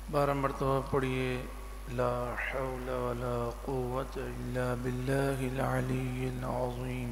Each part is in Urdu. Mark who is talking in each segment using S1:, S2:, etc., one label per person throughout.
S1: 12 مرتبہ پڑھیے لا حول ولا قوة الا باللہ العلی العظیم.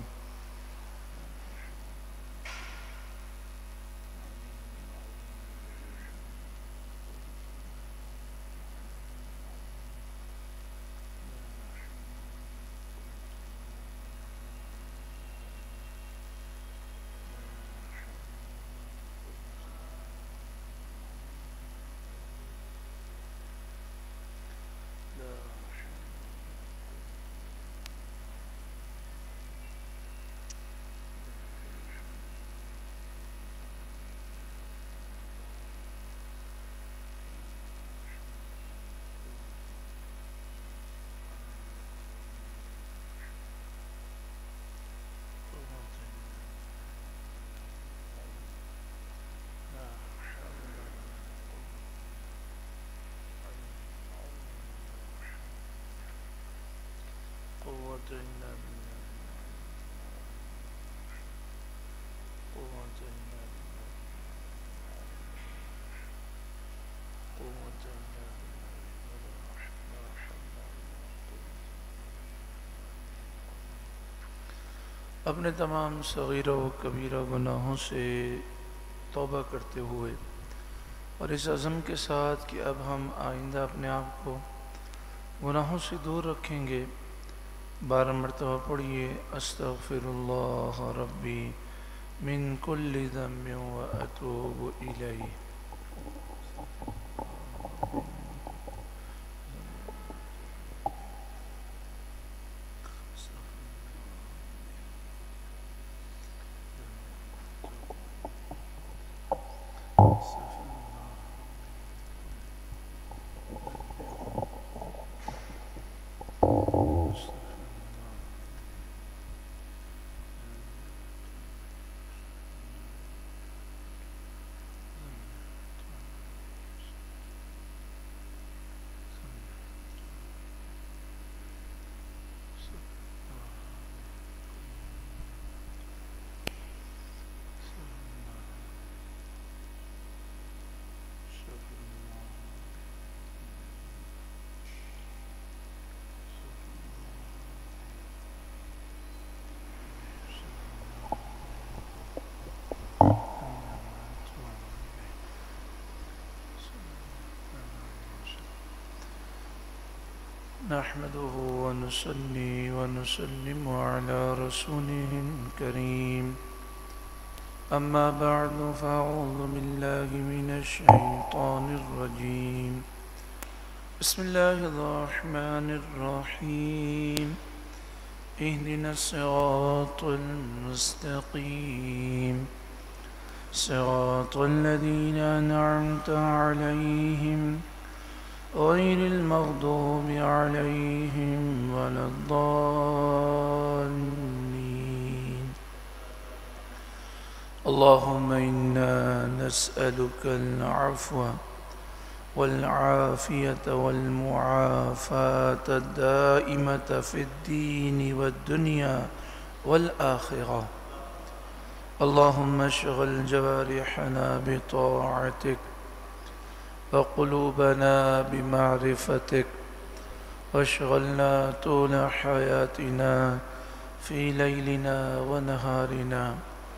S1: قوة الا باللہ قوة الا باللہ قوة الا باللہ لا حول ولا قوة. اپنے تمام صغیرہ و کبیرہ گناہوں سے توبہ کرتے ہوئے اور اس عزم کے ساتھ کہ اب ہم آئندہ اپنے آپ کو گناہوں سے دور رکھیں گے، 12 مرتبہ پڑھیے استغفر اللہ ربی من کل ذنب و اتوب الیہ. نحمده ونصلي ونسلم على رسوله الكريم. أما بعد فأعوذ بالله من الشيطان الرجيم. بسم الله الرحمن الرحيم. اهدنا الصراط المستقيم صراط الذين أنعمت عليهم غير المغضوب عليهم ولا الضالين. اللهم إنا نسألك العفو والعافية والمعافاة الدائمة في الدين والدنيا والآخرة. اللهم اشغل جوارحنا بطاعتك وقلوبنا بمعرفتك واشغلنا طول حياتنا في ليلنا ونهارنا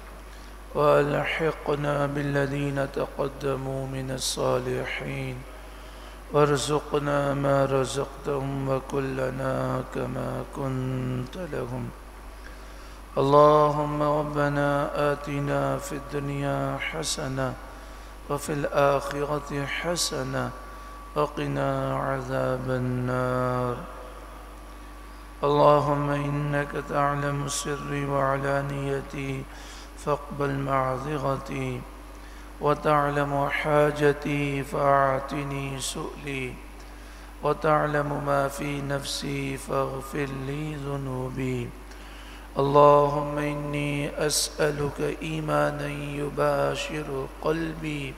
S1: وألحقنا بالذين تقدموا من الصالحين وارزقنا ما رزقتهم وكلنا كما كنت لهم. اللهم ربنا آتنا في الدنيا حسنة وفي الآخرة حسنة وقنا عذاب النار. اللهم إنك تعلم سري وعلانيتي فاقبل معذرتي وتعلم حاجتي فأعطني سؤلي وتعلم ما في نفسي فاغفر لي ذنوبي. اللهم إني أسألك إيمانا يباشر قلبي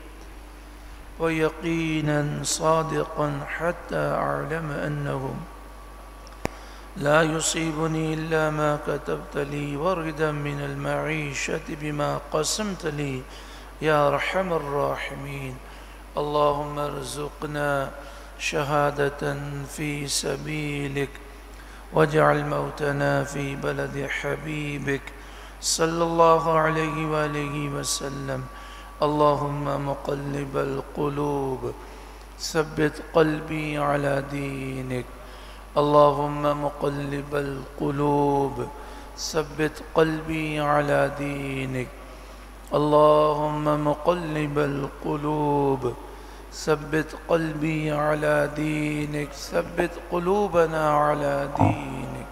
S1: ويقينا صادقا حتى أعلم أنه لا يصيبني إلا ما كتبت لي وردا من المعيشة بما قسمت لي يا أرحم الراحمين. اللهم ارزقنا شهادة في سبيلك واجعل موتنا في بلد حبيبك صلى الله عليه وآله وسلم. اللهم مقلب القلوب ثبت قلبي على دينك. اللهم مقلب القلوب ثبت قلبي على دينك. اللهم مقلب القلوب ثبت قلبي على دينك. ثبت قلوبنا على دينك.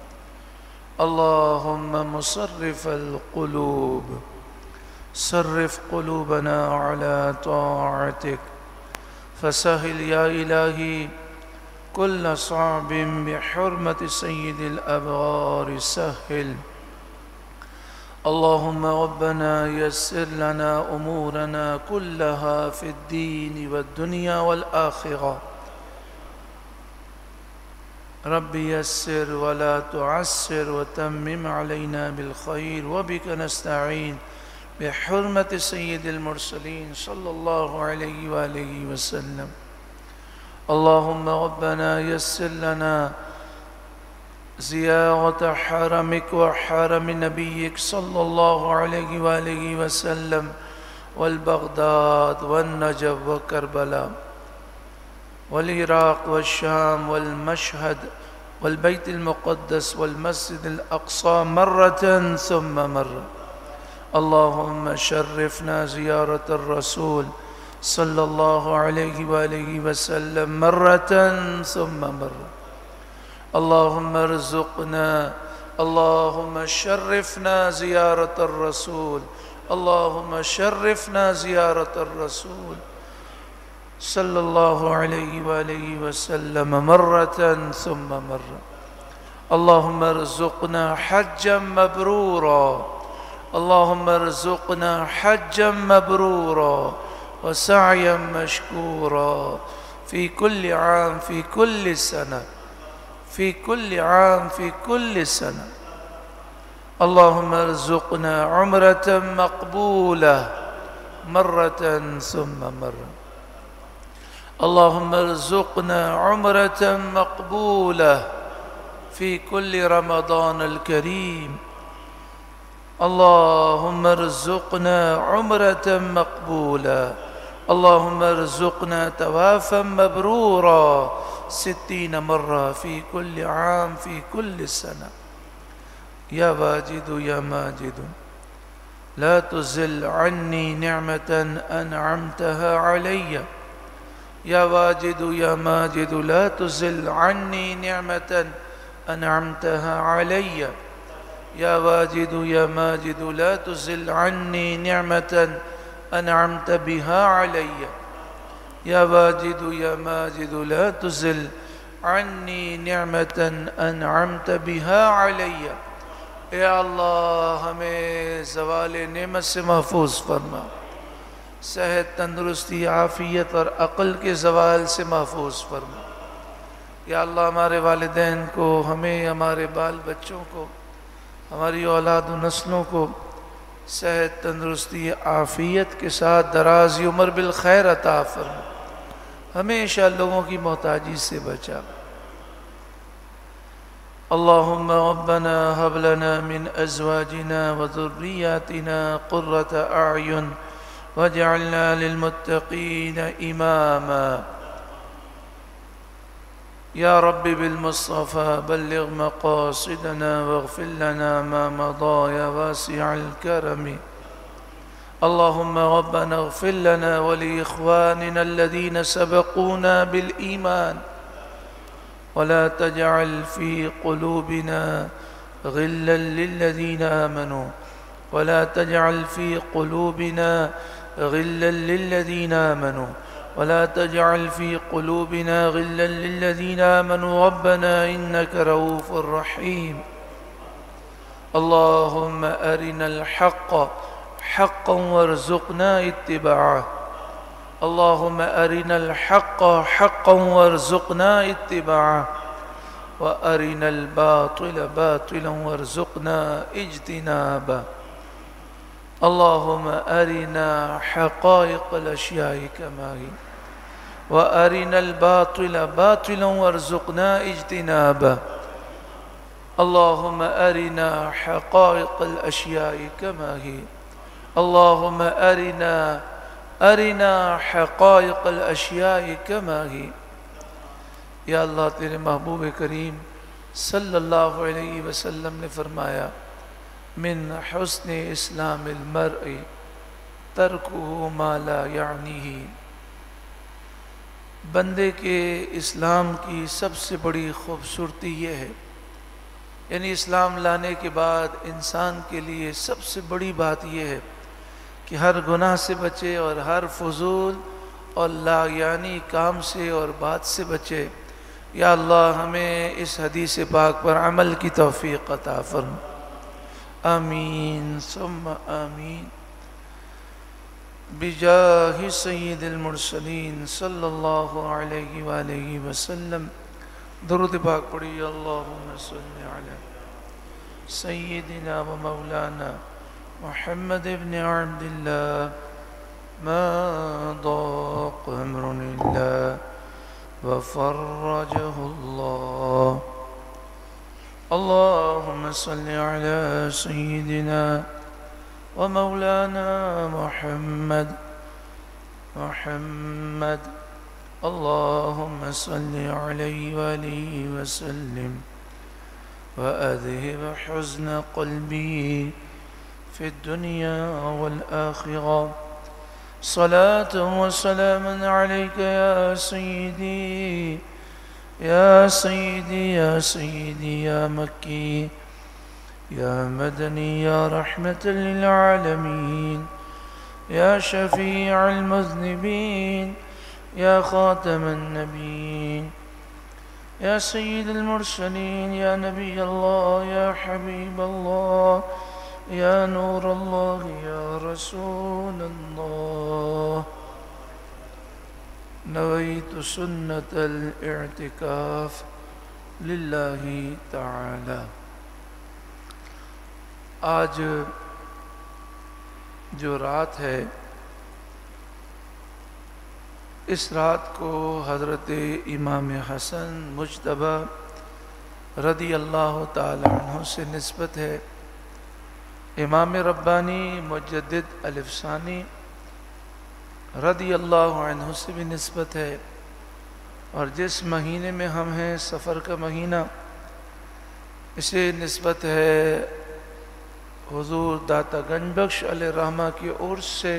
S1: اللهم مصرف القلوب صرف قلوبنا على طاعتك. فسهل يا إلهي كل صعب بحرمة سيد الأبرار سهل. اللهم ربنا يسر لنا أمورنا كلها في الدين والدنيا والآخرة. رب يسر ولا تعسر وتمم علينا بالخير وبك نستعين بحرمة سيد المرسلين صلى الله عليه وآله وسلم. اللهم ربنا يسر لنا زيارة حرمك وحرم نبيك صلى الله عليه وآله وسلم والبغداد والنجف وكربلاء والعراق والشام والمشهد والبيت المقدس والمسجد الأقصى مرة ثم مرة. اللهم شرفنا زيارة الرسول صلى الله عليه وآله وسلم مرة ثم مرة. اللهم ارزقنا اللهم شرفنا زيارة الرسول. اللهم شرفنا زيارة الرسول صلى الله عليه وآله وسلم مرة ثم مرة. اللهم ارزقنا حجا مبرورا. اللهم ارزقنا حجا مبرورا وسعيا مشكورا في كل عام في كل سنة في كل عام في كل سنة. اللهم ارزقنا عمرة مقبولة مرة ثم مرة. اللهم ارزقنا عمرة مقبولة في كل رمضان الكريم. اللهم ارزقنا عمرة مقبولة. اللهم ارزقنا توافا مبرورا 60 مرة في كل عام في كل سنة. يا واجد يا ماجد لا تزل عني نعمة أنعمتها علي. يا واجد يا ماجد لا تزل عني نعمة أنعمتها علي. يا واجد يا ماجد لا تزل عني نعمة أنعمت بها علي. يا واجد يا ماجد لا تزل عني نعمة أنعمت بها علي. या अल्लाह हमें ज़वाल नेमत से महफूज फरमा, सेहत तंदुरुस्ती आफ़ियत और अक़ल के ज़वाल से महफूज फरमा। या अल्लाह हमारे वालिदैन को, हमें, हमारे बाल बच्चों को, हमारी औलाद व नस्लों को सेहत तंदुरुस्ती आफ़ियत के साथ दराज़ी उम्र बिल खैर अता फरमा। हमेशा लोगों की मोहताजी से बचा। अल्लाहुम्मा रब्बना हब लना मिन अज़वाजिना व ज़ुर्रिय्यातिना क़ुर्रत अअयुन वजअलना लिलमुत्तक़ीन इमामा। या रब्बि बिल मुस्तफ़ा बल्लिग़ मक़ासिदना वग़फ़िर लना मा मदा या वासिअल करम। अल्लाहुम्मा रब्बना इग़फ़िर लना व लिइख़वानिना अल्लज़ीना सबक़ूना बिल ईमान वला तजअल फ़ी क़ुलूबिना ग़िल्लन लिल्लज़ीना आमनू वला तजअल फ़ी क़ुलूबिना ग़िल्लन लिल्लज़ीना आमनू वला तजअल फ़ी क़ुलूबिना ग़िल्लन लिल्लज़ीना आमनू रब्बना इन्नका रऊफ़ुर रहीम। अल्लाहुम्मा अरिनल हक़्क़ हक़्क़न वरज़ुक़ना इत्तिबाअह। अल्लाहुम्मा अरिनल हक़्क़ हक़्क़न वरज़ुक़ना इत्तिबाअह व अरिनल बातिल बातिलन वरज़ुक़ना इज्तिनाबह। اللهم أرنا حقائق الأشياء كما هي وأرنا الباطل باطلا وارزقنا اجتنابه. اللهم أرنا حقائق الأشياء كما هي. اللهم أرنا حقائق الأشياء كما هي. یا اللہ تیرے محبوب کریم صلی اللہ علیہ وسلم نے فرمایا من حسن اسلام المرء ترکہ ما لا یعنیہ، بندے کے اسلام کی سب سے بڑی خوبصورتی یہ ہے، یعنی اسلام لانے کے بعد انسان کے لیے سب سے بڑی بات یہ ہے کہ ہر گناہ سے بچے اور ہر فضول اور لا یعنی کام سے اور بات سے بچے. یا اللہ ہمیں اس حدیث پاک پر عمل کی توفیق عطا فرما. آمین ثم آمین. بجاہ سید المرسلین صلی اللہ علیہ وآلہ وسلم. درود پاک پڑھی. اللہم صلی علی سیدنا و مولانا محمد ابن عبد اللہ ما ضاق امر اللہ وفرجه الله. اللهم صل على سيدنا ومولانا محمد. اللهم صل عليه وآله وسلم وأذهب حزن قلبي في الدنيا والآخرة. صلاة وسلام عليك يا سيدي يا سيدي يا سيدي يا مكي يا مدني يا رحمة للعالمين يا شفيع المذنبين يا خاتم النبيين يا سيد المرسلين يا نبي الله يا حبيب الله يا نور الله يا رسول الله. نويت سنة الاعتكاف لله تعالى. آج جو رات ہے اس رات کو حضرت امام حسن مجتبی رضی اللہ تعالی عنہ سے نسبت ہے. امام ربانی مجدد الف ثانی رضی اللہ عنہ سے بھی نسبت ہے. اور جس مہینے میں ہم ہیں سفر کا مہینہ، اسے نسبت ہے حضور داتا گنج بخش علیہ الرحمہ کی عرس سے،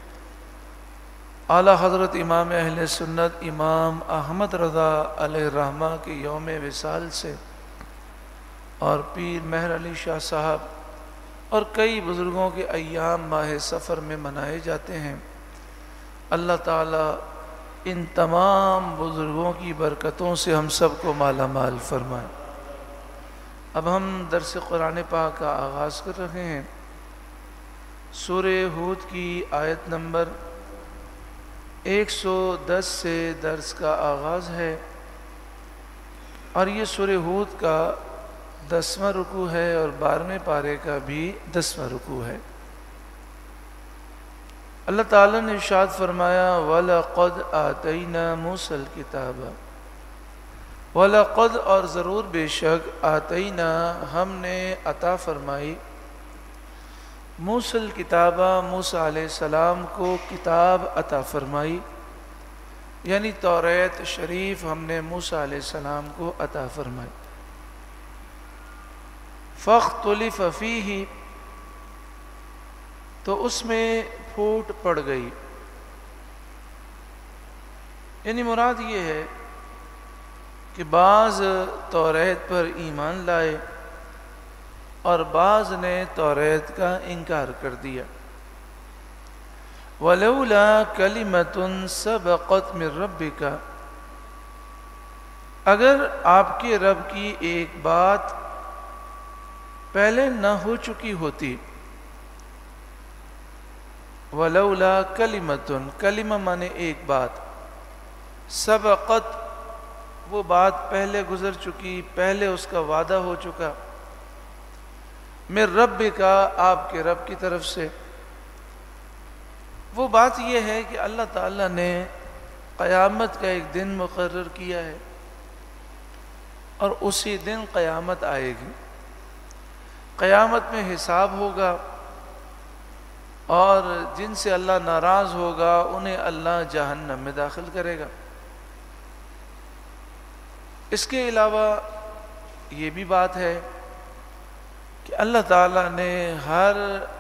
S1: اعلیٰ حضرت امام اہل سنت امام احمد رضا علیہ الرحمہ کے یوم وصال سے، اور پیر مہر علی شاہ صاحب اور کئی بزرگوں کے ایام ماہ سفر میں منائے جاتے ہیں. اللہ تعالیٰ ان تمام بزرگوں کی برکتوں سے ہم سب کو مالا مال فرمائے. اب ہم درس قرآن پاک کا آغاز کر رہے ہیں. سورہ ہود کی آیت نمبر 110 سے درس کا آغاز ہے، اور یہ سورہ ہود کا 10واں رکوع ہے اور 12ویں پارے کا بھی 10واں رکوع ہے. اللہ تعالیٰ نے ارشاد فرمایا وَلَقَدْ آتَيْنَا مُوسَى الْكِتَابَ. وَلَقَدْ اور ضرور بے شک آتَيْنَا ہم نے عطا فرمائی موسیٰ الکتاب موسیٰ علیہ السلام کو کتاب عطا فرمائی، یعنی توریت شریف ہم نے موسیٰ علیہ السلام کو عطا فرمائی. فاختلف فیہ تو اس میں پھوٹ پڑ گئی، یعنی مراد یہ ہے کہ بعض توریت پر ایمان لائے اور بعض نے توریت کا انکار کر دیا. وَلَوْلَا كَلِمَةٌ سَبَقَتْ مِن رَبِّكَ، اگر آپ کے رب کی ایک بات پہلے نہ ہو چکی ہوتی. وَلَوْلَا كَلِمَةٌ، کلمہ مانے ایک بات، سبقت وہ بات پہلے گزر چکی، پہلے اس کا وعدہ ہو چکا، من رب کا آپ کے رب کی طرف سے. وہ بات یہ ہے کہ اللہ تعالیٰ نے قیامت کا ایک دن مقرر کیا ہے اور اسی دن قیامت آئے گی. قیامت میں حساب ہوگا اور جن سے اللہ ناراض ہوگا انہیں اللہ جہنم میں داخل کرے گا. اس کے علاوہ یہ بھی بات ہے کہ اللہ تعالیٰ نے ہر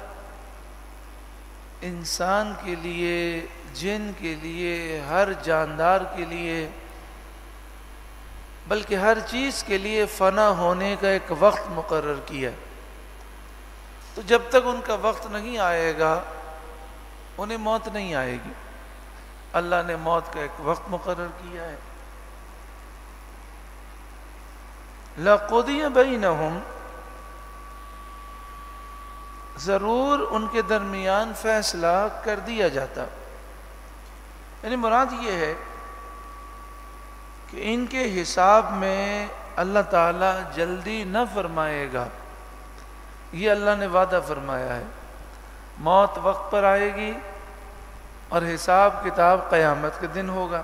S1: انسان کے لیے، جن کے لیے، ہر جاندار کے لیے، بلکہ ہر چیز کے لیے فنا ہونے کا ایک وقت مقرر کیا. تو جب تک ان کا وقت نہیں آئے گا انہیں موت نہیں آئے گی. اللہ نے موت کا ایک وقت مقرر کیا ہے. لَقُضِيَ بَيْنَهُمْ، ضرور ان کے درمیان فیصلہ کر دیا جاتا. یعنی مراد یہ ہے کہ ان کے حساب میں اللہ تعالیٰ جلدی نہ فرمائے گا. یہ اللہ نے وعدہ فرمایا ہے. موت وقت پر آئے گی اور حساب کتاب قیامت کے دن ہوگا.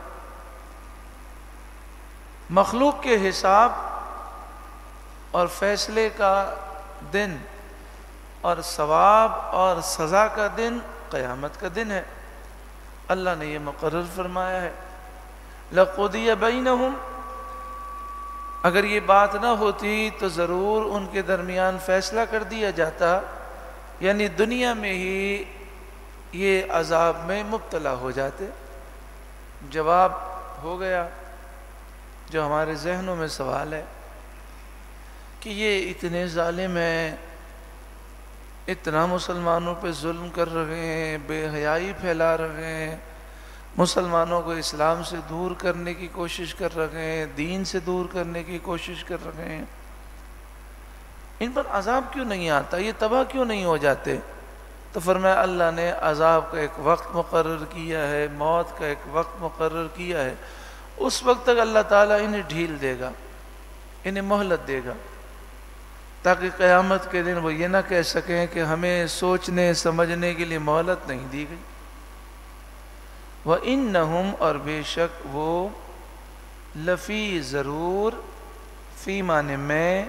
S1: مخلوق کے حساب اور فیصلے کا دن اور ثواب اور سزا کا دن قیامت کا دن ہے. اللہ نے یہ مقرر فرمایا ہے. لَقُضِيَ بَيْنَهُمْ، اگر یہ بات نہ ہوتی تو ضرور ان کے درمیان فیصلہ کر دیا جاتا، یعنی دنیا میں ہی یہ عذاب میں مبتلا ہو جاتے. جواب ہو گیا جو ہمارے ذہنوں میں سوال ہے کہ یہ اتنے ظالم ہیں، اتنا مسلمانوں پہ ظلم کر رہے ہیں، بے حیائی پھیلا رہے ہیں، مسلمانوں کو اسلام سے دور کرنے کی کوشش کر رہے ہیں، دین سے دور کرنے کی کوشش کر رہے ہیں، ان پر عذاب کیوں نہیں آتا؟ یہ تباہ کیوں نہیں ہو جاتے؟ تو فرمایا اللہ نے عذاب کا ایک وقت مقرر کیا ہے، موت کا ایک وقت مقرر کیا ہے. اس وقت تک اللہ تعالیٰ انہیں ڈھیل دے گا، انہیں مہلت دے گا، تاکہ قیامت کے دن وہ یہ نہ کہہ سکیں کہ ہمیں سوچنے سمجھنے کے لیے مہلت نہیں دی گئی. وَإِنَّهُمْ، اور بے شک وہ، لفی ضرور، فی معنی میں،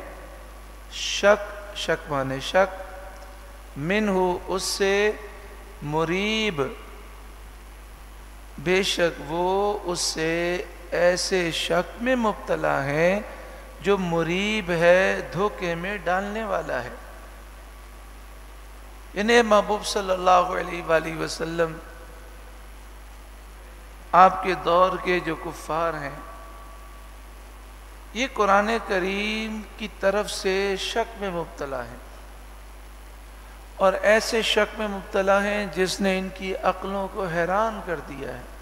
S1: شک معنی شک، منہ اس سے، مریب، بے شک وہ اس سے ایسے شک میں مبتلا ہیں جو مریب ہے، دھوکے میں ڈالنے والا ہے. یعنی محبوب صلی اللہ علیہ وآلہ وسلم، آپ کے دور کے جو کفار ہیں، یہ قرآن کریم کی طرف سے شک میں مبتلا ہیں، اور ایسے شک میں مبتلا ہیں جس نے ان کی عقلوں کو حیران کر دیا ہے.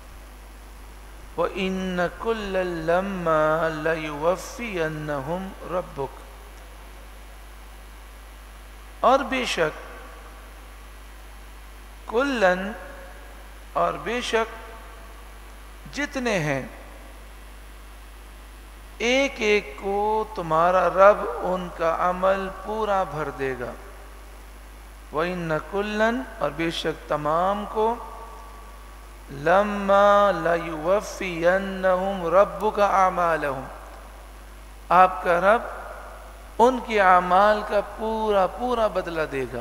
S1: وَإِنَّ كُلًّا لَمَّا لَيُوَفِّيَنَّهُمْ رَبُّكَ، اور بے شک، کلن، اور بے شک جتنے ہیں، ایک ایک کو تمہارا رب ان کا عمل پورا بھر دے گا. وَإِنَّ كُلًّا، اور بے شک تمام کو، لَمَّا لَيُوَفِّيَنَّهُمْ رَبُّكَ أَعْمَالَهُمْ، آپ کا رب ان کے اعمال کا پورا پورا بدلہ دے گا.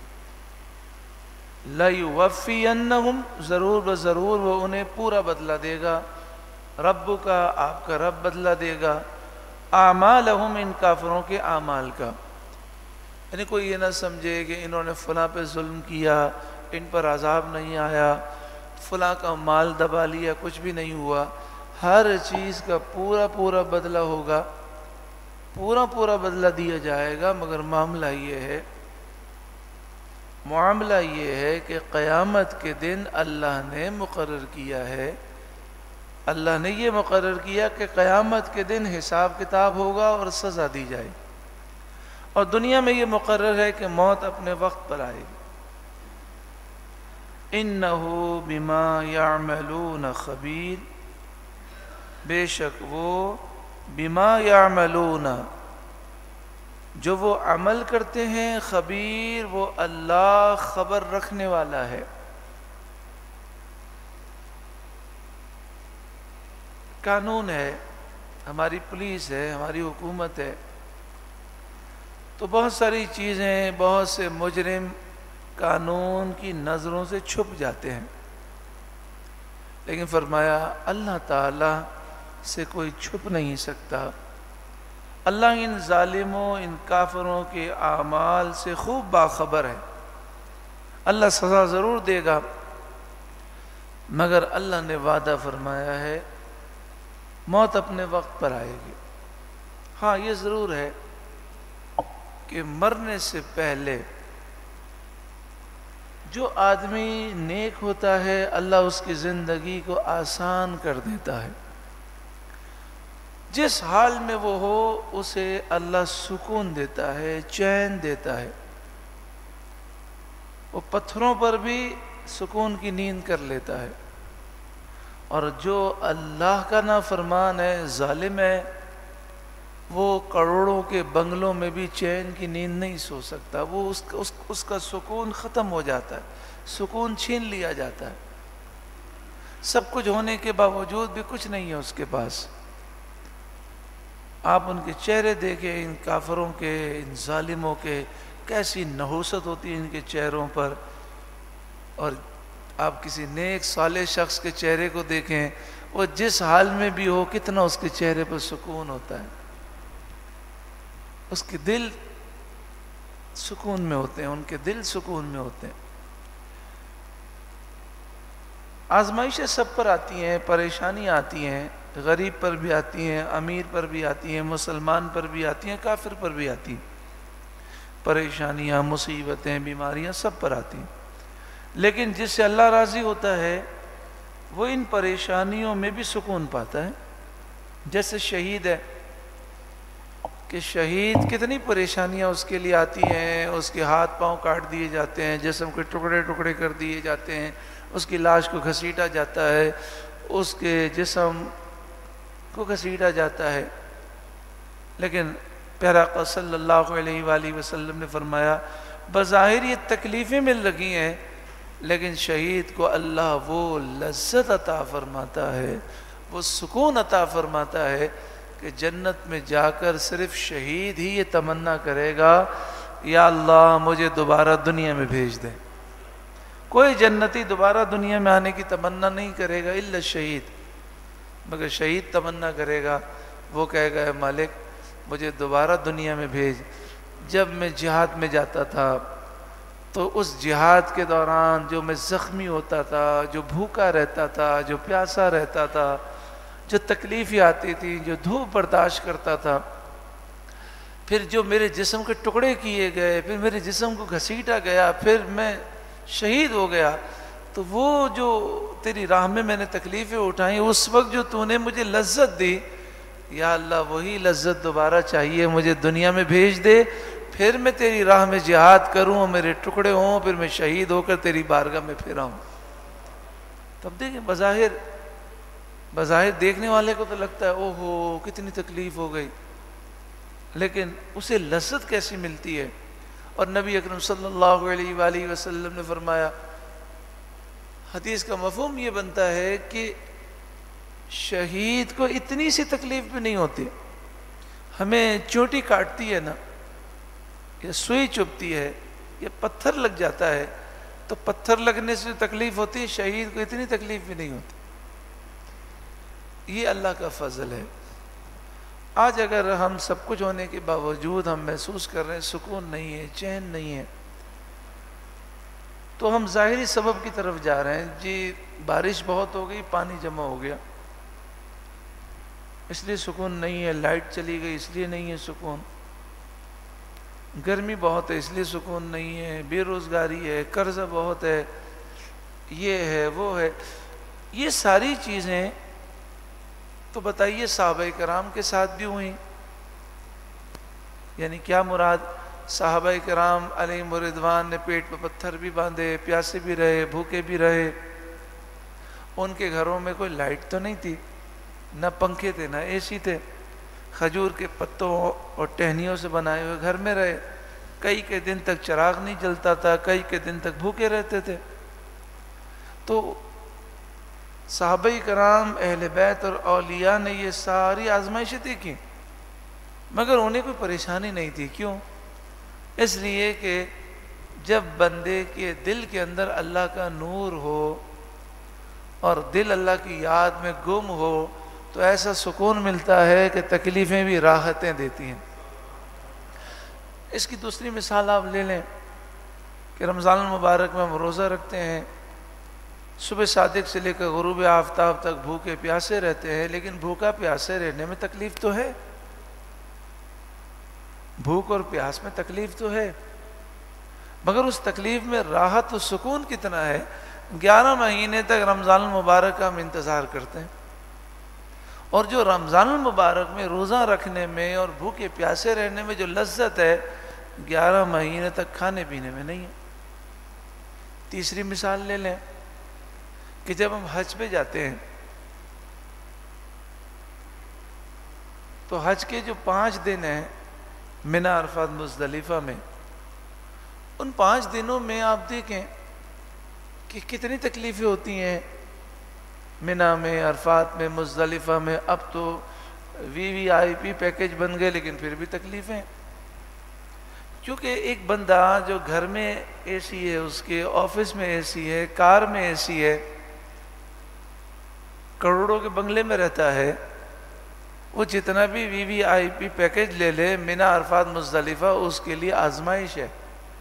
S1: لَيُوَفِّيَنَّهُمْ، ضرور بضرور وہ انہیں پورا بدلہ دے گا. رب کا، آپ کا رب بدلہ دے گا. اعمالہم، ان کافروں کے اعمال کا. یعنی کوئی یہ نہ سمجھے کہ انہوں نے فلاں پہ ظلم کیا، ان پر عذاب نہیں آیا، فلاں کا مال دبا لیا، کچھ بھی نہیں ہوا. ہر چیز کا پورا پورا بدلہ ہوگا، پورا پورا بدلہ دیا جائے گا. مگر معاملہ یہ ہے کہ قیامت کے دن اللہ نے مقرر کیا ہے، اللہ نے یہ مقرر کیا کہ قیامت کے دن حساب کتاب ہوگا اور سزا دی جائے. اور دنیا میں یہ مقرر ہے کہ موت اپنے وقت پر آئے گی. اِنَّهُ بِمَا يَعْمَلُونَ خَبِيرٌ، بے شک وہ، بِمَا يَعْمَلُونَ، جو وہ عمل کرتے ہیں، خبیر، وہ اللہ خبر رکھنے والا ہے. قانون ہے، ہماری پولیس ہے، ہماری حکومت ہے، تو بہت ساری چیزیں، بہت سے مجرم قانون کی نظروں سے چھپ جاتے ہیں، لیکن فرمایا اللہ تعالی سے کوئی چھپ نہیں سکتا۔ اللہ ان ظالموں، ان کافروں کے اعمال سے خوب باخبر ہے، اللہ سزا ضرور دے گا، مگر اللہ نے وعدہ فرمایا ہے موت اپنے وقت پر آئے گی۔ ہاں یہ ضرور ہے کہ مرنے سے پہلے جو آدمی نیک ہوتا ہے اللہ اس کی زندگی کو آسان کر دیتا ہے، جس حال میں وہ ہو اسے اللہ سکون دیتا ہے، چین دیتا ہے، وہ پتھروں پر بھی سکون کی نیند کر لیتا ہے، اور جو اللہ کا نافرمان ہے، ظالم ہے، وہ کروڑوں کے بنگلوں میں بھی چین کی نیند نہیں سو سکتا، وہ اس کا سکون ختم ہو جاتا ہے، سکون چھین لیا جاتا ہے، سب کچھ ہونے کے باوجود بھی کچھ نہیں ہے اس کے پاس۔ آپ ان کے چہرے دیکھیں، ان کافروں کے، ان ظالموں کے، کیسی نحوست ہوتی ہے ان کے چہروں پر، اور آپ کسی نیک صالح شخص کے چہرے کو دیکھیں، وہ جس حال میں بھی ہو کتنا اس کے چہرے پر سکون ہوتا ہے، اس کے دل سکون میں ہوتے ہیں، ان کے دل سکون میں ہوتے ہیں۔ آزمائشیں سب پر آتی ہیں، پریشانیاں آتی ہیں، غریب پر بھی آتی ہیں، امیر پر بھی آتی ہیں، مسلمان پر بھی آتی ہیں، کافر پر بھی آتی ہیں، پریشانیاں، مصیبتیں، بیماریاں سب پر آتی ہیں، لیکن جس سے اللہ راضی ہوتا ہے وہ ان پریشانیوں میں بھی سکون پاتا ہے۔ جیسے شہید ہے کہ شہید کتنی پریشانیاں اس کے لیے آتی ہیں، اس کے ہاتھ پاؤں کاٹ دیے جاتے ہیں، جسم کے ٹکڑے ٹکڑے کر دیے جاتے ہیں، اس کی لاش کو گھسیٹا جاتا ہے، اس کے جسم کو گھسیٹا جاتا ہے، لیکن پیارا آقا صلی اللہ علیہ وآلہ وسلم نے فرمایا بظاہر یہ تکلیفیں مل رہی ہیں، لیکن شہید کو اللہ وہ لذت عطا فرماتا ہے، وہ سکون عطا فرماتا ہے کہ جنت میں جا کر صرف شہید ہی یہ تمنا کرے گا یا اللہ مجھے دوبارہ دنیا میں بھیج دیں۔ کوئی جنتی دوبارہ دنیا میں آنے کی تمنا نہیں کرے گا الا شہید، مگر شہید تمنا کرے گا، وہ کہے گا اے مالک مجھے دوبارہ دنیا میں بھیج۔ جب میں جہاد میں جاتا تھا تو اس جہاد کے دوران جو میں زخمی ہوتا تھا، جو بھوکا رہتا تھا، جو پیاسا رہتا تھا، جو تکلیفیں آتی تھی، جو دھوپ برداشت کرتا تھا، پھر جو میرے جسم کے ٹکڑے کیے گئے، پھر میرے جسم کو گھسیٹا گیا، پھر میں شہید ہو گیا، تو وہ جو تیری راہ میں نے تکلیفیں اٹھائیں، اس وقت جو تو نے مجھے لذت دی، یا اللہ وہی لذت دوبارہ چاہیے، مجھے دنیا میں بھیج دے، پھر میں تیری راہ میں جہاد کروں، میرے ٹکڑے ہوں، پھر میں شہید ہو کر تیری بارگاہ میں پھر آؤں۔ تب دیکھیں بظاہر دیکھنے والے کو تو لگتا ہے اوہو کتنی تکلیف ہو گئی، لیکن اسے لذت کیسی ملتی ہے۔ اور نبی اکرم صلی اللہ علیہ وآلہ وسلم نے فرمایا، حدیث کا مفہوم یہ بنتا ہے کہ شہید کو اتنی سی تکلیف بھی نہیں ہوتی، ہمیں چوٹی کاٹتی ہے نا، یا سوئی چبھتی ہے، یا پتھر لگ جاتا ہے، تو پتھر لگنے سے تکلیف ہوتی ہے، شہید کو اتنی تکلیف بھی نہیں ہوتی۔ یہ اللہ کا فضل ہے۔ آج اگر ہم سب کچھ ہونے کے باوجود ہم محسوس کر رہے ہیں سکون نہیں ہے، چین نہیں ہے، تو ہم ظاہری سبب کی طرف جا رہے ہیں، جی بارش بہت ہو گئی، پانی جمع ہو گیا، اس لیے سکون نہیں ہے، لائٹ چلی گئی اس لیے نہیں ہے سکون، گرمی بہت ہے اس لیے سکون نہیں ہے، بے روزگاری ہے، قرضہ بہت ہے، یہ ہے وہ ہے، یہ ساری چیزیں تو بتائیے صحابہ کرام کے ساتھ بھی ہوئیں، یعنی کیا مراد؟ صحابہ کرام علیہم رضوان نے پیٹ پہ پتھر بھی باندھے، پیاسے بھی رہے، بھوکے بھی رہے، ان کے گھروں میں کوئی لائٹ تو نہیں تھی، نہ پنکھے تھے، نہ اے سی تھے، کھجور کے پتوں اور ٹہنیوں سے بنائے ہوئے گھر میں رہے، کئی کے دن تک چراغ نہیں جلتا تھا، کئی کے دن تک بھوکے رہتے تھے۔ تو صحابہ کرام، اہل بیت اور اولیاء نے یہ ساری آزمائشیں دیکھی مگر انہیں کوئی پریشانی نہیں تھی. کیوں؟ اس لیے کہ جب بندے کے دل کے اندر اللہ کا نور ہو اور دل اللہ کی یاد میں گم ہو تو ایسا سکون ملتا ہے کہ تکلیفیں بھی راحتیں دیتی ہیں. اس کی دوسری مثال آپ لے لیں کہ رمضان المبارک میں ہم روزہ رکھتے ہیں، صبح صادق سے لے کر غروب آفتاب تک بھوکے پیاسے رہتے ہیں، لیکن بھوکا پیاسے رہنے میں تکلیف تو ہے، بھوک اور پیاس میں تکلیف تو ہے، مگر اس تکلیف میں راحت و سکون کتنا ہے. 11 مہینے تک رمضان المبارک کا ہم انتظار کرتے ہیں، اور جو رمضان المبارک میں روزہ رکھنے میں اور بھوکے پیاسے رہنے میں جو لذت ہے 11 مہینے تک کھانے پینے میں نہیں ہے. تیسری مثال لے لیں کہ جب ہم حج پہ جاتے ہیں تو حج کے جو 5 دن ہیں منی، عرفات، مزدلفہ میں، ان 5 دنوں میں آپ دیکھیں کہ کتنی تکلیفیں ہوتی ہیں. منی میں، عرفات میں، مزدلفہ میں. اب تو VIP پیکج بن گئے لیکن پھر بھی تکلیفیں، کیونکہ ایک بندہ جو گھر میں AC ہے، اس کے آفس میں AC ہے، کار میں AC ہے، کروڑوں کے بنگلے میں رہتا ہے، وہ جتنا بھی VIP پیکج لے لے، منی، عرفات، مزدلفہ اس کے لیے آزمائش ہے،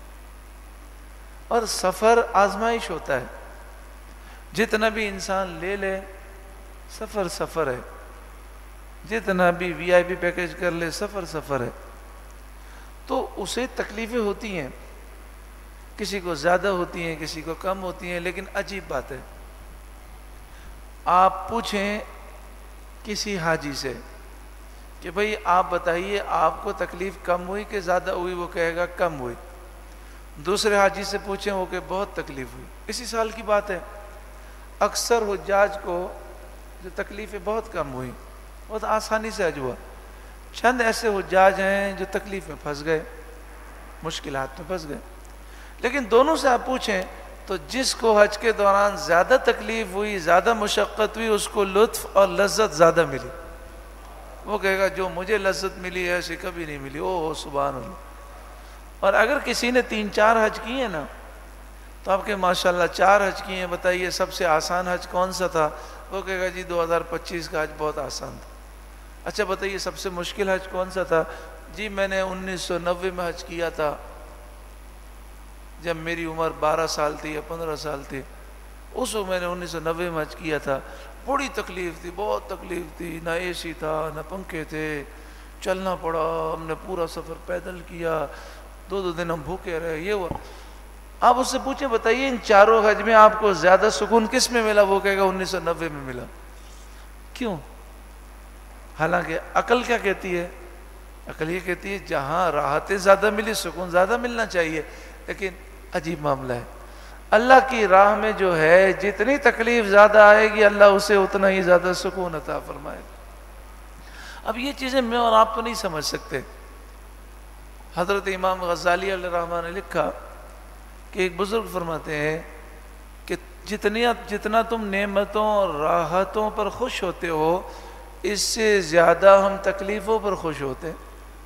S1: اور سفر آزمائش ہوتا ہے. جتنا بھی انسان لے لے سفر ہے، جتنا بھی VIP پیکج کر لے سفر ہے. تو اسے تکلیفیں ہوتی ہیں، کسی کو زیادہ ہوتی ہیں، کسی کو کم ہوتی ہیں. لیکن عجیب بات ہے، آپ پوچھیں کسی حاجی سے کہ بھئی آپ بتائیے آپ کو تکلیف کم ہوئی کہ زیادہ ہوئی، وہ کہے گا کم ہوئی. دوسرے حاجی سے پوچھیں، وہ کہ بہت تکلیف ہوئی. اسی سال کی بات ہے، اکثر حجاج کو جو تکلیفیں بہت کم ہوئی، بہت آسانی سے حج ہوا. چند ایسے حجاج ہیں جو تکلیف میں پھنس گئے، مشکلات میں پھنس گئے. لیکن دونوں سے آپ پوچھیں تو جس کو حج کے دوران زیادہ تکلیف ہوئی، زیادہ مشقت ہوئی، اس کو لطف اور لذت زیادہ ملی. وہ کہے گا جو مجھے لذت ملی ہے ایسی کبھی نہیں ملی. او سبحان اللہ. اور اگر کسی نے 3-4 حج کیے ہیں نا تو آپ کے ماشاءاللہ 4 حج کیے ہیں، بتائیے سب سے آسان حج کون سا تھا؟ وہ کہے گا جی 2025 کا حج بہت آسان تھا. اچھا بتائیے سب سے مشکل حج کون سا تھا؟ جی میں نے 1990 میں حج کیا تھا، جب میری عمر 12 سال تھی یا 15 سال تھی. اس وقت میں نے 1990 میں حج کیا تھا. بڑی تکلیف تھی، بہت تکلیف تھی، نہ AC تھا نہ پنکھے تھے، چلنا پڑا، ہم نے پورا سفر پیدل کیا، 2 دن ہم بھوکے رہے. یہ ہوا. آپ اس سے پوچھیں بتائیے ان چاروں حج میں آپ کو زیادہ سکون کس میں ملا؟ وہ کہے گا 1990 میں ملا. کیوں؟ حالانکہ عقل کیا کہتی ہے؟ عقل یہ کہتی ہے جہاں راحتیں زیادہ ملی سکون زیادہ ملنا چاہیے. لیکن عجیب معاملہ ہے، اللہ کی راہ میں جو ہے جتنی تکلیف زیادہ آئے گی اللہ اسے اتنا ہی زیادہ سکون عطا فرمائے. اب یہ چیزیں میں اور آپ تو نہیں سمجھ سکتے. حضرت امام غزالی علیہ الرحمہ نے لکھا کہ ایک بزرگ فرماتے ہیں کہ جتنا تم نعمتوں اور راحتوں پر خوش ہوتے ہو اس سے زیادہ ہم تکلیفوں پر خوش ہوتے ہیں.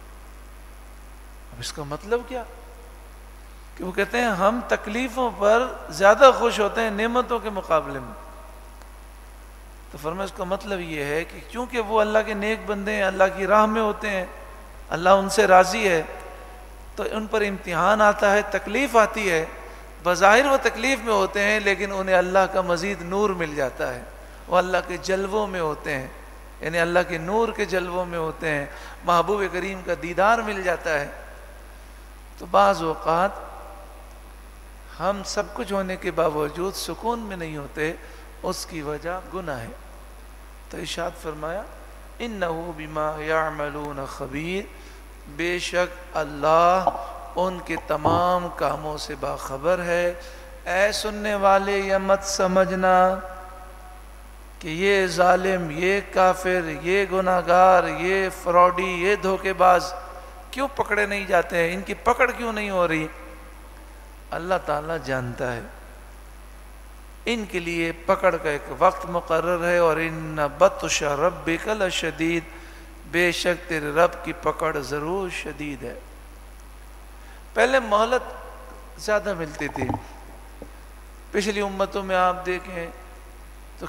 S1: اب اس کا مطلب کیا؟ کہ وہ کہتے ہیں ہم تکلیفوں پر زیادہ خوش ہوتے ہیں نعمتوں کے مقابلے میں. تو فرمایا اس کا مطلب یہ ہے کہ چونکہ وہ اللہ کے نیک بندے ہیں، اللہ کی راہ میں ہوتے ہیں، اللہ ان سے راضی ہے، تو ان پر امتحان آتا ہے، تکلیف آتی ہے. بظاہر وہ تکلیف میں ہوتے ہیں لیکن انہیں اللہ کا مزید نور مل جاتا ہے، وہ اللہ کے جلووں میں ہوتے ہیں، یعنی اللہ کے نور کے جلووں میں ہوتے ہیں، محبوب کریم کا دیدار مل جاتا ہے. تو بعض اوقات ہم سب کچھ ہونے کے باوجود سکون میں نہیں ہوتے، اس کی وجہ گناہ ہے. تو ارشاد فرمایا اِنَّهُ بِمَا يَعْمَلُونَ خَبِيرٌ، بے شک اللہ ان کے تمام کاموں سے باخبر ہے. اے سننے والے یہ مت سمجھنا کہ یہ ظالم، یہ کافر، یہ گناہگار، یہ فراڈی، یہ دھوکے باز کیوں پکڑے نہیں جاتے ہیں، ان کی پکڑ کیوں نہیں ہو رہی؟ اللہ تعالیٰ جانتا ہے. ان کے لیے پکڑ کا ایک وقت مقرر ہے، اور ان بطش ربک لشدید، بے شک تیرے رب کی پکڑ ضرور شدید ہے۔ پہلے مہلت زیادہ ملتی تھی، پچھلی امتوں میں آپ دیکھیں تو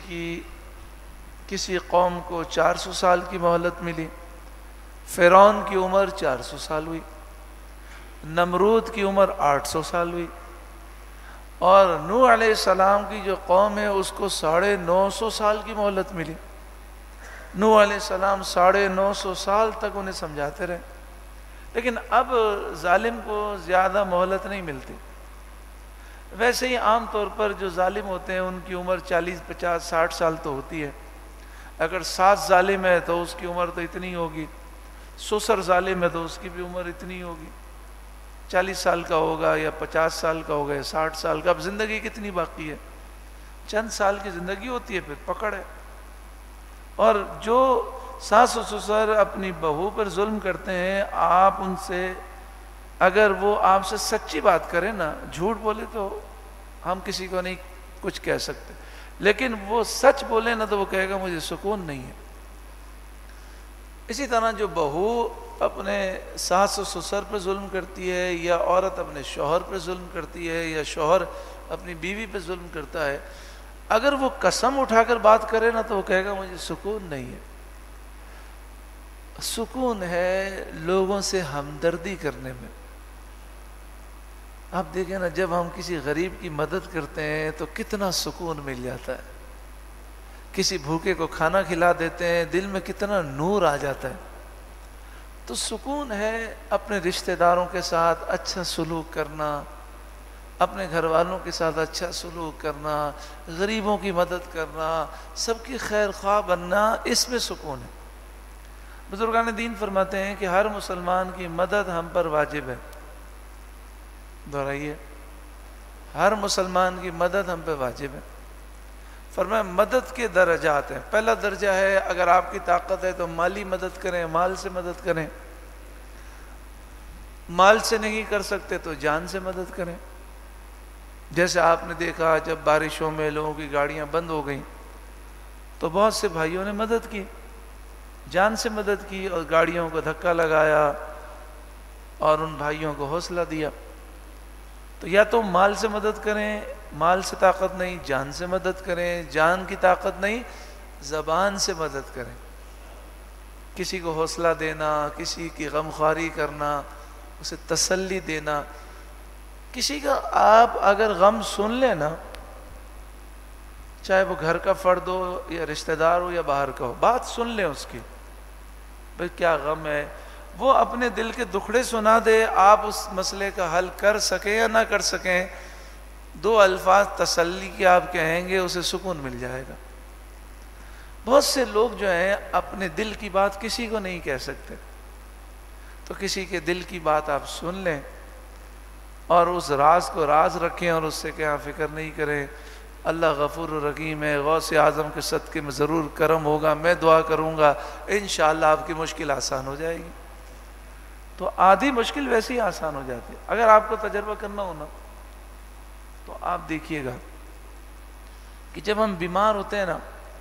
S1: کسی قوم کو 400 سال کی مہلت ملی، فرعون کی عمر 400 سال ہوئی، نمرود کی عمر 800 سال ہوئی، اور نوح علیہ السلام کی جو قوم ہے اس کو 950 سال کی مہلت ملی۔ نوح علیہ السلام 950 سال تک انہیں سمجھاتے رہے، لیکن اب ظالم کو زیادہ مہلت نہیں ملتی۔ ویسے ہی عام طور پر جو ظالم ہوتے ہیں ان کی عمر 40 50 60 سال تو ہوتی ہے۔ اگر 7 ظالم ہے تو اس کی عمر تو اتنی ہوگی، سسر ظالم ہے تو اس کی بھی عمر اتنی ہوگی، 40 سال کا ہوگا یا 50 سال کا ہوگا یا 60 سال کا۔ اب زندگی کتنی باقی ہے؟ چند سال کی زندگی ہوتی ہے، پھر پکڑ ہے۔ اور جو ساس و سسر اپنی بہو پر ظلم کرتے ہیں، آپ ان سے اگر وہ آپ سے سچی بات کریں نا، جھوٹ بولے تو ہم کسی کو نہیں کچھ کہہ سکتے، لیکن وہ سچ بولے نا تو وہ کہے گا مجھے سکون نہیں ہے۔ اسی طرح جو بہو اپنے ساس و سسر پہ ظلم کرتی ہے، یا عورت اپنے شوہر پہ ظلم کرتی ہے، یا شوہر اپنی بیوی پہ ظلم کرتا ہے، اگر وہ قسم اٹھا کر بات کرے نا تو وہ کہے گا مجھے سکون نہیں ہے۔ سکون ہے لوگوں سے ہمدردی کرنے میں۔ آپ دیکھیں نا، جب ہم کسی غریب کی مدد کرتے ہیں تو کتنا سکون مل جاتا ہے، کسی بھوکے کو کھانا کھلا دیتے ہیں دل میں کتنا نور آ جاتا ہے۔ تو سکون ہے اپنے رشتہ داروں کے ساتھ اچھا سلوک کرنا، اپنے گھر والوں کے ساتھ اچھا سلوک کرنا، غریبوں کی مدد کرنا، سب کی خیر خواہ بننا، اس میں سکون ہے۔ بزرگان دین فرماتے ہیں کہ ہر مسلمان کی مدد ہم پر واجب ہے۔ دہرائیے، ہر مسلمان کی مدد ہم پہ واجب ہے۔ فرمایا مدد کے درجات ہیں۔ پہلا درجہ ہے اگر آپ کی طاقت ہے تو مالی مدد کریں، مال سے مدد کریں، مال سے نہیں کر سکتے تو جان سے مدد کریں۔ جیسے آپ نے دیکھا جب بارشوں میں لوگوں کی گاڑیاں بند ہو گئیں تو بہت سے بھائیوں نے مدد کی، جان سے مدد کی، اور گاڑیوں کو دھکا لگایا اور ان بھائیوں کو حوصلہ دیا۔ تو یا تو مال سے مدد کریں، مال سے طاقت نہیں، جان سے مدد کریں، جان کی طاقت نہیں، زبان سے مدد کریں۔ کسی کو حوصلہ دینا، کسی کی غمخواری کرنا، اسے تسلی دینا۔ کسی کا آپ اگر غم سن لیں نا، چاہے وہ گھر کا فرد ہو یا رشتہ دار ہو یا باہر کا ہو، بات سن لیں اس کی، بھئی کیا غم ہے، وہ اپنے دل کے دکھڑے سنا دے، آپ اس مسئلے کا حل کر سکیں یا نہ کر سکیں، 2 الفاظ تسلی کے آپ کہیں گے، اسے سکون مل جائے گا۔ بہت سے لوگ جو ہیں اپنے دل کی بات کسی کو نہیں کہہ سکتے، تو کسی کے دل کی بات آپ سن لیں اور اس راز کو راز رکھیں، اور اس سے کیا فکر نہیں کریں۔ اللہ غفور الرحیم ہے، غوث اعظم کے صدقے میں ضرور کرم ہوگا، میں دعا کروں گا، انشاءاللہ آپ کی مشکل آسان ہو جائے گی۔ تو آدھی مشکل ویسے ہی آسان ہو جاتی ہے۔ اگر آپ کو تجربہ کرنا ہو نا تو آپ دیکھیے گا کہ جب ہم بیمار ہوتے ہیں نا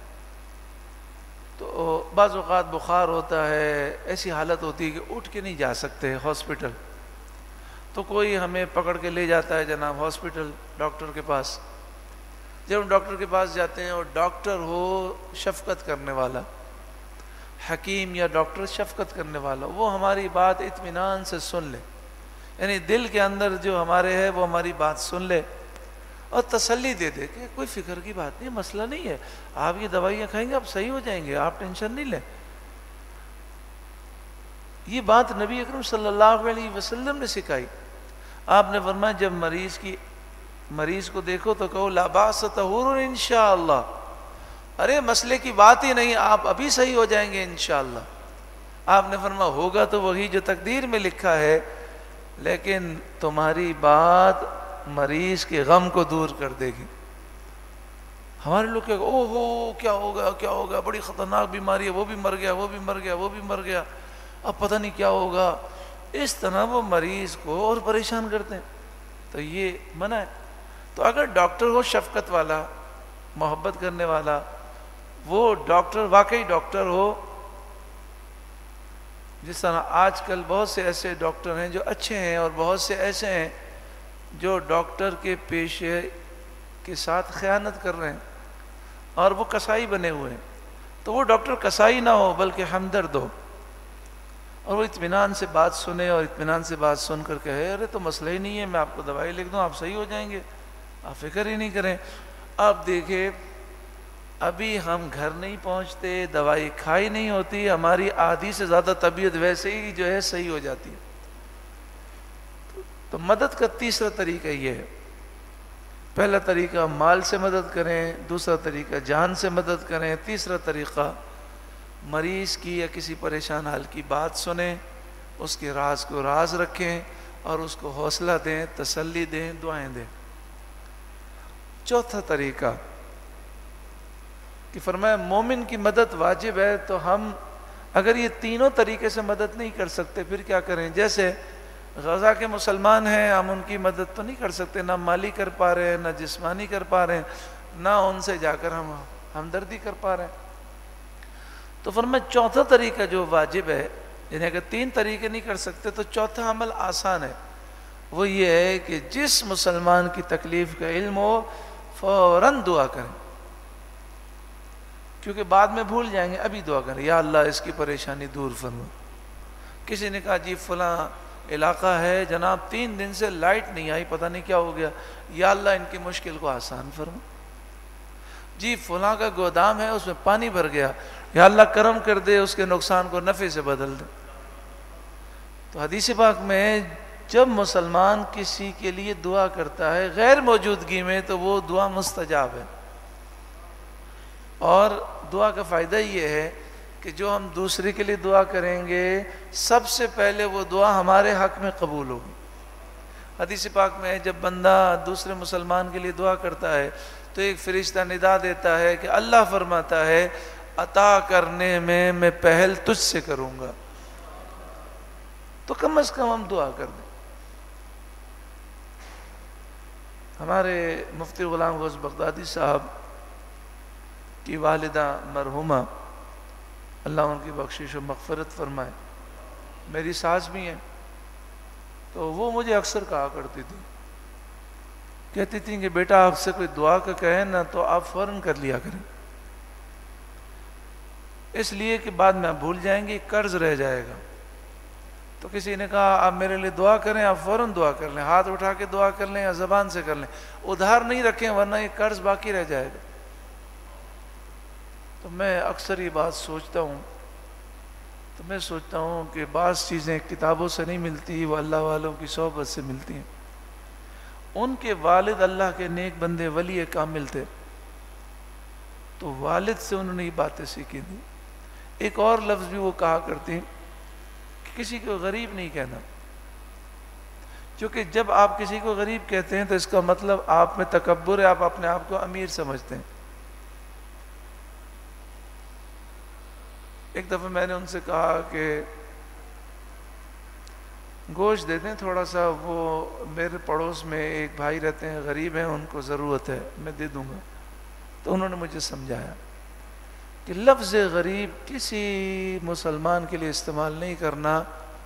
S1: تو بعض اوقات بخار ہوتا ہے، ایسی حالت ہوتی ہے کہ اٹھ کے نہیں جا سکتے ہاسپٹل، تو کوئی ہمیں پکڑ کے لے جاتا ہے جناب ہاسپٹل ڈاکٹر کے پاس۔ جب ہم ڈاکٹر کے پاس جاتے ہیں اور ڈاکٹر ہو شفقت کرنے والا، حکیم یا ڈاکٹر شفقت کرنے والا، وہ ہماری بات اطمینان سے سن لے، یعنی دل کے اندر جو ہمارے ہے وہ ہماری بات سن لے اور تسلی دے دے کہ کوئی فکر کی بات نہیں، مسئلہ نہیں ہے، آپ یہ دوائیاں کھائیں گے آپ صحیح ہو جائیں گے، آپ ٹینشن نہیں لیں۔ یہ بات نبی اکرم صلی اللہ علیہ وسلم نے سکھائی۔ آپ نے فرمایا جب مریض کو دیکھو تو کہو لا باس طہور انشاءاللہ، ارے مسئلے کی بات ہی نہیں، آپ ابھی صحیح ہو جائیں گے انشاءاللہ۔ آپ نے فرمایا ہوگا تو وہی جو تقدیر میں لکھا ہے، لیکن تمہاری بات مریض کے غم کو دور کر دے گی۔ ہمارے لوگ کہتے ہیں او ہو کیا ہوگا، بڑی خطرناک بیماری ہے، وہ بھی مر گیا، اب پتہ نہیں کیا ہوگا، اس طرح وہ مریض کو اور پریشان کرتے ہیں۔ تو یہ منع ہے۔ تو اگر ڈاکٹر ہو شفقت والا، محبت کرنے والا، وہ ڈاکٹر واقعی ڈاکٹر ہو، جس طرح آج کل بہت سے ایسے ڈاکٹر ہیں جو اچھے ہیں اور بہت سے ایسے ہیں جو ڈاکٹر کے پیشے کے ساتھ خیانت کر رہے ہیں اور وہ کسائی بنے ہوئے ہیں، تو وہ ڈاکٹر کسائی نہ ہو بلکہ ہمدرد ہو، اور وہ اطمینان سے بات سنے اور اطمینان سے بات سن کر کہے ارے تو مسئلہ ہی نہیں ہے، میں آپ کو دوائی لکھ دوں آپ صحیح ہو جائیں گے، آپ فکر ہی نہیں کریں۔ اب دیکھیں ابھی ہم گھر نہیں پہنچتے، دوائی کھائی نہیں ہوتی، ہماری آدھی سے زیادہ طبیعت ویسے ہی جو ہے صحیح ہو جاتی ہے۔ تو مدد کا تیسرا طریقہ یہ ہے، پہلا طریقہ مال سے مدد کریں، دوسرا طریقہ جان سے مدد کریں، تیسرا طریقہ مریض کی یا کسی پریشان حال کی بات سنیں، اس کے راز کو راز رکھیں اور اس کو حوصلہ دیں، تسلی دیں، دعائیں دیں۔ چوتھا طریقہ کہ فرمایا مومن کی مدد واجب ہے، تو ہم اگر یہ تینوں طریقے سے مدد نہیں کر سکتے پھر کیا کریں؟ جیسے غزہ کے مسلمان ہیں، ہم ان کی مدد تو نہیں کر سکتے، نہ مالی کر پا رہے ہیں، نہ جسمانی کر پا رہے ہیں، نہ ان سے جا کر ہم ہمدردی کر پا رہے ہیں۔ تو فرمایا چوتھا طریقہ جو واجب ہے، یعنی اگر تین طریقے نہیں کر سکتے تو چوتھا عمل آسان ہے، وہ یہ ہے کہ جس مسلمان کی تکلیف کا علم ہو فوراً دعا کریں، کیونکہ بعد میں بھول جائیں گے، ابھی دعا کریں یا اللہ اس کی پریشانی دور فرما۔ کسی نے کہا جی فلاں علاقہ ہے جناب 3 دن سے لائٹ نہیں آئی، پتہ نہیں کیا ہو گیا، یا اللہ ان کی مشکل کو آسان فرما۔ جی فلاں کا گودام ہے اس میں پانی بھر گیا، یا اللہ کرم کر دے اس کے نقصان کو نفع سے بدل دے۔ تو حدیث پاک میں جب مسلمان کسی کے لیے دعا کرتا ہے غیر موجودگی میں تو وہ دعا مستجاب ہے، اور دعا کا فائدہ یہ ہے کہ جو ہم دوسرے کے لیے دعا کریں گے سب سے پہلے وہ دعا ہمارے حق میں قبول ہوگی۔ حدیث پاک میں جب بندہ دوسرے مسلمان کے لیے دعا کرتا ہے تو ایک فرشتہ ندا دیتا ہے کہ اللہ فرماتا ہے عطا کرنے میں پہل تجھ سے کروں گا، تو کم از کم ہم دعا کر دیں۔ ہمارے مفتی غلام غوث بغدادی صاحب کی والدہ مرحومہ اللہ ان کی بخشش و مغفرت فرمائے، میری ساس بھی ہیں، تو وہ مجھے اکثر کہا کرتی تھی، کہتی تھی کہ بیٹا آپ سے کوئی دعا کا کہے نا تو آپ فوراً کر لیا کریں، اس لیے کہ بعد میں آپ بھول جائیں گے، قرض رہ جائے گا۔ تو کسی نے کہا آپ میرے لیے دعا کریں، آپ فوراً دعا کر لیں، ہاتھ اٹھا کے دعا کر لیں یا زبان سے کر لیں، ادھار نہیں رکھیں ورنہ یہ قرض باقی رہ جائے گا۔ تو میں اکثر یہ بات سوچتا ہوں، تو میں سوچتا ہوں کہ بعض چیزیں کتابوں سے نہیں ملتی، وہ اللہ والوں کی صحبت سے ملتی ہیں۔ ان کے والد اللہ کے نیک بندے ولی کامل تھے، تو والد سے انہوں نے یہ باتیں سیکھی تھی۔ ایک اور لفظ بھی وہ کہا کرتے کہ کسی کو غریب نہیں کہنا، کیونکہ جب آپ کسی کو غریب کہتے ہیں تو اس کا مطلب آپ میں تکبر ہے، آپ اپنے آپ کو امیر سمجھتے ہیں۔ ایک دفعہ میں نے ان سے کہا کہ گوشت دے دیں تھوڑا سا، وہ میرے پڑوس میں ایک بھائی رہتے ہیں غریب ہیں، ان کو ضرورت ہے، میں دے دوں گا۔ تو انہوں نے مجھے سمجھایا کہ لفظ غریب کسی مسلمان کے لیے استعمال نہیں کرنا،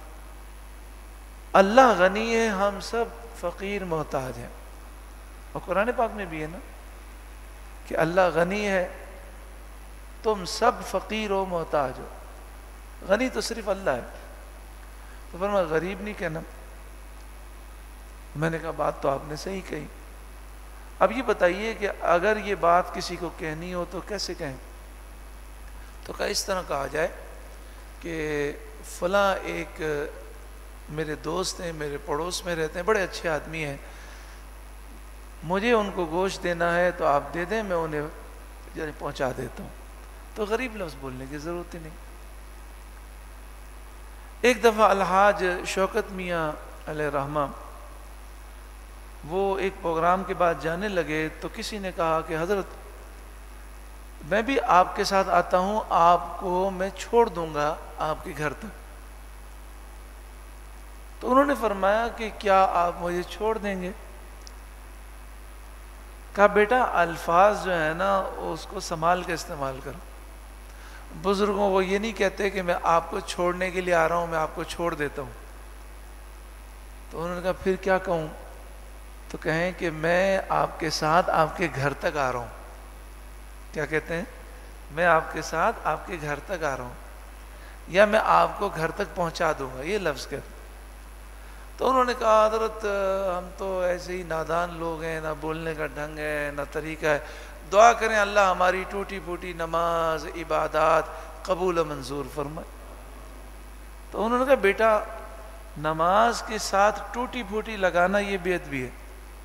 S1: اللہ غنی ہے، ہم سب فقیر محتاج ہیں، اور قرآن پاک میں بھی ہے نا کہ اللہ غنی ہے، تم سب فقیر ہو محتاج ہو، غنی تو صرف اللہ ہے۔ تو فرمایا غریب نہیں کہنا۔ میں نے کہا بات تو آپ نے صحیح کہی، اب یہ بتائیے کہ اگر یہ بات کسی کو کہنی ہو تو کیسے کہیں؟ تو کہا اس طرح کہا جائے کہ فلاں ایک میرے دوست ہیں، میرے پڑوس میں رہتے ہیں، بڑے اچھے آدمی ہیں، مجھے ان کو گوشت دینا ہے تو آپ دے دیں، میں انہیں پہنچا دیتا ہوں۔ تو غریب لفظ بولنے کی ضرورت ہی نہیں۔ ایک دفعہ الحاج شوکت میاں علیہ رحمہ وہ ایک پروگرام کے بعد جانے لگے تو کسی نے کہا کہ حضرت میں بھی آپ کے ساتھ آتا ہوں، آپ کو میں چھوڑ دوں گا آپ کے گھر تک۔ تو انہوں نے فرمایا کہ کیا آپ مجھے چھوڑ دیں گے؟ کہا بیٹا الفاظ جو ہیں نا اس کو سنبھال کے استعمال کرو. بزرگوں وہ یہ نہیں کہتے کہ میں آپ کو چھوڑنے کے لیے آ رہا ہوں، میں آپ کو چھوڑ دیتا ہوں. تو انہوں نے کہا پھر کیا کہوں؟ تو کہیں کہ میں آپ کے ساتھ آپ کے گھر تک آ رہا ہوں. کیا کہتے ہیں؟ میں آپ کے ساتھ آپ کے گھر تک آ رہا ہوں، یا میں آپ کو گھر تک پہنچا دوں گا، یہ لفظ کہتے. تو انہوں نے کہا حضرت ہم تو ایسے ہی نادان لوگ ہیں، نہ بولنے کا ڈھنگ ہے نہ طریقہ ہے، دعا کریں اللہ ہماری ٹوٹی پھوٹی نماز عبادات قبول و منظور فرمائے. تو انہوں نے کہا بیٹا نماز کے ساتھ ٹوٹی پھوٹی لگانا یہ بے ادبی ہے،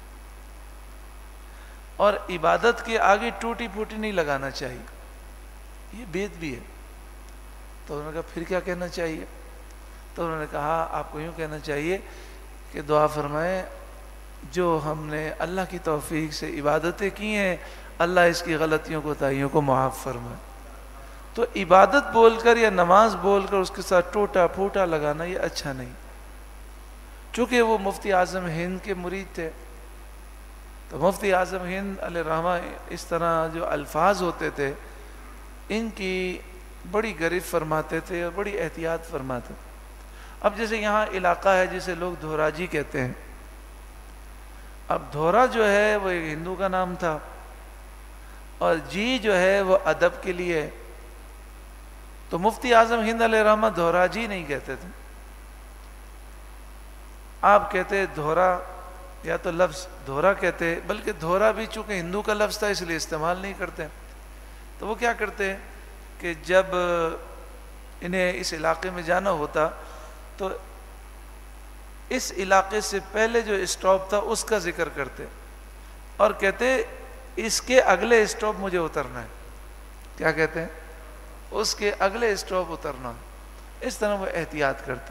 S1: اور عبادت کے آگے ٹوٹی پھوٹی نہیں لگانا چاہیے، یہ بے ادبی ہے. تو انہوں نے کہا پھر کیا کہنا چاہیے؟ تو انہوں نے کہا آپ کو یوں کہنا چاہیے کہ دعا فرمائیں جو ہم نے اللہ کی توفیق سے عبادتیں کی ہیں اللہ اس کی غلطیوں کوتاہیوں کو معاف فرمائے. تو عبادت بول کر یا نماز بول کر اس کے ساتھ ٹوٹا پھوٹا لگانا یہ اچھا نہیں. چونکہ وہ مفتی اعظم ہند کے مرید تھے، تو مفتی اعظم ہند علیہ رحمہ اس طرح جو الفاظ ہوتے تھے ان کی بڑی گرفت فرماتے تھے اور بڑی احتیاط فرماتے. اب جیسے یہاں علاقہ ہے جسے لوگ دھوراجی کہتے ہیں. اب دھورا جو ہے وہ ایک ہندو کا نام تھا، اور جی جو ہے وہ ادب کے لیے ہے. تو مفتی اعظم ہند علیہ رحمہ دھورا جی نہیں کہتے تھے، آپ کہتے دھورا، یا تو لفظ دھورا کہتے، بلکہ دھورا بھی چونکہ ہندو کا لفظ تھا اس لیے استعمال نہیں کرتے. تو وہ کیا کرتے کہ جب انہیں اس علاقے میں جانا ہوتا تو اس علاقے سے پہلے جو اسٹاپ تھا اس کا ذکر کرتے اور کہتے اس کے اگلے اسٹاپ مجھے اترنا ہے. کیا کہتے ہیں؟ اس کے اگلے اسٹاپ اترنا ہے. اس طرح وہ احتیاط کرتے.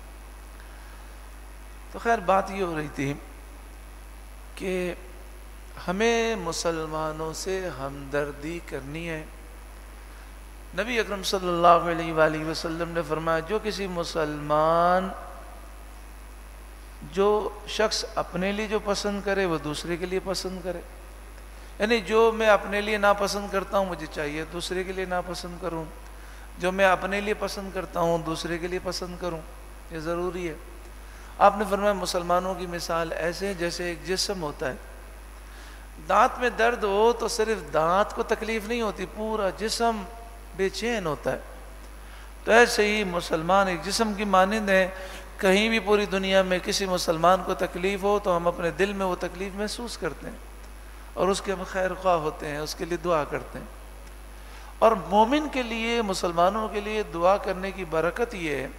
S1: تو خیر بات یہ ہو رہی تھی کہ ہمیں مسلمانوں سے ہمدردی کرنی ہے. نبی اکرم صلی اللہ علیہ وآلہ وسلم نے فرمایا جو کسی مسلمان جو شخص اپنے لیے جو پسند کرے وہ دوسرے کے لیے پسند کرے. یعنی جو میں اپنے لیے ناپسند کرتا ہوں مجھے چاہیے دوسرے کے لیے ناپسند کروں، جو میں اپنے لیے پسند کرتا ہوں دوسرے کے لیے پسند کروں، یہ ضروری ہے. آپ نے فرمایا مسلمانوں کی مثال ایسے جیسے ایک جسم ہوتا ہے. دانت میں درد ہو تو صرف دانت کو تکلیف نہیں ہوتی، پورا جسم بے چین ہوتا ہے. تو ایسے ہی مسلمان ایک جسم کی مانند ہیں. کہیں بھی پوری دنیا میں کسی مسلمان کو تکلیف ہو تو ہم اپنے دل میں وہ تکلیف محسوس کرتے ہیں اور اس کے ہم خیر خواہ ہوتے ہیں، اس کے لیے دعا کرتے ہیں. اور مومن کے لیے، مسلمانوں کے لیے دعا کرنے کی برکت یہ ہے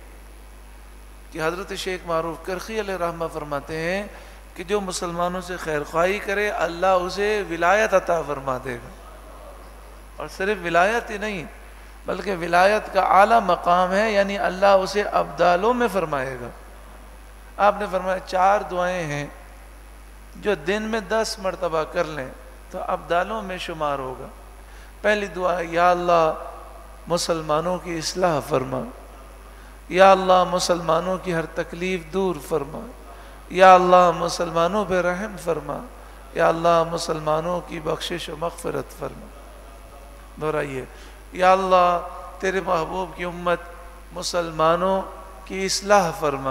S1: کہ حضرت شیخ معروف کرخی علیہ رحمہ فرماتے ہیں کہ جو مسلمانوں سے خیر خواہی کرے اللہ اسے ولایت عطا فرما دے گا. اور صرف ولایت ہی نہیں بلکہ ولایت کا اعلیٰ مقام ہے، یعنی اللہ اسے ابدالوں میں فرمائے گا. آپ نے فرمایا 4 دعائیں ہیں جو دن میں 10 مرتبہ کر لیں تو ابدالوں میں شمار ہوگا. پہلی دعا یا اللہ مسلمانوں کی اصلاح فرما، یا اللہ مسلمانوں کی ہر تکلیف دور فرما، یا اللہ مسلمانوں پہ رحم فرما، یا اللہ مسلمانوں کی بخشش و مغفرت فرما. دہرائیے یا اللہ تیرے محبوب کی امت مسلمانوں کی اصلاح فرما،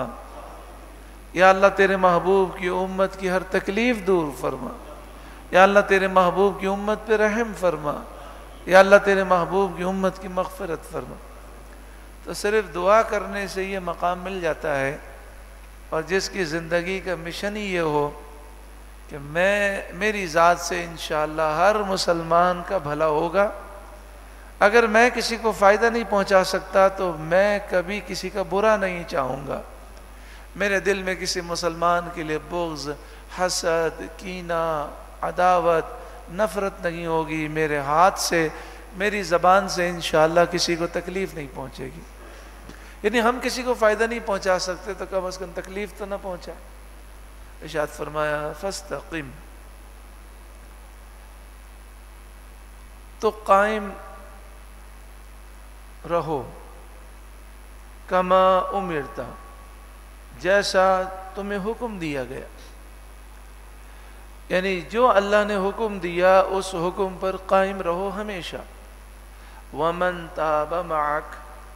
S1: یا اللہ تیرے محبوب کی امت کی ہر تکلیف دور فرما، یا اللہ تیرے محبوب کی امت پہ رحم فرما، یا اللہ تیرے محبوب کی امت کی مغفرت فرما. تو صرف دعا کرنے سے یہ مقام مل جاتا ہے. اور جس کی زندگی کا مشن ہی یہ ہو کہ میری ذات سے انشاءاللہ ہر مسلمان کا بھلا ہوگا، اگر میں کسی کو فائدہ نہیں پہنچا سکتا تو میں کبھی کسی کا برا نہیں چاہوں گا. میرے دل میں کسی مسلمان کے لیے بغض، حسد، کینہ، عداوت، نفرت نہیں ہوگی. میرے ہاتھ سے، میری زبان سے انشاءاللہ کسی کو تکلیف نہیں پہنچے گی. یعنی ہم کسی کو فائدہ نہیں پہنچا سکتے تو کم از کم تکلیف تو نہ پہنچائے. ارشاد فرمایا فاستقم، تو قائم رہو، کما امرتا، جیسا تمہیں حکم دیا گیا. یعنی جو اللہ نے حکم دیا اس حکم پر قائم رہو ہمیشہ. وَمَن تَابَ مَعَكَ،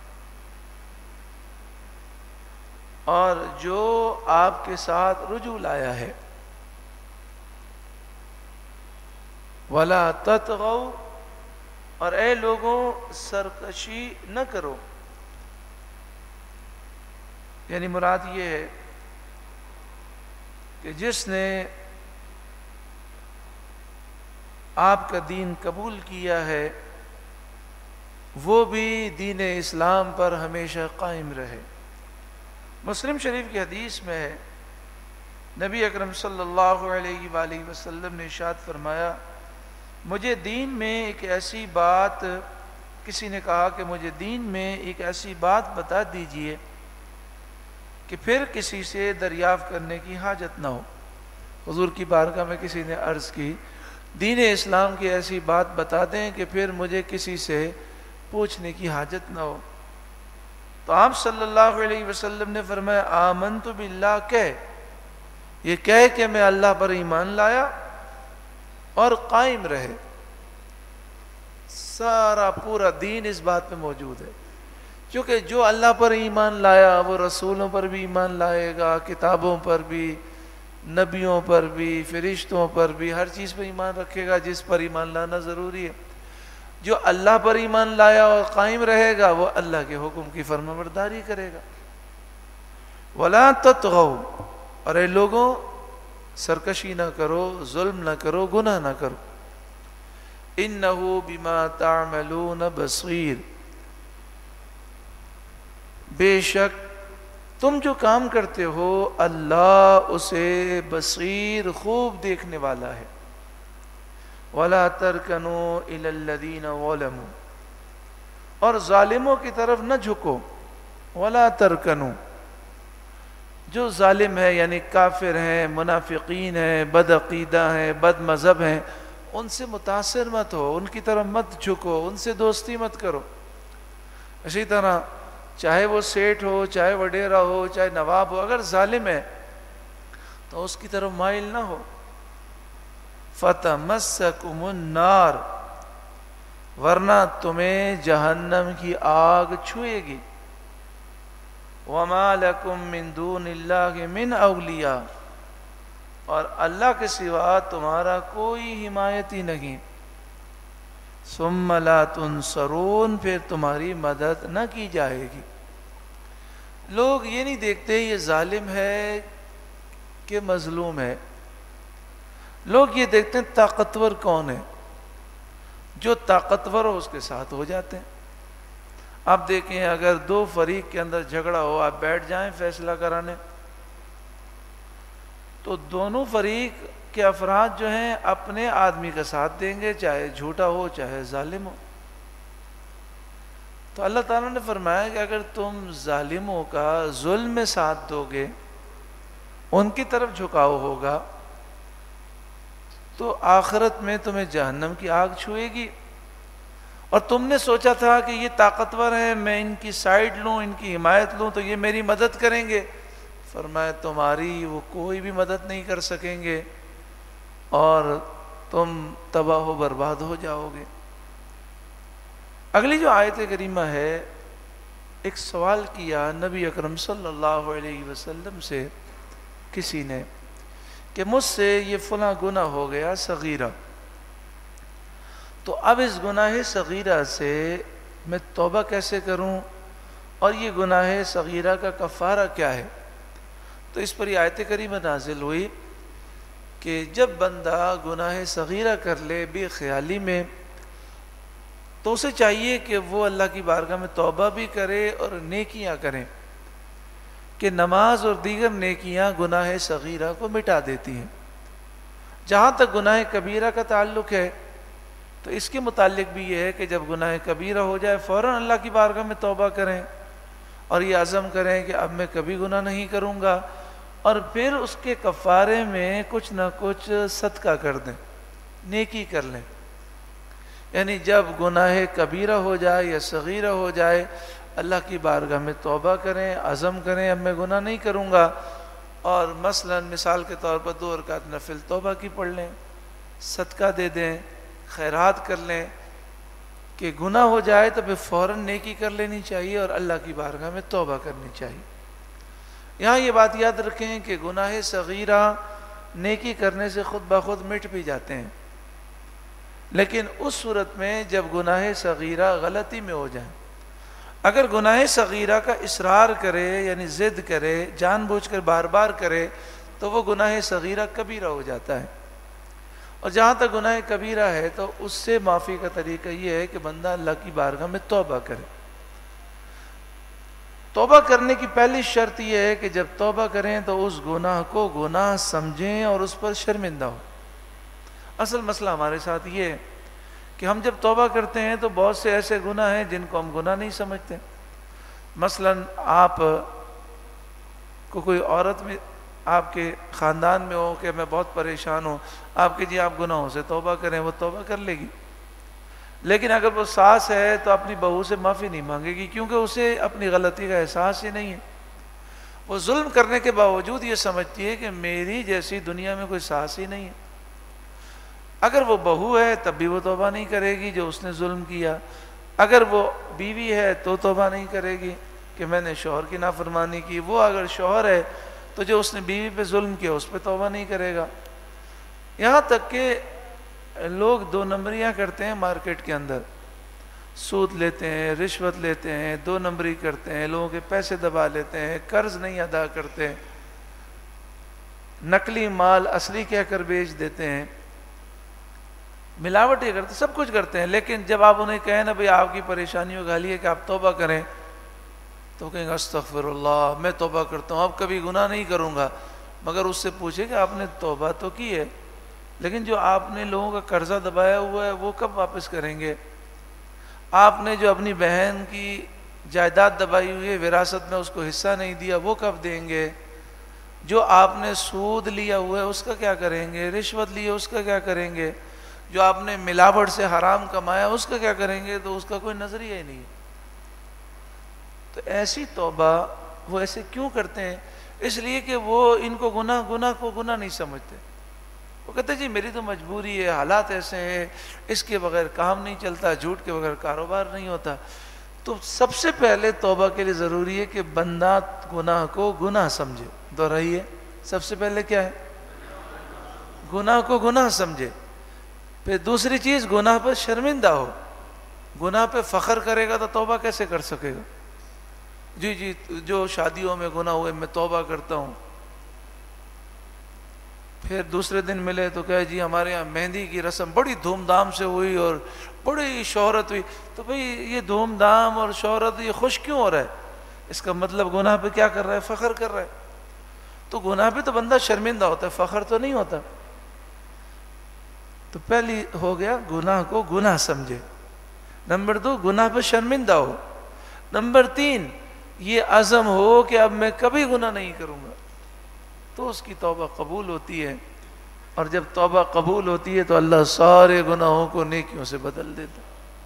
S1: اور جو آپ کے ساتھ رجوع لایا ہے. وَلَا تَطْغَوْا، اور اے لوگوں سرکشی نہ کرو. یعنی مراد یہ ہے کہ جس نے آپ کا دین قبول کیا ہے وہ بھی دین اسلام پر ہمیشہ قائم رہے. مسلم شریف کی حدیث میں ہے، نبی اکرم صلی اللہ علیہ وآلہ وسلم نے ارشاد فرمایا، مجھے دین میں ایک ایسی بات، کسی نے کہا کہ مجھے دین میں ایک ایسی بات بتا دیجئے کہ پھر کسی سے دریافت کرنے کی حاجت نہ ہو. حضور کی بارگاہ میں کسی نے عرض کی، دین اسلام کی ایسی بات بتا دیں کہ پھر مجھے کسی سے پوچھنے کی حاجت نہ ہو. تو آپ صلی اللہ علیہ وسلم نے فرمایا، آمنت باللہ، کہہ، یہ کہہ کہ میں اللہ پر ایمان لایا اور قائم رہے. سارا پورا دین اس بات میں موجود ہے، کیونکہ جو اللہ پر ایمان لایا وہ رسولوں پر بھی ایمان لائے گا، کتابوں پر بھی، نبیوں پر بھی، فرشتوں پر بھی، ہر چیز پر ایمان رکھے گا جس پر ایمان لانا ضروری ہے. جو اللہ پر ایمان لایا اور قائم رہے گا وہ اللہ کے حکم کی فرمانبرداری کرے گا. وَلَا تَطْغَوْا، اور اے لوگوں سرکشی نہ کرو، ظلم نہ کرو، گناہ نہ کرو. إِنَّهُ بِمَا تَعْمَلُونَ بَصِيرٌ، بے شک تم جو کام کرتے ہو اللہ اسے بصیر، خوب دیکھنے والا ہے. وَلَا تَرْكَنُوا إِلَى الَّذِينَ ظَلَمُوا، اور ظالموں کی طرف نہ جھکو. وَلَا تَرْكَنُوا، جو ظالم ہے یعنی کافر ہیں، منافقین ہیں، بد عقیدہ ہیں، بد مذہب ہیں، ان سے متاثر مت ہو، ان کی طرف مت جھکو، ان سے دوستی مت کرو. اسی طرح چاہے وہ سیٹھ ہو، چاہے وڈیرا ہو، چاہے نواب ہو، اگر ظالم ہے تو اس کی طرف مائل نہ ہو. فَتَمَسَّكُمُ النَّارُ، ورنہ تمہیں جہنم کی آگ چھوئے گی. وَمَا لَكُم مِّن دُونِ اللَّهِ مِنْ أَوْلِيَاءَ، اور اللہ کے سوا تمہارا کوئی حمایتی نہیں. ثُمَّ لَا تُنصَرُونَ، پھر تمہاری مدد نہ کی جائے گی. لوگ یہ نہیں دیکھتے یہ ظالم ہے کہ مظلوم ہے، لوگ یہ دیکھتے ہیں طاقتور کون ہے، جو طاقتور ہو اس کے ساتھ ہو جاتے ہیں. آپ دیکھیں اگر دو فریق کے اندر جھگڑا ہو، آپ بیٹھ جائیں فیصلہ کرانے، تو دونوں فریق کے افراد جو ہیں اپنے آدمی کا ساتھ دیں گے، چاہے جھوٹا ہو چاہے ظالم ہو. تو اللہ تعالیٰ نے فرمایا کہ اگر تم ظالموں کا ظلم میں ساتھ دو گے، ان کی طرف جھکاؤ ہوگا، تو آخرت میں تمہیں جہنم کی آگ چھوئے گی. اور تم نے سوچا تھا کہ یہ طاقتور ہیں، میں ان کی سائیڈ لوں، ان کی حمایت لوں تو یہ میری مدد کریں گے. فرمایا تمہاری وہ کوئی بھی مدد نہیں کر سکیں گے اور تم تباہ و برباد ہو جاؤ گے. اگلی جو آیت کریمہ ہے، ایک سوال کیا نبی اکرم صلی اللہ علیہ وسلم سے کسی نے کہ مجھ سے یہ فلاں گناہ ہو گیا صغیرہ، تو اب اس گناہ صغیرہ سے میں توبہ کیسے کروں، اور یہ گناہ صغیرہ کا کفارہ کیا ہے؟ تو اس پر یہ آیت کریمہ نازل ہوئی کہ جب بندہ گناہ صغیرہ کر لے بے خیالی میں، تو اسے چاہیے کہ وہ اللہ کی بارگاہ میں توبہ بھی کرے اور نیکیاں کریں، کہ نماز اور دیگر نیکیاں گناہ صغیرہ کو مٹا دیتی ہیں. جہاں تک گناہ کبیرہ کا تعلق ہے تو اس کے متعلق بھی یہ ہے کہ جب گناہ کبیرہ ہو جائے فوراً اللہ کی بارگاہ میں توبہ کریں اور یہ عزم کریں کہ اب میں کبھی گناہ نہیں کروں گا، اور پھر اس کے کفارے میں کچھ نہ کچھ صدقہ کر دیں، نیکی کر لیں. یعنی جب گناہ کبیرہ ہو جائے یا صغیرہ ہو جائے اللہ کی بارگاہ میں توبہ کریں، عزم کریں اب میں گناہ نہیں کروں گا، اور مثلا مثال کے طور پر 2 رکعت نفل توبہ کی پڑھ لیں، صدقہ دے دیں، خیرات کر لیں، کہ گناہ ہو جائے تو پھر فوراً نیکی کر لینی چاہیے اور اللہ کی بارگاہ میں توبہ کرنی چاہیے۔ یہاں یہ بات یاد رکھیں کہ گناہ صغیرہ نیکی کرنے سے خود بخود مٹ بھی جاتے ہیں، لیکن اس صورت میں جب گناہ صغیرہ غلطی میں ہو جائیں۔ اگر گناہ صغیرہ کا اصرار کرے یعنی ضد کرے، جان بوجھ کر بار بار کرے، تو وہ گناہ صغیرہ کبیرہ ہو جاتا ہے۔ اور جہاں تک گناہ کبیرہ ہے تو اس سے معافی کا طریقہ یہ ہے کہ بندہ اللہ کی بارگاہ میں توبہ کرے۔ توبہ کرنے کی پہلی شرط یہ ہے کہ جب توبہ کریں تو اس گناہ کو گناہ سمجھیں اور اس پر شرمندہ ہو۔ اصل مسئلہ ہمارے ساتھ یہ ہے کہ ہم جب توبہ کرتے ہیں تو بہت سے ایسے گناہ ہیں جن کو ہم گناہ نہیں سمجھتے۔ مثلا آپ کو کوئی عورت میں آپ کے خاندان میں ہو کہ میں بہت پریشان ہوں، آپ کہ جی آپ گناہوں سے توبہ کریں، وہ توبہ کر لے گی، لیکن اگر وہ ساس ہے تو اپنی بہو سے معافی نہیں مانگے گی، کیونکہ اسے اپنی غلطی کا احساس ہی نہیں ہے۔ وہ ظلم کرنے کے باوجود یہ سمجھتی ہے کہ میری جیسی دنیا میں کوئی ساس ہی نہیں ہے۔ اگر وہ بہو ہے تب بھی وہ توبہ نہیں کرے گی جو اس نے ظلم کیا، اگر وہ بیوی ہے تو توبہ نہیں کرے گی کہ میں نے شوہر کی نافرمانی کی، وہ اگر شوہر ہے تو جو اس نے بیوی پہ ظلم کیا اس پہ توبہ نہیں کرے گا۔ یہاں تک کہ لوگ 2 نمبریاں کرتے ہیں مارکیٹ کے اندر، سود لیتے ہیں، رشوت لیتے ہیں، 2 نمبری کرتے ہیں، لوگوں کے پیسے دبا لیتے ہیں، قرض نہیں ادا کرتے، نقلی مال اصلی کہہ کر بیچ دیتے ہیں، ملاوٹ یہ کرتے، سب کچھ کرتے ہیں، لیکن جب آپ انہیں کہیں نا بھئی آپ کی پریشانیوں کا حل ہے کہ آپ توبہ کریں، تو کہیں گے استغفر اللہ، میں توبہ کرتا ہوں، اب کبھی گناہ نہیں کروں گا۔ مگر اس سے پوچھے کہ آپ نے توبہ تو کی ہے، لیکن جو آپ نے لوگوں کا قرضہ دبایا ہوا ہے وہ کب واپس کریں گے؟ آپ نے جو اپنی بہن کی جائیداد دبائی ہوئی ہے، وراثت میں اس کو حصہ نہیں دیا، وہ کب دیں گے؟ جو آپ نے سود لیا ہوا ہے اس کا کیا کریں گے؟ رشوت لی ہے اس کا کیا کریں گے؟ جو آپ نے ملاوٹ سے حرام کمایا اس کا کیا کریں گے؟ تو اس کا کوئی نظریہ ہی نہیں ہے۔ تو ایسی توبہ وہ ایسے کیوں کرتے ہیں؟ اس لیے کہ وہ ان کو گناہ کو گناہ نہیں سمجھتے۔ وہ کہتے ہیں جی میری تو مجبوری ہے، حالات ایسے ہیں، اس کے بغیر کام نہیں چلتا، جھوٹ کے بغیر کاروبار نہیں ہوتا۔ تو سب سے پہلے توبہ کے لیے ضروری ہے کہ بندہ گناہ کو گناہ سمجھے۔ دہرائیے، سب سے پہلے کیا ہے؟ گناہ کو گناہ سمجھے۔ پھر دوسری چیز، گناہ پر شرمندہ ہو۔ گناہ پہ فخر کرے گا تو توبہ کیسے کر سکے گا؟ جی جو شادیوں میں گناہ ہوئے میں توبہ کرتا ہوں، پھر دوسرے دن ملے تو کہے جی ہمارے یہاں مہندی کی رسم بڑی دھوم دھام سے ہوئی اور بڑی شہرت ہوئی۔ تو بھئی یہ دھوم دھام اور شہرت یہ خوش کیوں ہو رہا ہے؟ اس کا مطلب گناہ پہ کیا کر رہا ہے؟ فخر کر رہا ہے۔ تو گناہ پہ تو بندہ شرمندہ ہوتا ہے، فخر تو نہیں ہوتا۔ تو پہلی ہو گیا گناہ کو گناہ سمجھے۔ نمبر 2، گناہ پہ شرمندہ ہو۔ نمبر 3، یہ عزم ہو کہ اب میں کبھی گناہ نہیں کروں گا، تو اس کی توبہ قبول ہوتی ہے۔ اور جب توبہ قبول ہوتی ہے تو اللہ سارے گناہوں کو نیکیوں سے بدل دیتا ہے۔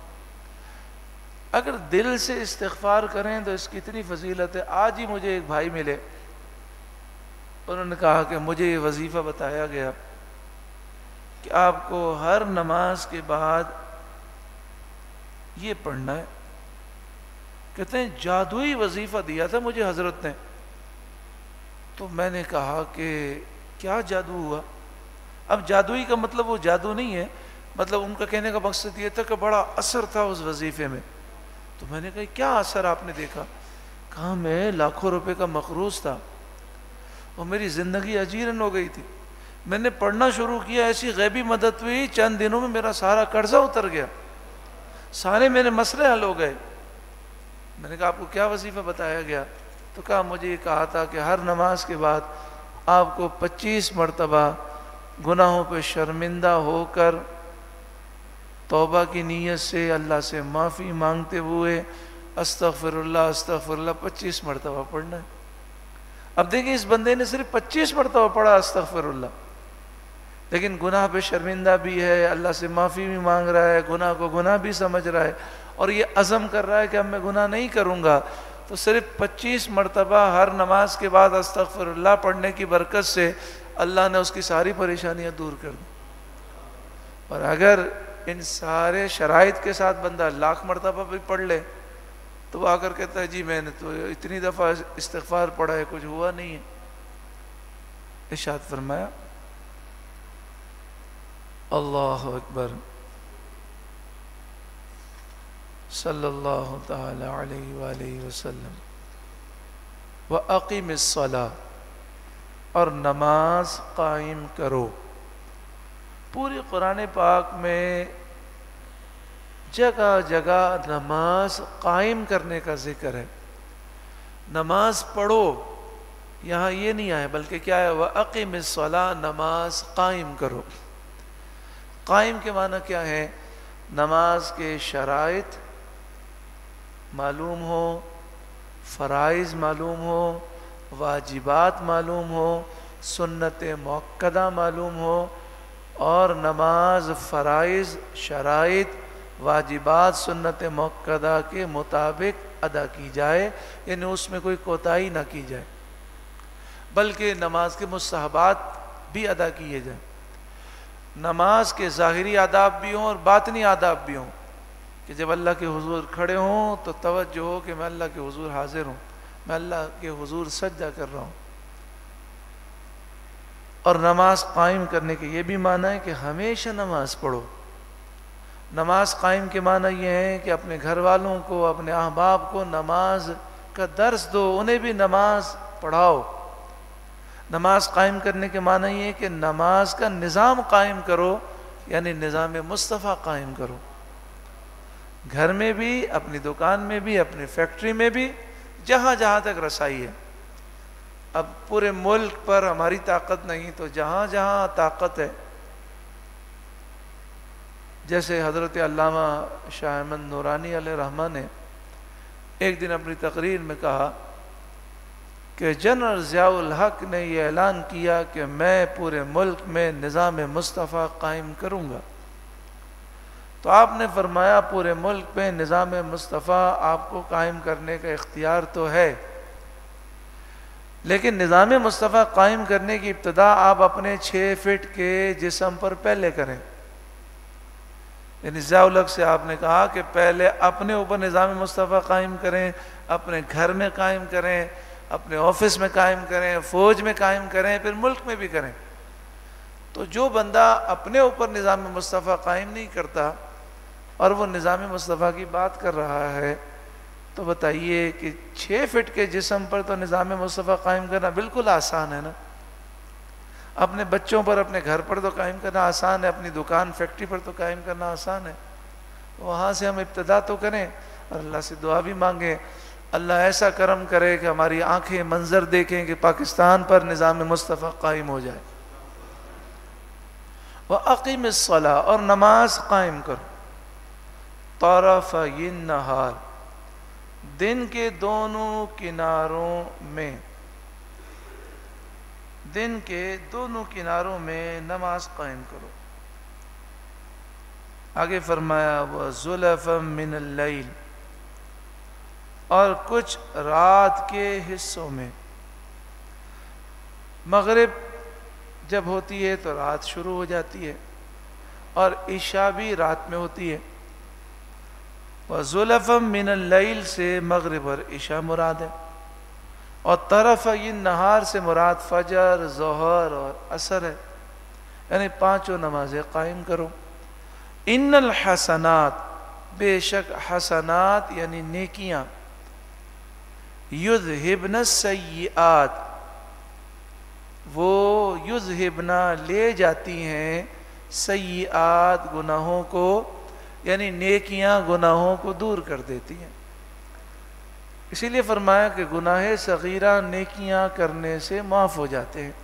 S1: اگر دل سے استغفار کریں تو اس کی اتنی فضیلت ہے۔ آج ہی مجھے ایک بھائی ملے، انہوں نے کہا کہ مجھے یہ وظیفہ بتایا گیا کہ آپ کو ہر نماز کے بعد یہ پڑھنا ہے۔ کہتے ہیں جادوئی وظیفہ دیا تھا مجھے حضرت نے۔ تو میں نے کہا کہ کیا جادو ہوا؟ اب جادوئی کا مطلب وہ جادو نہیں ہے، مطلب ان کا کہنے کا مقصد یہ تھا کہ بڑا اثر تھا اس وظیفے میں۔ تو میں نے کہا کیا اثر آپ نے دیکھا؟ کہا میں لاکھوں روپے کا مقروض تھا اور میری زندگی اجیرن ہو گئی تھی، میں نے پڑھنا شروع کیا، ایسی غیبی مدد ہوئی، چند دنوں میں میرا سارا قرضہ اتر گیا، سارے میرے مسئلے حل ہو گئے۔ میں نے کہا آپ کو کیا وظیفہ بتایا گیا؟ تو کہا مجھے یہ کہا تھا کہ ہر نماز کے بعد آپ کو 25 مرتبہ گناہوں پہ شرمندہ ہو کر توبہ کی نیت سے اللہ سے معافی مانگتے ہوئے استغفر اللہ 25 مرتبہ پڑھنا ہے۔ اب دیکھیں اس بندے نے صرف 25 مرتبہ پڑھا استغفر اللہ، لیکن گناہ پہ شرمندہ بھی ہے، اللہ سے معافی بھی مانگ رہا ہے، گناہ کو گناہ بھی سمجھ رہا ہے، اور یہ عزم کر رہا ہے کہ اب میں گناہ نہیں کروں گا۔ تو صرف 25 مرتبہ ہر نماز کے بعد استغفر اللہ پڑھنے کی برکت سے اللہ نے اس کی ساری پریشانیاں دور کر دی. اور اگر ان سارے شرائط کے ساتھ بندہ 1,00,000 مرتبہ بھی پڑھ لے تو وہ آ کر کہتا ہے جی میں نے تو اتنی دفعہ استغفار پڑھا ہے کچھ ہوا نہیں ہے. ارشاد فرمایا اللہ اکبر صلی اللہ تعالی علیہ وآلہ وسلم وَأَقِمِ الصَّلَاةَ اور نماز قائم کرو. پوری قرآن پاک میں جگہ جگہ نماز قائم کرنے کا ذکر ہے. نماز پڑھو یہاں یہ نہیں آیا بلکہ کیا ہے وَأَقِمِ الصَّلَاةَ نماز قائم کرو. قائم کے معنی کیا ہے؟ نماز کے شرائط معلوم ہو، فرائض معلوم ہو، واجبات معلوم ہو، سنت مؤکدہ معلوم ہو، اور نماز فرائض شرائط واجبات سنت مؤکدہ کے مطابق ادا کی جائے، یعنی اس میں کوئی کوتاہی نہ کی جائے، بلکہ نماز کے مستحبات بھی ادا کیے جائیں. نماز کے ظاہری آداب بھی ہوں اور باطنی آداب بھی ہوں کہ جب اللہ کے حضور کھڑے ہوں تو توجہ ہو کہ میں اللہ کے حضور حاضر ہوں، میں اللہ کے حضور سجدہ کر رہا ہوں. اور نماز قائم کرنے کے یہ بھی معنی ہے کہ ہمیشہ نماز پڑھو. نماز قائم کے معنی یہ ہے کہ اپنے گھر والوں کو، اپنے احباب کو نماز کا درس دو، انہیں بھی نماز پڑھاؤ. نماز قائم کرنے کے معنی یہ ہے کہ نماز کا نظام قائم کرو، یعنی نظام مصطفیٰ قائم کرو. گھر میں بھی، اپنی دکان میں بھی، اپنی فیکٹری میں بھی، جہاں جہاں تک رسائی ہے. اب پورے ملک پر ہماری طاقت نہیں تو جہاں جہاں طاقت ہے، جیسے حضرت علامہ شاہ احمد نورانی علیہ رحمہ نے ایک دن اپنی تقریر میں کہا کہ جنرل ضیاء الحق نے یہ اعلان کیا کہ میں پورے ملک میں نظام مصطفیٰ قائم کروں گا. تو آپ نے فرمایا پورے ملک میں نظام مصطفیٰ آپ کو قائم کرنے کا اختیار تو ہے، لیکن نظام مصطفیٰ قائم کرنے کی ابتدا آپ اپنے 6 فٹ کے جسم پر پہلے کریں. یعنی ضیاء الحق سے آپ نے کہا کہ پہلے اپنے اوپر نظام مصطفیٰ قائم کریں، اپنے گھر میں قائم کریں، اپنے آفس میں قائم کریں، فوج میں قائم کریں، پھر ملک میں بھی کریں. تو جو بندہ اپنے اوپر نظام مصطفیٰ قائم نہیں کرتا اور وہ نظام مصطفیٰ کی بات کر رہا ہے تو بتائیے کہ 6 فٹ کے جسم پر تو نظام مصطفیٰ قائم کرنا بالکل آسان ہے نا. اپنے بچوں پر، اپنے گھر پر تو قائم کرنا آسان ہے، اپنی دکان فیکٹری پر تو قائم کرنا آسان ہے. وہاں سے ہم ابتدا تو کریں اور اللہ سے دعا بھی مانگیں اللہ ایسا کرم کرے کہ ہماری آنکھیں منظر دیکھیں کہ پاکستان پر نظام مصطفیٰ قائم ہو جائے. وَأَقِمِ الصَّلَاةَ اور نماز قائم کرو. طَرَفَيِ النَّهَارِ دن کے دونوں کناروں میں، دن کے دونوں کناروں میں نماز قائم کرو. آگے فرمایا وَزُلَفًا مِّنَ اللَّيْلِ اور کچھ رات کے حصوں میں. مغرب جب ہوتی ہے تو رات شروع ہو جاتی ہے اور عشاء بھی رات میں ہوتی ہے. وَزُلَفًا مِّنَ اللَّيْلِ سے مغرب اور عشاء مراد ہے، اور طرفَيِ النَّهَارِ سے مراد فجر، ظہر اور عصر ہے، یعنی 5 نمازیں قائم کرو. ان الحسنات بے شک حسنات یعنی نیکیاں، یذہبن السیئات وہ یذہبن لے جاتی ہیں، سیئات گناہوں کو، یعنی نیکیاں گناہوں کو دور کر دیتی ہیں. اسی لیے فرمایا کہ گناہ صغیرہ نیکیاں کرنے سے معاف ہو جاتے ہیں.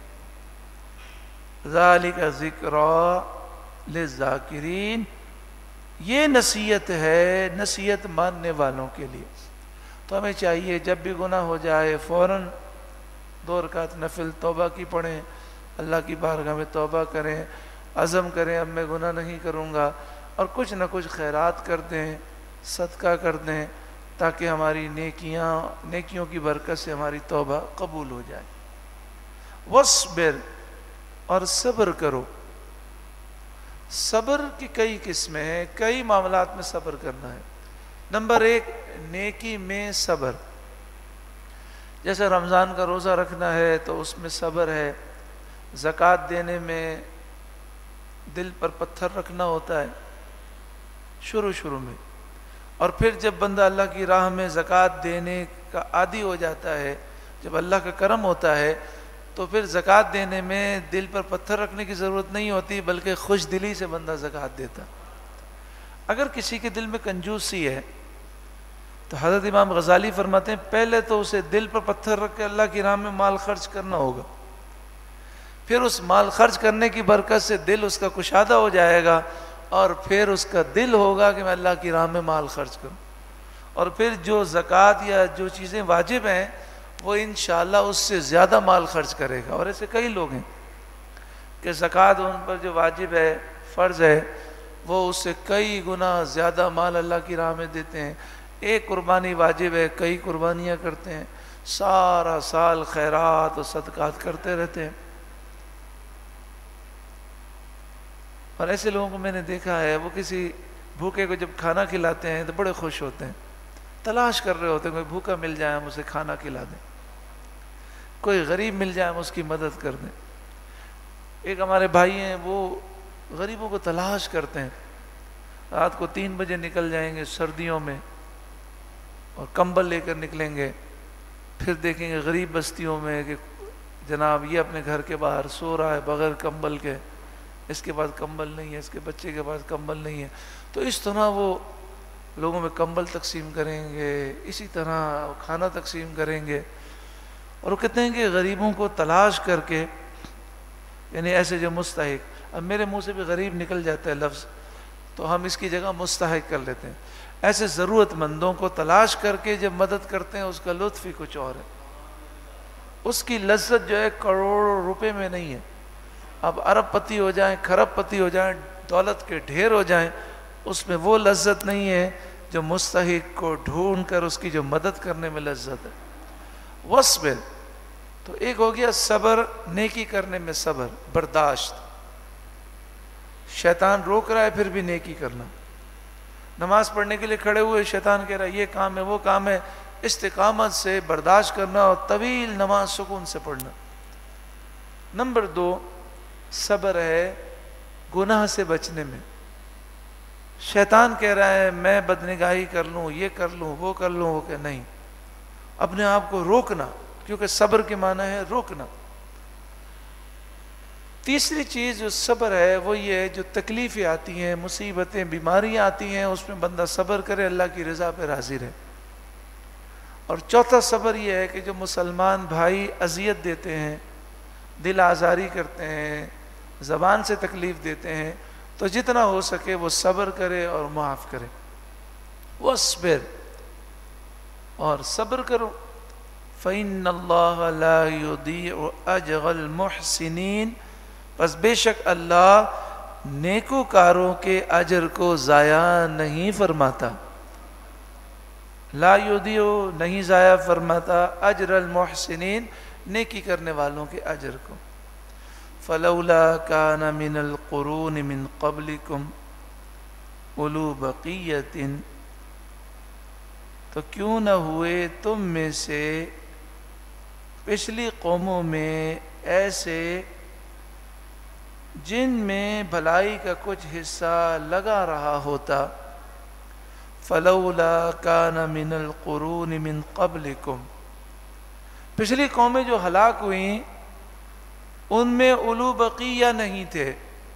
S1: ذالک ذکریٰ للذاکرین یہ نصیحت ہے نصیحت ماننے والوں کے لیے. تو ہمیں چاہیے جب بھی گناہ ہو جائے فوراً 2 رکعت نفل توبہ کی پڑھیں، اللہ کی بارگاہ میں توبہ کریں، عزم کریں اب میں گناہ نہیں کروں گا، اور کچھ نہ کچھ خیرات کر دیں، صدقہ کر دیں، تاکہ ہماری نیکیوں کی برکت سے ہماری توبہ قبول ہو جائے۔ وَاصْبِرْ، اور صبر کرو۔ صبر کی کئی قسمیں ہیں، کئی معاملات میں صبر کرنا ہے۔ نمبر 1، نیکی میں صبر۔ جیسے رمضان کا روزہ رکھنا ہے تو اس میں صبر ہے، زکوٰۃ دینے میں دل پر پتھر رکھنا ہوتا ہے شروع میں، اور پھر جب بندہ اللہ کی راہ میں زکوٰۃ دینے کا عادی ہو جاتا ہے، جب اللہ کا کرم ہوتا ہے تو پھر زکوٰۃ دینے میں دل پر پتھر رکھنے کی ضرورت نہیں ہوتی، بلکہ خوش دلی سے بندہ زکوٰۃ دیتا۔ اگر کسی کے دل میں کنجوسی ہے تو حضرت امام غزالی فرماتے ہیں پہلے تو اسے دل پر پتھر رکھ کے اللہ کی راہ میں مال خرچ کرنا ہوگا، پھر اس مال خرچ کرنے کی برکت سے دل اس کا کشادہ ہو جائے گا، اور پھر اس کا دل ہوگا کہ میں اللہ کی راہ میں مال خرچ کروں، اور پھر جو زکوٰۃ یا جو چیزیں واجب ہیں وہ انشاءاللہ اس سے زیادہ مال خرچ کرے گا۔ اور ایسے کئی لوگ ہیں کہ زکوٰۃ ان پر جو واجب ہے، فرض ہے، وہ اس سے کئی گنا زیادہ مال اللہ کی راہ میں دیتے ہیں۔ ایک قربانی واجب ہے، کئی قربانیاں کرتے ہیں، سارا سال خیرات و صدقات کرتے رہتے ہیں۔ اور ایسے لوگوں کو میں نے دیکھا ہے، وہ کسی بھوکے کو جب کھانا کھلاتے ہیں تو بڑے خوش ہوتے ہیں، تلاش کر رہے ہوتے ہیں کوئی بھوکا مل جائے ہم اسے کھانا کھلا دیں، کوئی غریب مل جائے ہم اس کی مدد کر دیں۔ ایک ہمارے بھائی ہیں، وہ غریبوں کو تلاش کرتے ہیں، رات کو 3 بجے نکل جائیں گے سردیوں میں اور کمبل لے کر نکلیں گے، پھر دیکھیں گے غریب بستیوں میں کہ جناب یہ اپنے گھر کے باہر سو رہا ہے بغیر کمبل کے، اس کے پاس کمبل نہیں ہے، اس کے بچے کے پاس کمبل نہیں ہے، تو اس طرح وہ لوگوں میں کمبل تقسیم کریں گے، اسی طرح کھانا تقسیم کریں گے۔ اور وہ کہتے ہیں کہ غریبوں کو تلاش کر کے، یعنی ایسے جو مستحق، اب میرے منہ سے بھی غریب نکل جاتا ہے لفظ تو ہم اس کی جگہ مستحق کر لیتے ہیں، ایسے ضرورت مندوں کو تلاش کر کے جب مدد کرتے ہیں اس کا لطف ہی کچھ اور ہے، اس کی لذت جو ہے کروڑوں روپے میں نہیں ہے۔ اب ارب پتی ہو جائیں، کھرب پتی ہو جائیں، دولت کے ڈھیر ہو جائیں، اس میں وہ لذت نہیں ہے جو مستحق کو ڈھونڈ کر اس کی جو مدد کرنے میں لذت ہے۔ وَاصْبِرْ، تو ایک ہو گیا صبر، نیکی کرنے میں صبر، برداشت، شیطان روک رہا ہے پھر بھی نیکی کرنا، نماز پڑھنے کے لیے کھڑے ہوئے شیطان کہہ رہا ہے یہ کام ہے وہ کام ہے، استقامت سے برداشت کرنا اور طویل نماز سکون سے پڑھنا۔ نمبر 2، صبر ہے گناہ سے بچنے میں۔ شیطان کہہ رہا ہے میں بدنگاہی کر لوں، یہ کر لوں، وہ کر لوں، وہ کہ نہیں، اپنے آپ کو روکنا، کیونکہ صبر کے معنی ہے روکنا۔ تیسری چیز جو صبر ہے وہ یہ ہے جو تکلیفیں آتی ہیں، مصیبتیں، بیماریاں آتی ہیں، اس میں بندہ صبر کرے، اللہ کی رضا پہ راضی رہے۔ اور چوتھا صبر یہ ہے کہ جو مسلمان بھائی اذیت دیتے ہیں، دل آزاری کرتے ہیں، زبان سے تکلیف دیتے ہیں، تو جتنا ہو سکے وہ صبر کرے اور معاف کرے۔ وَاصْبِرْ، اور صبر کرو۔ فَإِنَّ اللَّهَ لَا يُضِيعُ أَجْرَ الْمُحْسِنِينَ، پس بے شک اللہ نیکوکاروں کے اجر کو ضائع نہیں فرماتا۔ لا یضیع، نہیں ضائع فرماتا، اجر المحسنین، نیکی کرنے والوں کے اجر کو۔ فلولا کان من القرون من قبلکم اولو بقیۃ، تو کیوں نہ ہوئے تم میں سے پچھلی قوموں میں ایسے جن میں بھلائی کا کچھ حصہ لگا رہا ہوتا۔ فلولا کان من القرون من قبلکم، پچھلی قومیں جو ہلاک ہوئیں ان میں اولو بقیہ نہیں تھے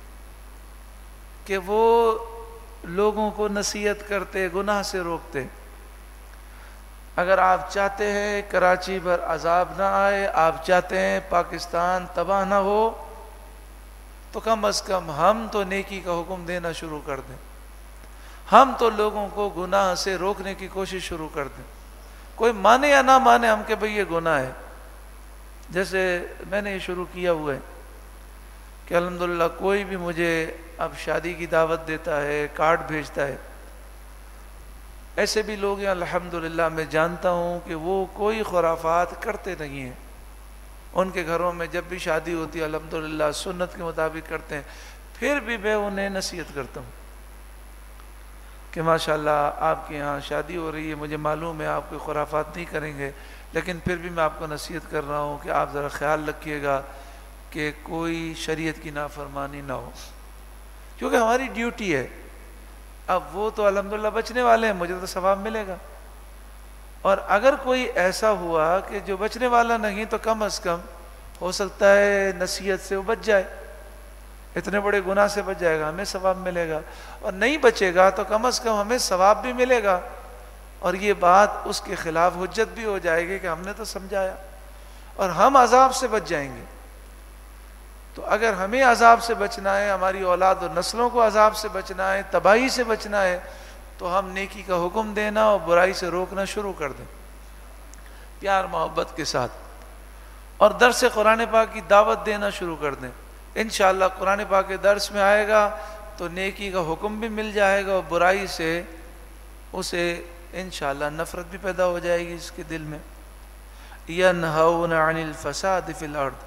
S1: کہ وہ لوگوں کو نصیحت کرتے، گناہ سے روکتے۔ اگر آپ چاہتے ہیں کراچی پر عذاب نہ آئے، آپ چاہتے ہیں پاکستان تباہ نہ ہو، تو کم از کم ہم تو نیکی کا حکم دینا شروع کر دیں، ہم تو لوگوں کو گناہ سے روکنے کی کوشش شروع کر دیں، کوئی مانے یا نہ مانے ہم کہ بھئی یہ گناہ ہے۔ جیسے میں نے یہ شروع کیا ہوا ہے کہ الحمدللہ کوئی بھی مجھے اب شادی کی دعوت دیتا ہے، کارڈ بھیجتا ہے، ایسے بھی لوگ ہیں الحمدللہ میں جانتا ہوں کہ وہ کوئی خرافات کرتے نہیں ہیں، ان کے گھروں میں جب بھی شادی ہوتی ہے الحمدللہ سنت کے مطابق کرتے ہیں، پھر بھی میں انہیں نصیحت کرتا ہوں کہ ماشاءاللہ آپ کے یہاں شادی ہو رہی ہے، مجھے معلوم ہے آپ کوئی خرافات نہیں کریں گے، لیکن پھر بھی میں آپ کو نصیحت کر رہا ہوں کہ آپ ذرا خیال رکھیے گا کہ کوئی شریعت کی نافرمانی نہ ہو، کیونکہ ہماری ڈیوٹی ہے۔ اب وہ تو الحمدللہ بچنے والے ہیں، مجھے تو ثواب ملے گا، اور اگر کوئی ایسا ہوا کہ جو بچنے والا نہیں تو کم از کم ہو سکتا ہے نصیحت سے وہ بچ جائے، اتنے بڑے گناہ سے بچ جائے گا، ہمیں ثواب ملے گا، اور نہیں بچے گا تو کم از کم ہمیں ثواب بھی ملے گا، اور یہ بات اس کے خلاف حجت بھی ہو جائے گی کہ ہم نے تو سمجھایا، اور ہم عذاب سے بچ جائیں گے۔ تو اگر ہمیں عذاب سے بچنا ہے، ہماری اولاد اور نسلوں کو عذاب سے بچنا ہے، تباہی سے بچنا ہے، تو ہم نیکی کا حکم دینا اور برائی سے روکنا شروع کر دیں پیار محبت کے ساتھ، اور درس قرآن پاک کی دعوت دینا شروع کر دیں۔ انشاءاللہ قرآن پاک کے درس میں آئے گا تو نیکی کا حکم بھی مل جائے گا، اور برائی سے اسے انشاءاللہ نفرت بھی پیدا ہو جائے گی اس کے دل میں۔ ینہون عن الفساد فی الارض،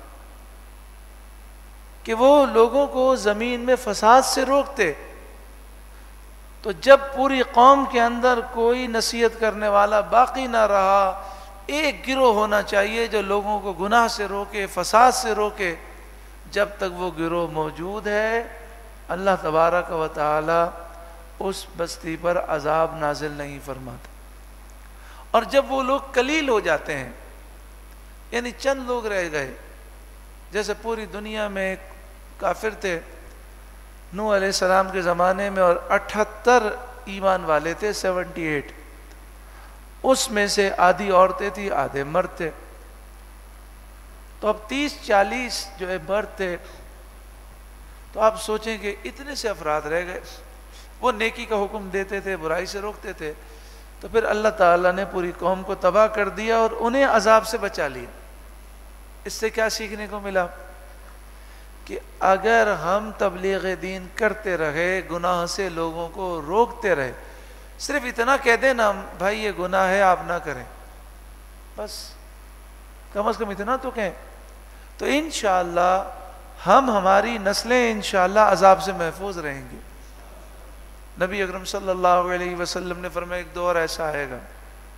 S1: کہ وہ لوگوں کو زمین میں فساد سے روکتے۔ تو جب پوری قوم کے اندر کوئی نصیحت کرنے والا باقی نہ رہا، ایک گروہ ہونا چاہیے جو لوگوں کو گناہ سے روکے، فساد سے روکے۔ جب تک وہ گروہ موجود ہے اللہ تبارک و تعالی اس بستی پر عذاب نازل نہیں فرماتا، اور جب وہ لوگ قلیل ہو جاتے ہیں، یعنی چند لوگ رہ گئے، جیسے پوری دنیا میں کافر تھے نوح علیہ السلام کے زمانے میں، اور 78 ایمان والے تھے، 78، اس میں سے آدھی عورتیں تھیں، آدھے مرد تھے، تو اب 30-40 جو ہے مرد تھے، تو آپ سوچیں کہ اتنے سے افراد رہ گئے۔ وہ نیکی کا حکم دیتے تھے، برائی سے روکتے تھے، تو پھر اللہ تعالیٰ نے پوری قوم کو تباہ کر دیا اور انہیں عذاب سے بچا لیا۔ اس سے کیا سیکھنے کو ملا؟ کہ اگر ہم تبلیغ دین کرتے رہے، گناہ سے لوگوں کو روکتے رہے، صرف اتنا کہہ دیں نا بھائی یہ گناہ ہے آپ نہ کریں، بس کم از کم اتنا تو کہیں، تو انشاءاللہ ہماری نسلیں انشاءاللہ عذاب سے محفوظ رہیں گی۔ نبی اکرم صلی اللہ علیہ وسلم نے فرمایا ایک دور ایسا آئے گا،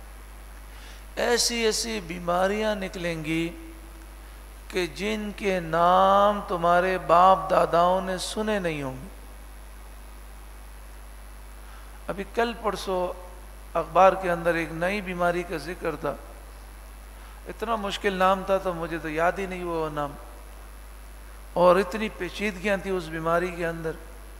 S1: ایسی ایسی بیماریاں نکلیں گی کہ جن کے نام تمہارے باپ داداؤں نے سنے نہیں ہوں گے۔ ابھی کل پرسوں اخبار کے اندر ایک نئی بیماری کا ذکر تھا، اتنا مشکل نام تھا تو مجھے تو یاد ہی نہیں ہوا وہ نام، اور اتنی پیچیدگیاں تھیں اس بیماری کے اندر۔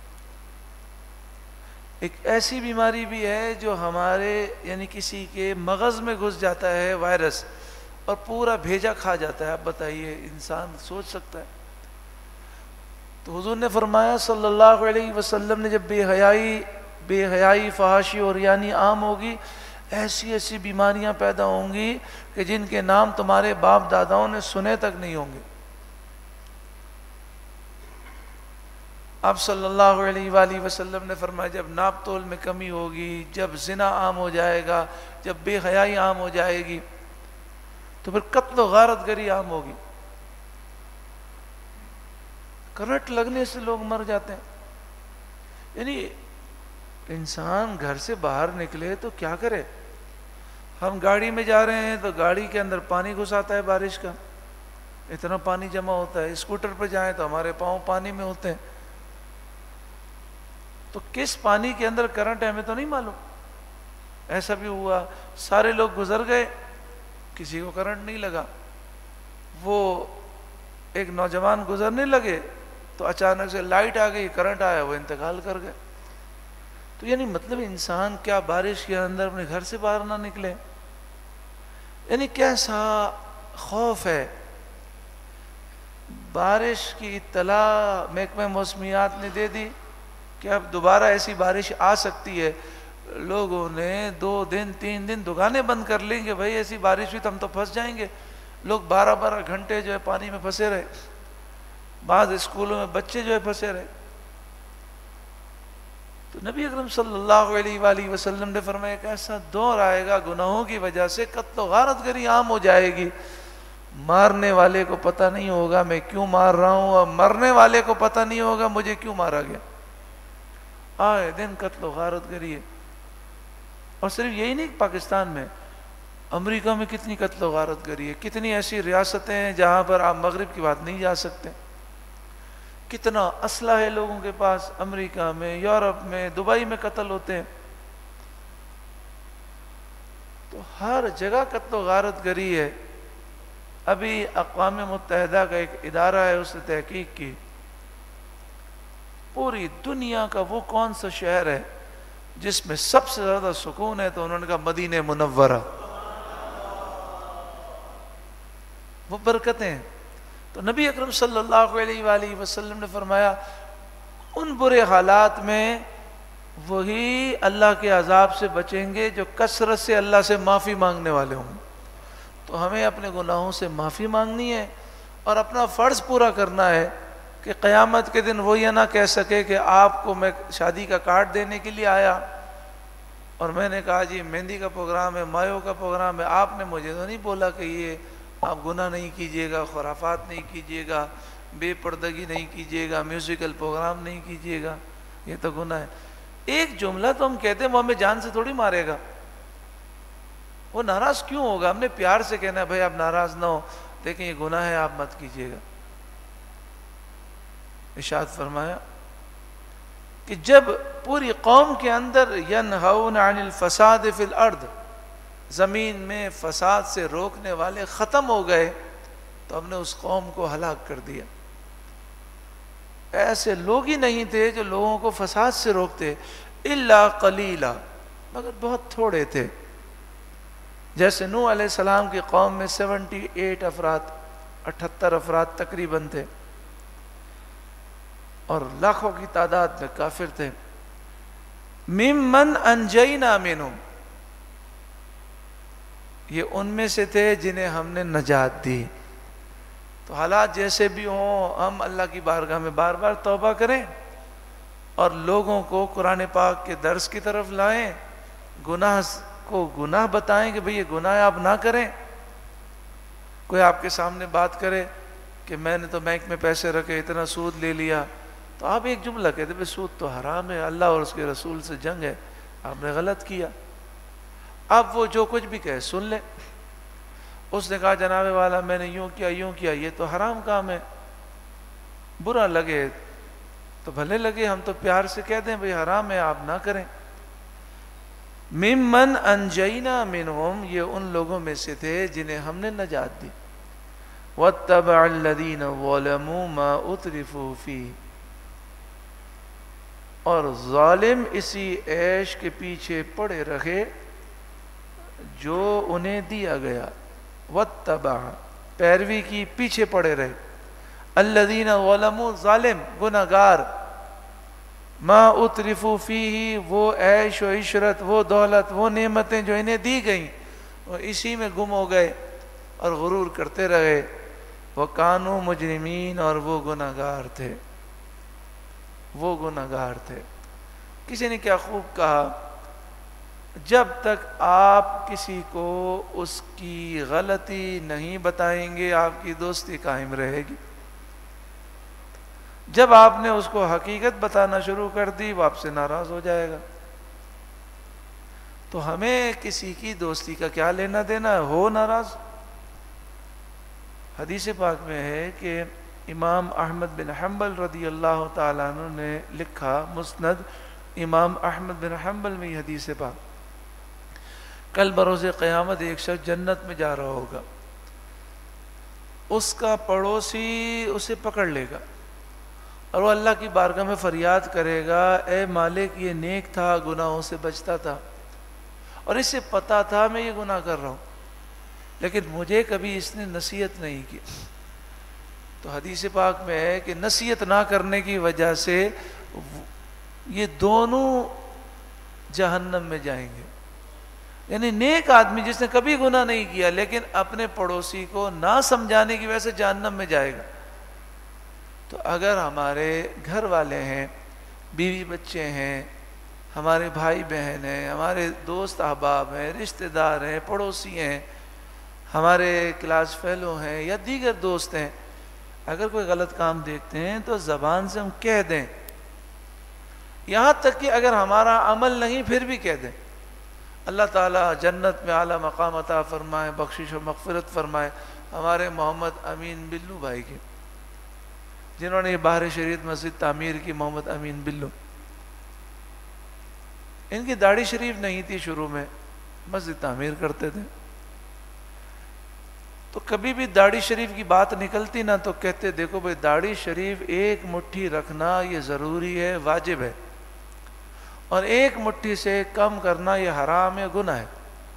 S1: ایک ایسی بیماری بھی ہے جو ہمارے یعنی کسی کے مغز میں گھس جاتا ہے وائرس، اور پورا بھیجا کھا جاتا ہے۔ آپ بتائیے انسان سوچ سکتا ہے؟ تو حضور نے فرمایا صلی اللہ علیہ وسلم نے جب بے حیائی فحاشی اور یعنی عام ہوگی، ایسی ایسی بیماریاں پیدا ہوں گی کہ جن کے نام تمہارے باپ داداؤں نے سنے تک نہیں ہوں گے۔ آپ صلی اللہ علیہ وآلہ وسلم نے فرمایا جب ناپ تول میں کمی ہوگی، جب زنا عام ہو جائے گا، جب بے حیائی عام ہو جائے گی، تو پھر قتل و غارت گری عام ہوگی۔ کرنٹ لگنے سے لوگ مر جاتے ہیں۔ یعنی انسان گھر سے باہر نکلے تو کیا کرے؟ ہم گاڑی میں جا رہے ہیں تو گاڑی کے اندر پانی گھس آتا ہے بارش کا، اتنا پانی جمع ہوتا ہے۔ اسکوٹر پہ جائیں تو ہمارے پاؤں پانی میں ہوتے ہیں، تو کس پانی کے اندر کرنٹ ہے ہمیں تو نہیں معلوم۔ ایسا بھی ہوا سارے لوگ گزر گئے، کسی کو کرنٹ نہیں لگا۔ وہ ایک نوجوان گزرنے لگے تو اچانک سے لائٹ آ گئی، کرنٹ آیا، وہ انتقال کر گئے۔ تو یعنی مطلب انسان کیا بارش کے اندر اپنے گھر سے باہر نہ نکلے؟ یعنی کیسا خوف ہے۔ بارش کی اطلاع محکمہ موسمیات نے دے دی کہ اب دوبارہ ایسی بارش آ سکتی ہے۔ لوگوں نے 2 دن 3 دن دکانیں بند کر لیں گے، بھائی ایسی بارش ہوئی تو ہم تو پھنس جائیں گے۔ لوگ 12 گھنٹے جو ہے پانی میں پھنسے رہے، بعض اسکولوں میں بچے جو ہے پھنسے رہے۔ تو نبی اکرم صلی اللہ علیہ وآلہ وسلم نے فرمایا کہ ایسا دور آئے گا گناہوں کی وجہ سے قتل و غارت گری عام ہو جائے گی، مارنے والے کو پتہ نہیں ہوگا میں کیوں مار رہا ہوں، اور مرنے والے کو پتہ نہیں ہوگا مجھے کیوں مارا گیا. آئے دن قتل و غارت گری ہے. اور صرف یہی نہیں پاکستان میں، امریکہ میں کتنی قتل و غارت گری ہے، کتنی ایسی ریاستیں ہیں جہاں پر آپ مغرب کی بات نہیں جا سکتے. کتنا اسلحہ ہے لوگوں کے پاس، امریکہ میں، یورپ میں، دبئی میں قتل ہوتے ہیں. تو ہر جگہ قتل و غارت گری ہے. ابھی اقوام متحدہ کا ایک ادارہ ہے، اس نے تحقیق کی پوری دنیا کا وہ کون سا شہر ہے جس میں سب سے زیادہ سکون ہے، تو انہوں نے کہا مدینہ منورہ. وہ برکتیں ہیں. تو نبی اکرم صلی اللہ علیہ وآلہ وسلم نے فرمایا ان برے حالات میں وہی اللہ کے عذاب سے بچیں گے جو کثرت سے اللہ سے معافی مانگنے والے ہوں گے. تو ہمیں اپنے گناہوں سے معافی مانگنی ہے اور اپنا فرض پورا کرنا ہے کہ قیامت کے دن وہ یہ نہ کہہ سکے کہ آپ کو میں شادی کا کارڈ دینے کے لیے آیا اور میں نے کہا جی مہندی کا پروگرام ہے، مایو کا پروگرام ہے، آپ نے مجھے تو نہیں بولا کہ یہ آپ گناہ نہیں کیجیے گا، خرافات نہیں کیجیے گا، بے پردگی نہیں کیجیے گا، میوزیکل پروگرام نہیں کیجیے گا، یہ تو گناہ ہے. ایک جملہ تو ہم کہتے ہیں وہ ہمیں جان سے تھوڑی مارے گا. وہ ناراض کیوں ہوگا؟ ہم نے پیار سے کہنا ہے بھائی آپ ناراض نہ ہو، لیکن یہ گناہ ہے آپ مت کیجیے گا. ارشاد فرمایا کہ جب پوری قوم کے اندر ینہون عن الفساد فی الارض، زمین میں فساد سے روکنے والے ختم ہو گئے تو ہم نے اس قوم کو ہلاک کر دیا. ایسے لوگ ہی نہیں تھے جو لوگوں کو فساد سے روکتے، الا قلیلا، مگر بہت تھوڑے تھے. جیسے نوح علیہ السلام کی قوم میں 78 افراد، 78 افراد تقریباً تھے اور لاکھوں کی تعداد میں کافر تھے. ممن انجینا منہم، یہ ان میں سے تھے جنہیں ہم نے نجات دی. تو حالات جیسے بھی ہوں ہم اللہ کی بارگاہ میں بار بار توبہ کریں اور لوگوں کو قرآن پاک کے درس کی طرف لائیں، گناہ کو گناہ بتائیں کہ بھئی یہ گناہ آپ نہ کریں. کوئی آپ کے سامنے بات کرے کہ میں نے تو بینک میں پیسے رکھے اتنا سود لے لیا، تو آپ ایک جملہ کہتے بھئی سود تو حرام ہے، اللہ اور اس کے رسول سے جنگ ہے، آپ نے غلط کیا. اب وہ جو کچھ بھی کہے سن لے. اس نے کہا جناب والا میں نے یوں کیا، یہ تو حرام کام ہے. برا لگے تو بھلے لگے، ہم تو پیار سے کہہ دیں بھئی حرام ہے آپ نہ کریں. ممن انجینا منہم، یہ ان لوگوں میں سے تھے جنہیں ہم نے نجات دی. واتبع الذین ظلموا ما اترفوا فیہ، اور ظالم اسی عیش کے پیچھے پڑے رہے جو انہیں دیا گیا. واتبع، پیروی کی، پیچھے پڑے رہے. الذین ظلموا، ظالم گناہگار، ما اترفوا فیہ، وہ عیش و عشرت، وہ دولت، وہ نعمتیں جو انہیں دی گئیں وہ اسی میں گم ہو گئے اور غرور کرتے رہے. وکانوا مجرمین، اور وہ گناہگار تھے، وہ گناہگار تھے. کسی نے کیا خوب کہا، جب تک آپ کسی کو اس کی غلطی نہیں بتائیں گے آپ کی دوستی قائم رہے گی. جب آپ نے اس کو حقیقت بتانا شروع کر دی وہ آپ سے ناراض ہو جائے گا. تو ہمیں کسی کی دوستی کا کیا لینا دینا ہے، ہو ناراض. حدیث پاک میں ہے کہ امام احمد بن حنبل رضی اللہ تعالیٰ عنہ نے لکھا، مسند امام احمد بن حنبل میں یہ حدیث پاک، کل بروز قیامت ایک شخص جنت میں جا رہا ہوگا، اس کا پڑوسی اسے پکڑ لے گا اور وہ اللہ کی بارگاہ میں فریاد کرے گا، اے مالک یہ نیک تھا، گناہوں سے بچتا تھا اور اسے پتا تھا میں یہ گناہ کر رہا ہوں، لیکن مجھے کبھی اس نے نصیحت نہیں کی. تو حدیث پاک میں ہے کہ نصیحت نہ کرنے کی وجہ سے یہ دونوں جہنم میں جائیں گے. یعنی نیک آدمی جس نے کبھی گناہ نہیں کیا لیکن اپنے پڑوسی کو نہ سمجھانے کی وجہ سے جہنم میں جائے گا. تو اگر ہمارے گھر والے ہیں، بیوی بچے ہیں، ہمارے بھائی بہن ہیں، ہمارے دوست احباب ہیں، رشتہ دار ہیں، پڑوسی ہیں، ہمارے کلاس فیلو ہیں یا دیگر دوست ہیں، اگر کوئی غلط کام دیکھتے ہیں تو زبان سے ہم کہہ دیں، یہاں تک کہ اگر ہمارا عمل نہیں پھر بھی کہہ دیں۔ اللہ تعالیٰ جنت میں اعلیٰ مقام عطا فرمائے، بخشش و مغفرت فرمائے ہمارے محمد امین بلو بھائی کے، جنہوں نے یہ باہر شریعت مسجد تعمیر کی، محمد امین بلو۔ ان کی داڑھی شریف نہیں تھی، شروع میں مسجد تعمیر کرتے تھے، تو کبھی بھی داڑھی شریف کی بات نکلتی نا تو کہتے دیکھو بھائی داڑھی شریف ایک مٹھی رکھنا یہ ضروری ہے، واجب ہے، اور ایک مٹھی سے کم کرنا یہ حرام ہے، گناہ ہے۔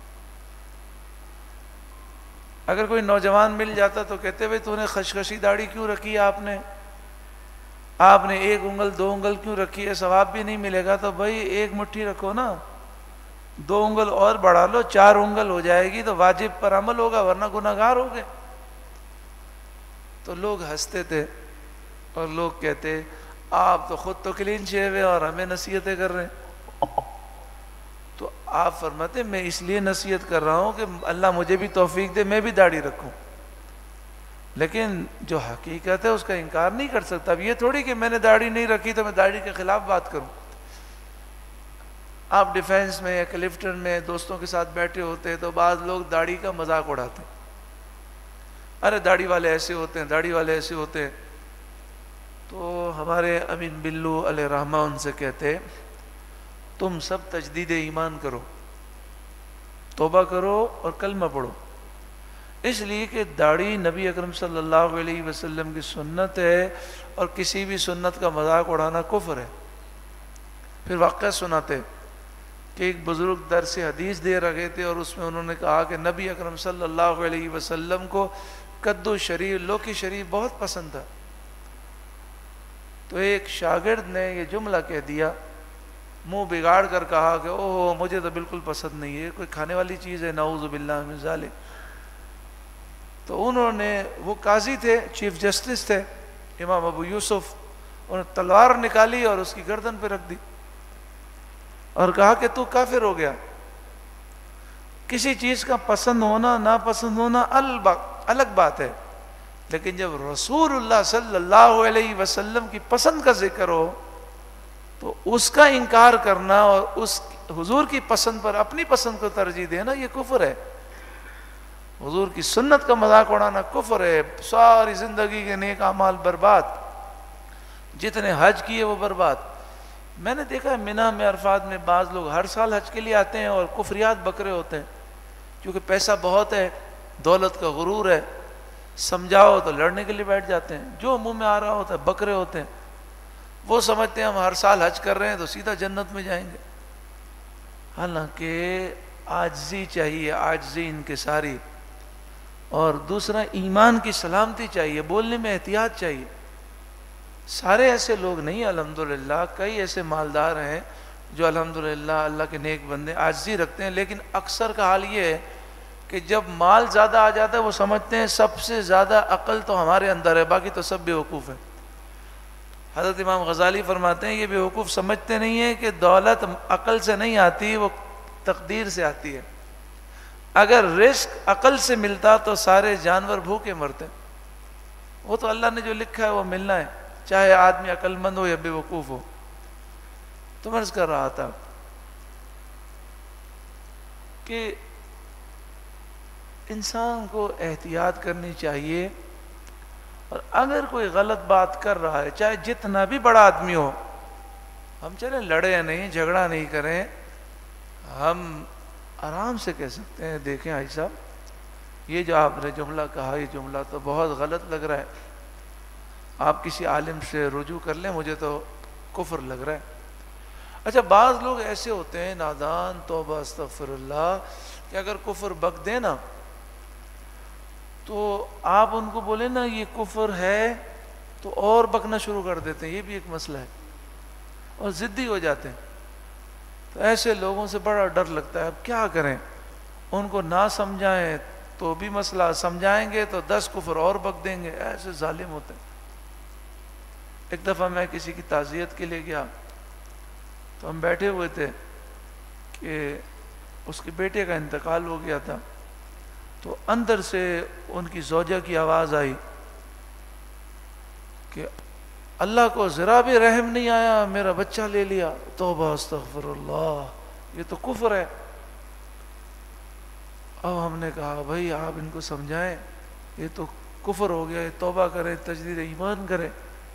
S1: اگر کوئی نوجوان مل جاتا تو کہتے بھائی تو نے خشخشی داڑھی کیوں رکھی ہے، آپ نے ایک انگل دو انگل کیوں رکھی ہے، ثواب بھی نہیں ملے گا، تو بھائی ایک مٹھی رکھو نا، دو انگل اور بڑھا لو، 4 انگل ہو جائے گی تو واجب پر عمل ہوگا، ورنہ گناہگار ہوگے۔ تو لوگ ہنستے تھے اور لوگ کہتے آپ تو خود تو کلین شیو ہے اور ہمیں نصیحتیں کر رہے ہیں۔ تو آپ فرماتے میں اس لیے نصیحت کر رہا ہوں کہ اللہ مجھے بھی توفیق دے میں بھی داڑھی رکھوں، لیکن جو حقیقت ہے اس کا انکار نہیں کر سکتا۔ اب یہ تھوڑی کہ میں نے داڑھی نہیں رکھی تو میں داڑھی کے خلاف بات کروں۔ آپ ڈیفینس میں یا کلفٹن میں دوستوں کے ساتھ بیٹھے ہوتے ہیں تو بعض لوگ داڑھی کا مذاق اڑاتے ہیں، ارے داڑھی والے ایسے ہوتے ہیں، داڑھی والے ایسے ہوتے ہیں۔ تو ہمارے امین بلو علیہ رحمہ ان سے کہتے تم سب تجدید ایمان کرو، توبہ کرو اور کلمہ پڑھو، اس لیے کہ داڑھی نبی اکرم صلی اللہ علیہ وسلم کی سنت ہے، اور کسی بھی سنت کا مذاق اڑانا کفر ہے۔ پھر واقعہ سناتے کہ ایک بزرگ درس حدیث دے رہے تھے اور اس میں انہوں نے کہا کہ نبی اکرم صلی اللہ علیہ وسلم کو کدو شریف، لوکی شریف بہت پسند تھا۔ تو ایک شاگرد نے یہ جملہ کہہ دیا، منہ بگاڑ کر کہا کہ اوہ مجھے تو بالکل پسند نہیں ہے، کوئی کھانے والی چیز ہے، نعوذ باللہ من ذالک۔ تو انہوں نے، وہ قاضی تھے، چیف جسٹس تھے امام ابو یوسف، انہوں نے تلوار نکالی اور اس کی گردن پہ رکھ دی اور کہا کہ تو کافر ہو گیا۔ کسی چیز کا پسند ہونا ناپسند ہونا الگ بات ہے، لیکن جب رسول اللہ صلی اللہ علیہ وسلم کی پسند کا ذکر ہو تو اس کا انکار کرنا اور اس حضور کی پسند پر اپنی پسند کو ترجیح دینا یہ کفر ہے۔ حضور کی سنت کا مذاق اڑانا کفر ہے، ساری زندگی کے نیک اعمال برباد، جتنے حج کیے وہ برباد۔ میں نے دیکھا ہے منی میں، عرفات میں بعض لوگ ہر سال حج کے لیے آتے ہیں اور کفریات بکرے ہوتے ہیں، کیونکہ پیسہ بہت ہے، دولت کا غرور ہے، سمجھاؤ تو لڑنے کے لیے بیٹھ جاتے ہیں، جو منہ میں آ رہا ہوتا ہے بکرے ہوتے ہیں۔ وہ سمجھتے ہیں ہم ہر سال حج کر رہے ہیں تو سیدھا جنت میں جائیں گے، حالانکہ عاجزی چاہیے، عاجزی انکساری، اور دوسرا ایمان کی سلامتی چاہیے، بولنے میں احتیاط چاہیے۔ سارے ایسے لوگ نہیں، الحمدللہ کئی ایسے مالدار ہیں جو الحمدللہ اللہ کے نیک بندے عاجزی رکھتے ہیں، لیکن اکثر کا حال یہ ہے کہ جب مال زیادہ آ جاتا ہے وہ سمجھتے ہیں سب سے زیادہ عقل تو ہمارے اندر ہے، باقی تو سب بیوقوف ہیں۔ حضرت امام غزالی فرماتے ہیں یہ بیوقوف سمجھتے نہیں ہیں کہ دولت عقل سے نہیں آتی، وہ تقدیر سے آتی ہے۔ اگر رزق عقل سے ملتا تو سارے جانور بھوکے مرتے، وہ تو اللہ نے جو لکھا ہے وہ ملنا ہے، چاہے آدمی عقل مند ہو یا بے وقوف ہو۔ تو میں عرض کر رہا تھا کہ انسان کو احتیاط کرنی چاہیے، اور اگر کوئی غلط بات کر رہا ہے چاہے جتنا بھی بڑا آدمی ہو، ہم چلیں لڑیں نہیں، جھگڑا نہیں کریں، ہم آرام سے کہہ سکتے ہیں دیکھیں بھائی صاحب یہ جو آپ نے جملہ کہا یہ جملہ تو بہت غلط لگ رہا ہے، آپ کسی عالم سے رجوع کر لیں، مجھے تو کفر لگ رہا ہے۔ اچھا بعض لوگ ایسے ہوتے ہیں نادان، توبہ استغفر اللہ، کہ اگر کفر بک دے نا تو آپ ان کو بولیں نا یہ کفر ہے تو اور بکنا شروع کر دیتے ہیں، یہ بھی ایک مسئلہ ہے، اور ضدی ہو جاتے ہیں۔ تو ایسے لوگوں سے بڑا ڈر لگتا ہے، اب کیا کریں، ان کو نہ سمجھائیں تو بھی مسئلہ، سمجھائیں گے تو 10 کفر اور بک دیں گے، ایسے ظالم ہوتے ہیں۔ ایک دفعہ میں کسی کی تعزیت کے لیے گیا تو ہم بیٹھے ہوئے تھے کہ اس کے بیٹے کا انتقال ہو گیا تھا، تو اندر سے ان کی زوجہ کی آواز آئی کہ اللہ کو ذرا بھی رحم نہیں آیا، میرا بچہ لے لیا۔ توبہ استغفر اللہ، یہ تو کفر ہے۔ اب ہم نے کہا بھائی آپ ان کو سمجھائیں، یہ تو کفر ہو گیا، توبہ کریں، تجدید ایمان کریں۔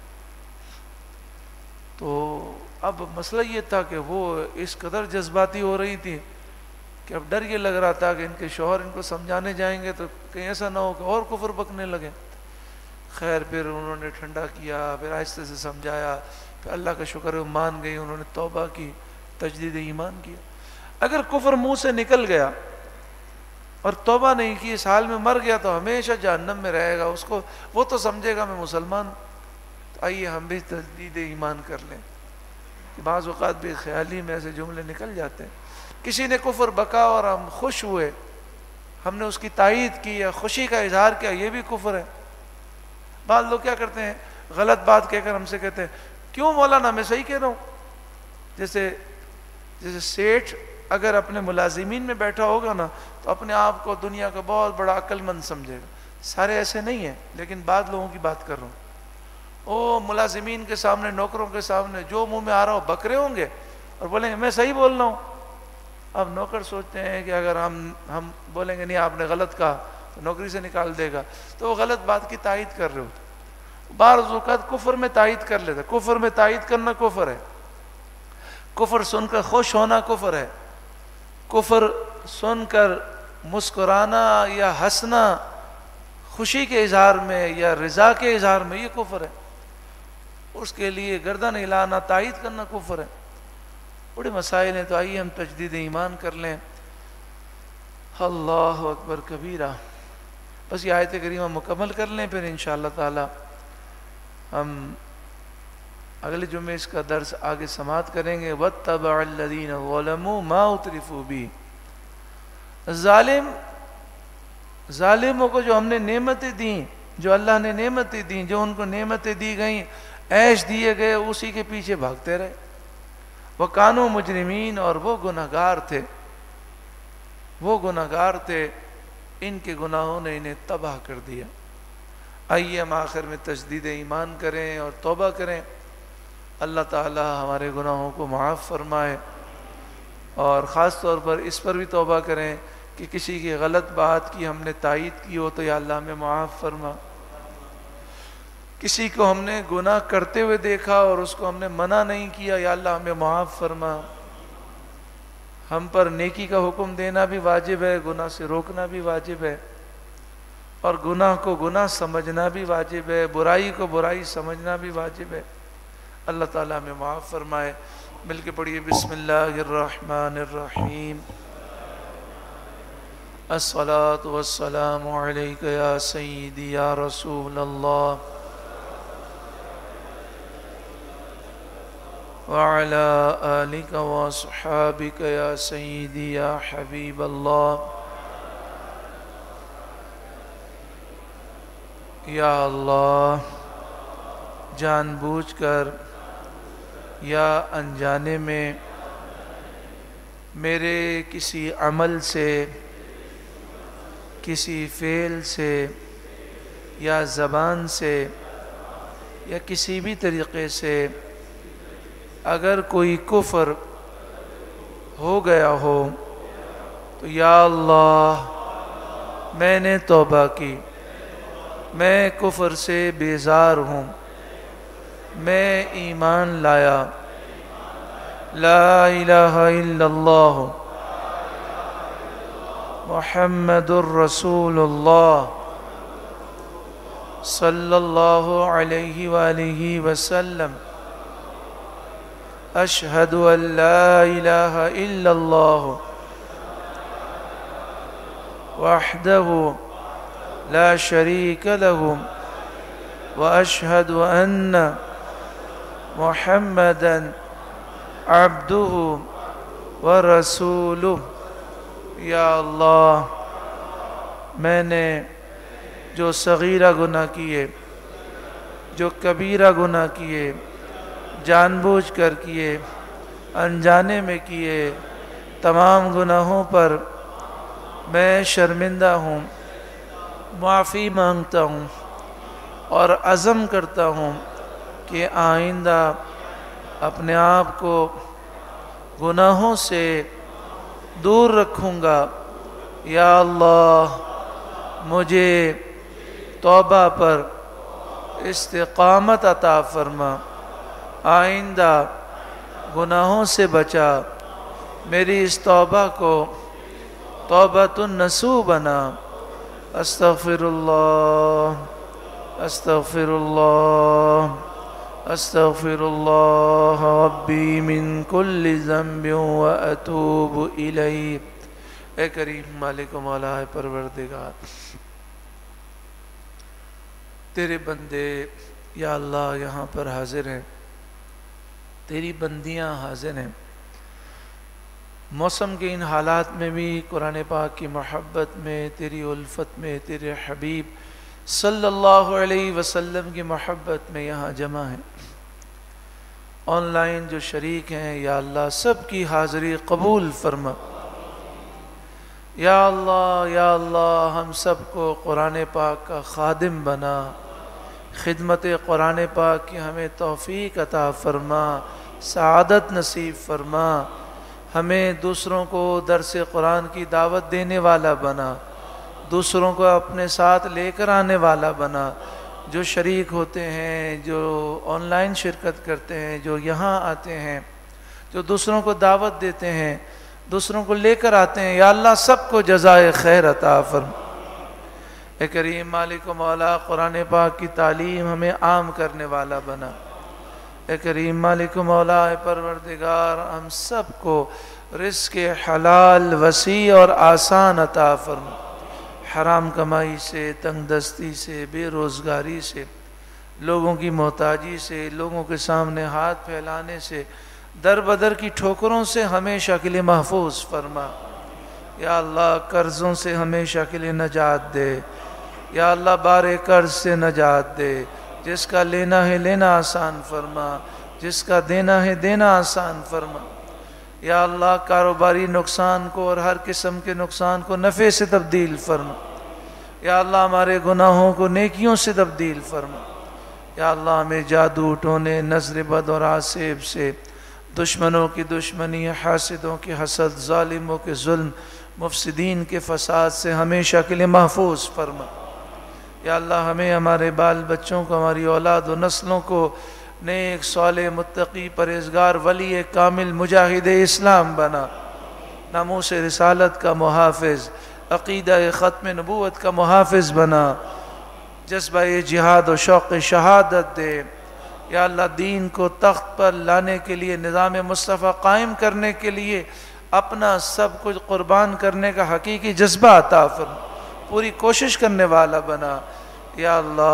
S1: تو اب مسئلہ یہ تھا کہ وہ اس قدر جذباتی ہو رہی تھی کہ اب ڈر یہ لگ رہا تھا کہ ان کے شوہر ان کو سمجھانے جائیں گے تو کہیں ایسا نہ ہو کہ اور کفر بکنے لگے۔ خیر پھر انہوں نے ٹھنڈا کیا، پھر آہستہ سے سمجھایا، پھر اللہ کا شکر ہے مان گئی، انہوں نے توبہ کی، تجدید ایمان کیا۔ اگر کفر منہ سے نکل گیا اور توبہ نہیں کی، اس حال میں مر گیا تو ہمیشہ جہنم میں رہے گا، اس کو وہ تو سمجھے گا میں مسلمان ہوں۔ تو آئیے ہم بھی تجدید ایمان کر لیں۔ بعض اوقات بھی خیالی میں ایسے جملے نکل جاتے ہیں، کسی نے کفر بکا اور ہم خوش ہوئے، ہم نے اس کی تائید کی یا خوشی کا اظہار کیا، یہ بھی کفر ہے۔ بعض لوگ کیا کرتے ہیں، غلط بات کہہ کر ہم سے کہتے ہیں کیوں مولانا میں صحیح کہہ رہا ہوں۔ جیسے سیٹھ اگر اپنے ملازمین میں بیٹھا ہوگا نا تو اپنے آپ کو دنیا کا بہت بڑا عقل مند سمجھے گا۔ سارے ایسے نہیں ہیں، لیکن بعض لوگوں کی بات کر رہا ہوں۔ او ملازمین کے سامنے، نوکروں کے سامنے جو منہ میں آ رہا ہو بکرے ہوں گے اور بولیں گے میں صحیح بول رہا ہوں۔ اب نوکر سوچتے ہیں کہ اگر ہم بولیں گے نہیں آپ نے غلط کہا تو نوکری سے نکال دے گا، تو وہ غلط بات کی تائید کر رہے ہوتے۔ بعض اوقات کفر میں تائید کر لیتے، کفر میں تائید کرنا کفر ہے، کفر سن کر خوش ہونا کفر ہے، کفر سن کر مسکرانا یا ہنسنا خوشی کے اظہار میں یا رضا کے اظہار میں، یہ کفر ہے۔ اس کے لیے گردن ہلانا، تائید کرنا کفر ہے۔ بڑے مسائل ہیں، تو آئیے ہم تجدید ایمان کر لیں۔ اللہ اکبر کبیرہ۔ بس یہ آیت کریمہ مکمل کر لیں، پھر انشاءاللہ تعالی ہم اگلے جمعے اس کا درس آگے سماعت کریں گے۔ وَاتَّبَعَ الَّذِينَ ظَلَمُوا مَا اُتْرِفُوا بِهِ۔ ظالموں کو جو ہم نے نعمتیں دیں، جو اللہ نے نعمتیں دیں، جو ان کو نعمتیں دی گئیں، عیش دیے گئے، اسی کے پیچھے بھاگتے رہے۔ وَكَانُوا مُجْرِمِينَ، اور وہ گنہگار تھے، وہ گنہگار تھے، ان کے گناہوں نے انہیں تباہ کر دیا۔ آئیے ہم آخر میں تجدید ایمان کریں اور توبہ کریں، اللہ تعالی ہمارے گناہوں کو معاف فرمائے، اور خاص طور پر اس پر بھی توبہ کریں کہ کسی کی غلط بات کی ہم نے تائید کی ہو تو یا اللہ ہمیں معاف فرما۔ کسی کو ہم نے گناہ کرتے ہوئے دیکھا اور اس کو ہم نے منع نہیں کیا، یا اللہ ہمیں معاف فرما۔ ہم پر نیکی کا حکم دینا بھی واجب ہے، گناہ سے روکنا بھی واجب ہے، اور گناہ کو گناہ سمجھنا بھی واجب ہے، برائی کو برائی سمجھنا بھی واجب ہے۔ اللہ تعالیٰ ہمیں معاف فرمائے۔ مل کے پڑھیے بسم اللہ الرحمن الرحیم۔ الصلاۃ والسلام علیک یا سیدی یا رسول اللہ وعلی آلک واصحابک یا سیدی یا حبیب اللہ۔ یا اللہ، جان بوجھ کر یا انجانے میں میرے کسی عمل سے، کسی فعل سے یا زبان سے یا کسی بھی طریقے سے اگر کوئی کفر ہو گیا ہو تو یا اللہ میں نے توبہ کی، میں کفر سے بیزار ہوں، میں ایمان لایا، لا الہ الا اللہ محمد الرسول اللہ صلی اللہ علیہ وآلہ وسلم، اشہد ان لا الہ الا اللہ وحدہ لا شریک لہ واشہد ان محمدا عبدہ ورسولہ۔ یا اللہ میں نے جو صغیرہ گناہ کیے، جو کبیرہ گناہ کیے، جان بوجھ کر کیے، انجانے میں کیے تمام گناہوں پر میں شرمندہ ہوں، معافی مانگتا ہوں اور عزم کرتا ہوں کہ آئندہ اپنے آپ کو گناہوں سے دور رکھوں گا۔ یا اللہ مجھے توبہ پر استقامت عطا فرما، آئندہ گناہوں سے بچا، میری اس توبہ کو توبۃ النصوح بنا۔ استغفر اللہ استغفر اللہ استغفر اللہ ربی من کل ذنب واتوب الیہ۔ اے کریم مالک و مولا اے پروردگار، تیرے بندے یا اللہ یہاں پر حاضر ہیں، تیری بندیاں حاضر ہیں، موسم کے ان حالات میں بھی قرآن پاک کی محبت میں، تیری الفت میں، تیرے حبیب صلی اللہ علیہ وسلم کی محبت میں یہاں جمع ہیں۔ آن لائن جو شریک ہیں یا اللہ سب کی حاضری قبول فرما۔ یا اللہ ہم سب کو قرآن پاک کا خادم بنا، خدمت قرآن پاک کی ہمیں توفیق عطا فرما، سعادت نصیب فرما، ہمیں دوسروں کو درس قرآن کی دعوت دینے والا بنا، دوسروں کو اپنے ساتھ لے کر آنے والا بنا۔ جو شریک ہوتے ہیں، جو آن لائن شرکت کرتے ہیں، جو یہاں آتے ہیں، جو دوسروں کو دعوت دیتے ہیں، دوسروں کو لے کر آتے ہیں، یا اللہ سب کو جزائے خیر عطا فرما۔ اے کریم مالک و مولا قرآن پاک کی تعلیم ہمیں عام کرنے والا بنا۔ اے کریم مالک و مولا اے پروردگار ہم سب کو رزق حلال وسیع اور آسان عطا فرما، حرام کمائی سے، تنگ دستی سے، بے روزگاری سے، لوگوں کی محتاجی سے، لوگوں کے سامنے ہاتھ پھیلانے سے، در بدر کی ٹھوکروں سے ہمیشہ کے لیے محفوظ فرما۔ یا اللہ قرضوں سے ہمیشہ کے لیے نجات دے، یا اللہ بار قرض سے نجات دے، جس کا لینا ہے لینا آسان فرما، جس کا دینا ہے دینا آسان فرما۔ یا اللہ کاروباری نقصان کو اور ہر قسم کے نقصان کو نفع سے تبدیل فرما۔ یا اللہ ہمارے گناہوں کو نیکیوں سے تبدیل فرما۔ یا اللہ ہمیں جادو ٹونے، نظر بد اور آسیب سے، دشمنوں کی دشمنی، حاسدوں کی حسد، ظالموں کے ظلم، مفسدین کے فساد سے ہمیشہ کے لیے محفوظ فرما۔ یا اللہ ہمیں، ہمارے بال بچوں کو، ہماری اولاد و نسلوں کو نیک صالح متقی پرہیزگار ولی کامل مجاہد اسلام بنا، ناموس رسالت کا محافظ، عقیدہ ختم نبوت کا محافظ بنا، جذبہ جہاد و شوق شہادت دے۔ یا اللہ دین کو تخت پر لانے کے لیے، نظام مصطفیٰ قائم کرنے کے لیے اپنا سب کچھ قربان کرنے کا حقیقی جذبہ عطا فرما، پوری کوشش کرنے والا بنا۔ یا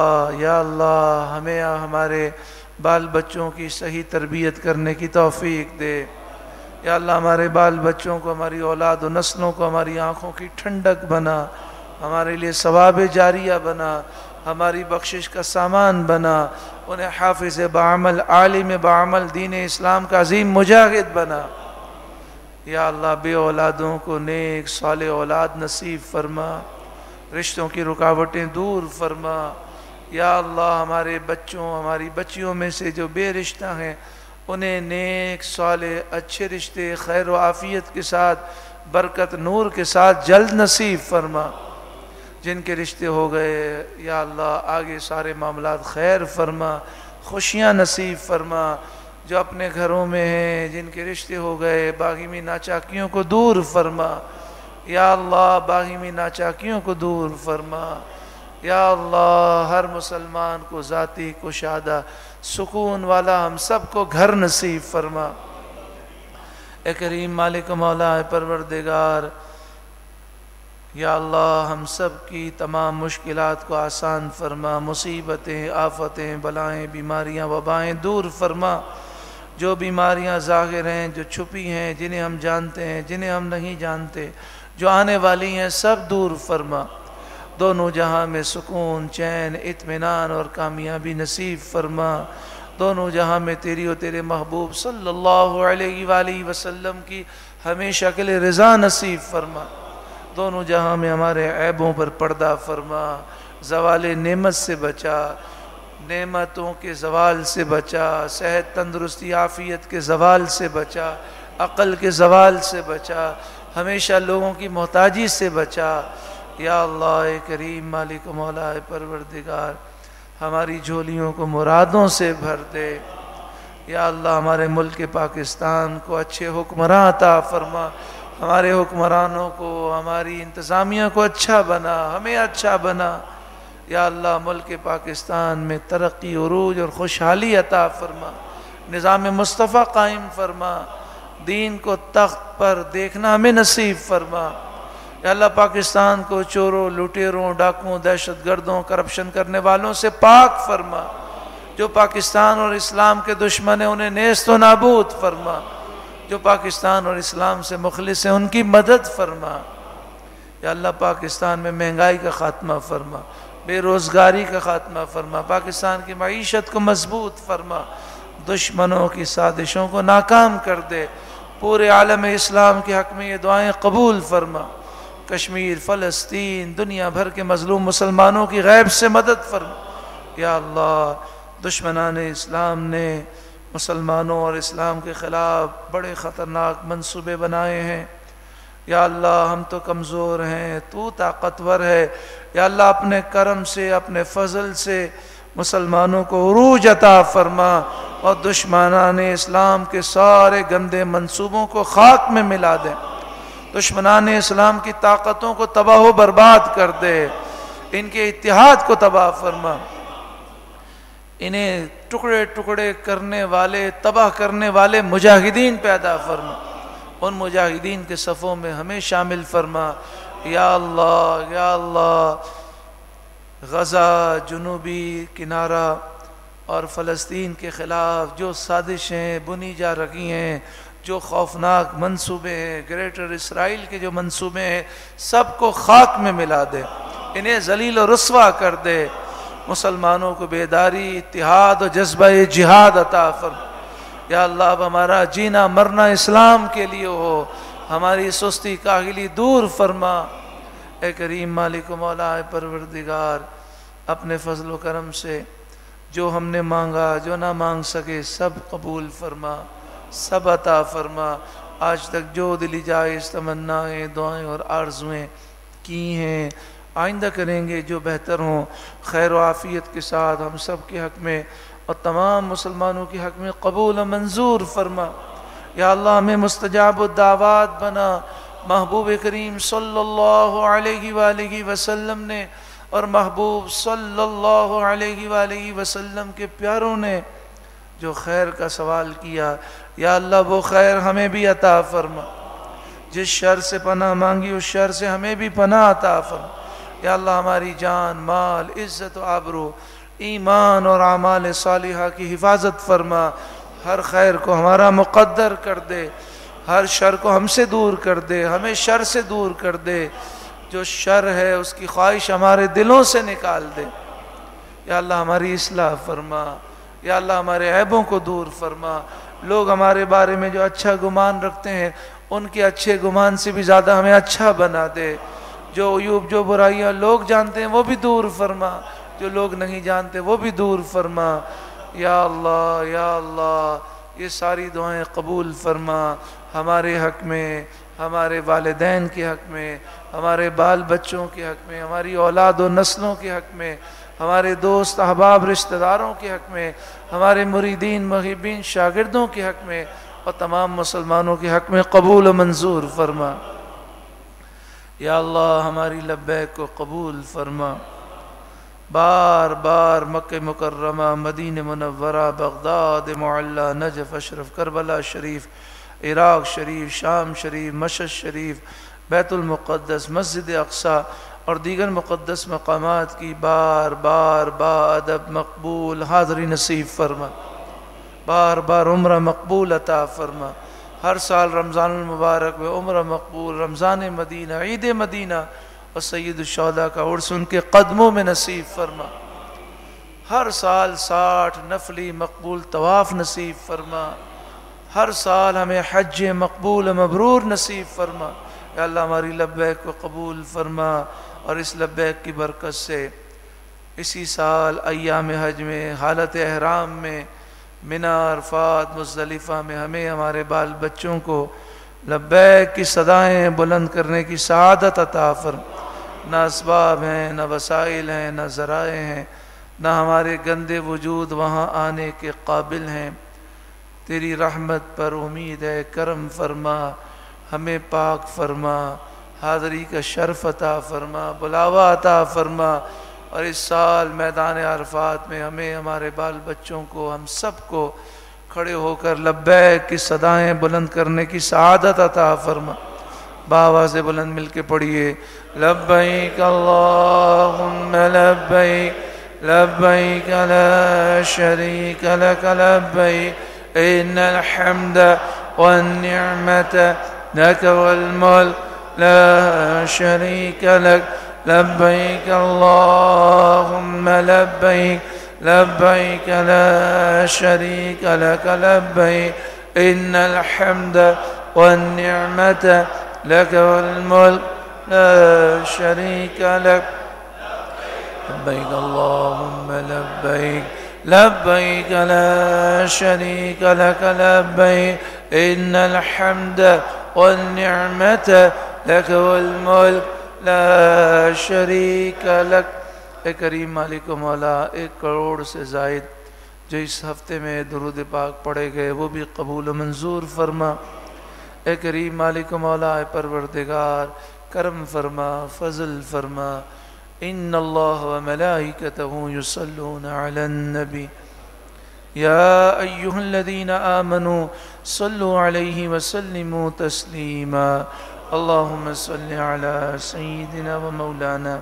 S1: اللہ ہمیں ہمارے بال بچوں کی صحیح تربیت کرنے کی توفیق دے۔ یا اللہ ہمارے بال بچوں کو، ہماری اولاد و نسلوں کو ہماری آنکھوں کی ٹھنڈک بنا، ہمارے لیے ثواب جاریہ بنا، ہماری بخشش کا سامان بنا، انہیں حافظ بعمل، عالم بعمل، دین اسلام کا عظیم مجاہد بنا۔ یا اللہ بے اولادوں کو نیک صالح اولاد نصیب فرما، رشتوں کی رکاوٹیں دور فرما۔ یا اللہ ہمارے بچوں، ہماری بچیوں میں سے جو بے رشتہ ہیں، انہیں نیک صالح اچھے رشتے خیر و عافیت کے ساتھ، برکت نور کے ساتھ جلد نصیب فرما۔ جن کے رشتے ہو گئے یا اللہ آگے سارے معاملات خیر فرما، خوشیاں نصیب فرما۔ جو اپنے گھروں میں ہیں، جن کے رشتے ہو گئے، باغیمی ناچاکیوں کو دور فرما۔ یا اللہ باغیمی ناچاکیوں کو دور فرما۔ یا اللہ ہر مسلمان کو ذاتی کشادہ سکون والا ہم سب کو گھر نصیب فرما۔ اے کریم مالک مولا اے پروردگار، یا اللہ ہم سب کی تمام مشکلات کو آسان فرما، مصیبتیں، آفتیں، بلائیں، بیماریاں، وبائیں دور فرما۔ جو بیماریاں ظاہر ہیں، جو چھپی ہیں، جنہیں ہم جانتے ہیں، جنہیں ہم نہیں جانتے، جو آنے والی ہیں، سب دور فرما۔ دونوں جہاں میں سکون، چین، اطمینان اور کامیابی نصیب فرما۔ دونوں جہاں میں تیری اور تیرے محبوب صلی اللہ علیہ وآلہ وسلم کی ہمیشہ کے لیے رضا نصیب فرما، دونوں جہاں میں ہمارے عیبوں پر پردہ فرما، زوال نعمت سے بچا، نعمتوں کے زوال سے بچا، صحت تندرستی عافیت کے زوال سے بچا، عقل کے زوال سے بچا، ہمیشہ لوگوں کی محتاجی سے بچا۔ یا اللہ اے کریم مالک و مولا اے پروردگار، ہماری جھولیوں کو مرادوں سے بھر دے۔ یا اللہ ہمارے ملک پاکستان کو اچھے حکمراں عطا فرما، ہمارے حکمرانوں کو، ہماری انتظامیہ کو اچھا بنا، ہمیں اچھا بنا۔ یا اللہ ملک پاکستان میں ترقی، عروج اور خوشحالی عطا فرما، نظام مصطفیٰ قائم فرما، دین کو تخت پر دیکھنا ہمیں نصیب فرما۔ یا اللہ پاکستان کو چوروں، لٹیروں، ڈاکوؤں، دہشت گردوں، کرپشن کرنے والوں سے پاک فرما، جو پاکستان اور اسلام کے دشمن ہیں انہیں نیست و نابود فرما، جو پاکستان اور اسلام سے مخلص ہیں ان کی مدد فرما۔ یا اللہ پاکستان میں مہنگائی کا خاتمہ فرما، بے روزگاری کا خاتمہ فرما، پاکستان کی معیشت کو مضبوط فرما، دشمنوں کی سازشوں کو ناکام کر دے، پورے عالم اسلام کے حق میں یہ دعائیں قبول فرما۔ کشمیر، فلسطین، دنیا بھر کے مظلوم مسلمانوں کی غیب سے مدد فرما۔ یا اللہ دشمنان اسلام نے مسلمانوں اور اسلام کے خلاف بڑے خطرناک منصوبے بنائے ہیں۔ یا اللہ ہم تو کمزور ہیں، تو طاقتور ہے۔ یا اللہ اپنے کرم سے، اپنے فضل سے مسلمانوں کو عروج عطا فرما اور دشمنان اسلام کے سارے گندے منصوبوں کو خاک میں ملا دے، دشمنان اسلام کی طاقتوں کو تباہ و برباد کر دے، ان کے اتحاد کو تباہ فرما، انہیں ٹکڑے ٹکڑے کرنے والے، تباہ کرنے والے مجاہدین پیدا فرما، ان مجاہدین کے صفوں میں ہمیں شامل فرما۔ یا اللہ یا اللہ غزہ، جنوبی کنارہ اور فلسطین کے خلاف جو سازشیں بنی جا رہی ہیں، جو خوفناک منصوبے ہیں، گریٹر اسرائیل کے جو منصوبے ہیں، سب کو خاک میں ملا دے، انہیں ذلیل و رسوا کر دے، مسلمانوں کو بیداری، اتحاد و جذبہ جہاد عطا فرما۔ یا اللہ اب ہمارا جینا مرنا اسلام کے لیے ہو، ہماری سستی کاہلی دور فرما۔ اے کریم مالک و مولا اے پروردگار، اپنے فضل و کرم سے جو ہم نے مانگا، جو نہ مانگ سکے، سب قبول فرما، سب عطا فرما۔ آج تک جو دلی جائز تمنائیں، دعائیں اور آرزویں کی ہیں، آئندہ کریں گے جو بہتر ہوں، خیر و عافیت کے ساتھ ہم سب کے حق میں اور تمام مسلمانوں کے حق میں قبول و منظور فرما۔ یا اللہ ہمیں مستجاب الدعوات بنا۔ محبوب کریم صلی اللہ علیہ وآلہ وسلم نے اور محبوب صلی اللہ علیہ وآلہ وسلم کے پیاروں نے جو خیر کا سوال کیا، یا اللہ وہ خیر ہمیں بھی عطا فرما۔ جس شر سے پناہ مانگی اس شر سے ہمیں بھی پناہ عطا فرما۔ یا اللہ ہماری جان، مال، عزت و آبرو، ایمان اور اعمال صالحہ کی حفاظت فرما، ہر خیر کو ہمارا مقدر کر دے، ہر شر کو ہم سے دور کر دے، ہمیں شر سے دور کر دے، جو شر ہے اس کی خواہش ہمارے دلوں سے نکال دے۔ یا اللہ ہماری اصلاح فرما، یا اللہ ہمارے عیبوں کو دور فرما، لوگ ہمارے بارے میں جو اچھا گمان رکھتے ہیں ان کے اچھے گمان سے بھی زیادہ ہمیں اچھا بنا دے، جو عیوب، جو برائیاں لوگ جانتے ہیں وہ بھی دور فرما، جو لوگ نہیں جانتے وہ بھی دور فرما۔ یا اللہ یا اللہ یہ ساری دعائیں قبول فرما، ہمارے حق میں، ہمارے والدین کے حق میں، ہمارے بال بچوں کے حق میں، ہماری اولاد و نسلوں کے حق میں، ہمارے دوست احباب رشتہ داروں کے حق میں، ہمارے مریدین محبین شاگردوں کے حق میں اور تمام مسلمانوں کے حق میں قبول و منظور فرما۔ یا اللہ ہماری لبیک کو قبول فرما۔ بار بار مکہ مکرمہ، مدینہ منورہ، بغداد، معلی، نجف، اشرف، کربلا شریف، عراق شریف، شام شریف، مشہد شریف، بیت المقدس، مسجد اقصی اور دیگر مقدس مقامات کی بار بار ادب مقبول حاضری نصیب فرما، بار بار عمرہ مقبول عطا فرما، ہر سال رمضان المبارک میں عمرہ مقبول، رمضان مدینہ، عید مدینہ اور سید الشہداء کا عرس ان کے قدموں میں نصیب فرما۔ ہر سال 60 نفلی مقبول طواف نصیب فرما، ہر سال ہمیں حج مقبول مبرور نصیب فرما۔ یا اللہ ہماری لبیک کو قبول فرما، اور اس لبیک کی برکت سے اسی سال ایام حج میں حالت احرام میں منی، عرفات، مزدلفہ میں ہمیں ہمارے بال بچوں کو لبیک کی صدائیں بلند کرنے کی سعادت عطا فرما۔ نہ اسباب ہیں، نہ وسائل ہیں، نہ ذرائع ہیں، نہ ہمارے گندے وجود وہاں آنے کے قابل ہیں۔ تیری رحمت پر امید ہے، کرم فرما، ہمیں پاک فرما، حاضری کا شرف عطا فرما، بلاوا عطا فرما، اور اس سال میدان عرفات میں ہمیں، ہمارے بال بچوں کو، ہم سب کو کھڑے ہو کر لبیک کی صدائیں بلند کرنے کی سعادت عطا فرما۔ بآواز بلند مل کے پڑھیے، لبیک اللہم لبیک لبیک لا شریک لک لبیک ان الحمد والنعمت لک والملک لا شریک لک لبیک اللہم لبیک لبیک لا شریک لک لبیک ان الحمد والنعمت لك والملك لا شريك لك لبيك اللهم لبيك لبيك لا شريك لك لبيك إن الحمد والنعمة لك والملك لا شريك لك۔ اے کریم مالک و مولا، 1 کروڑ سے زائد جو اس ہفتے میں درود پاک پڑھے گئے وہ بھی قبول و منظور فرما۔ اے کریم مالک و مولا، اے پروردگار کرم فرما، فضل فرما۔ ان اللہ و ملائکتہ یصلون علی النبی یا ایہا الذین آمنوا صلوا علیہ وسلموا تسلیما۔ اللہم صل علی سیدنا و مولانا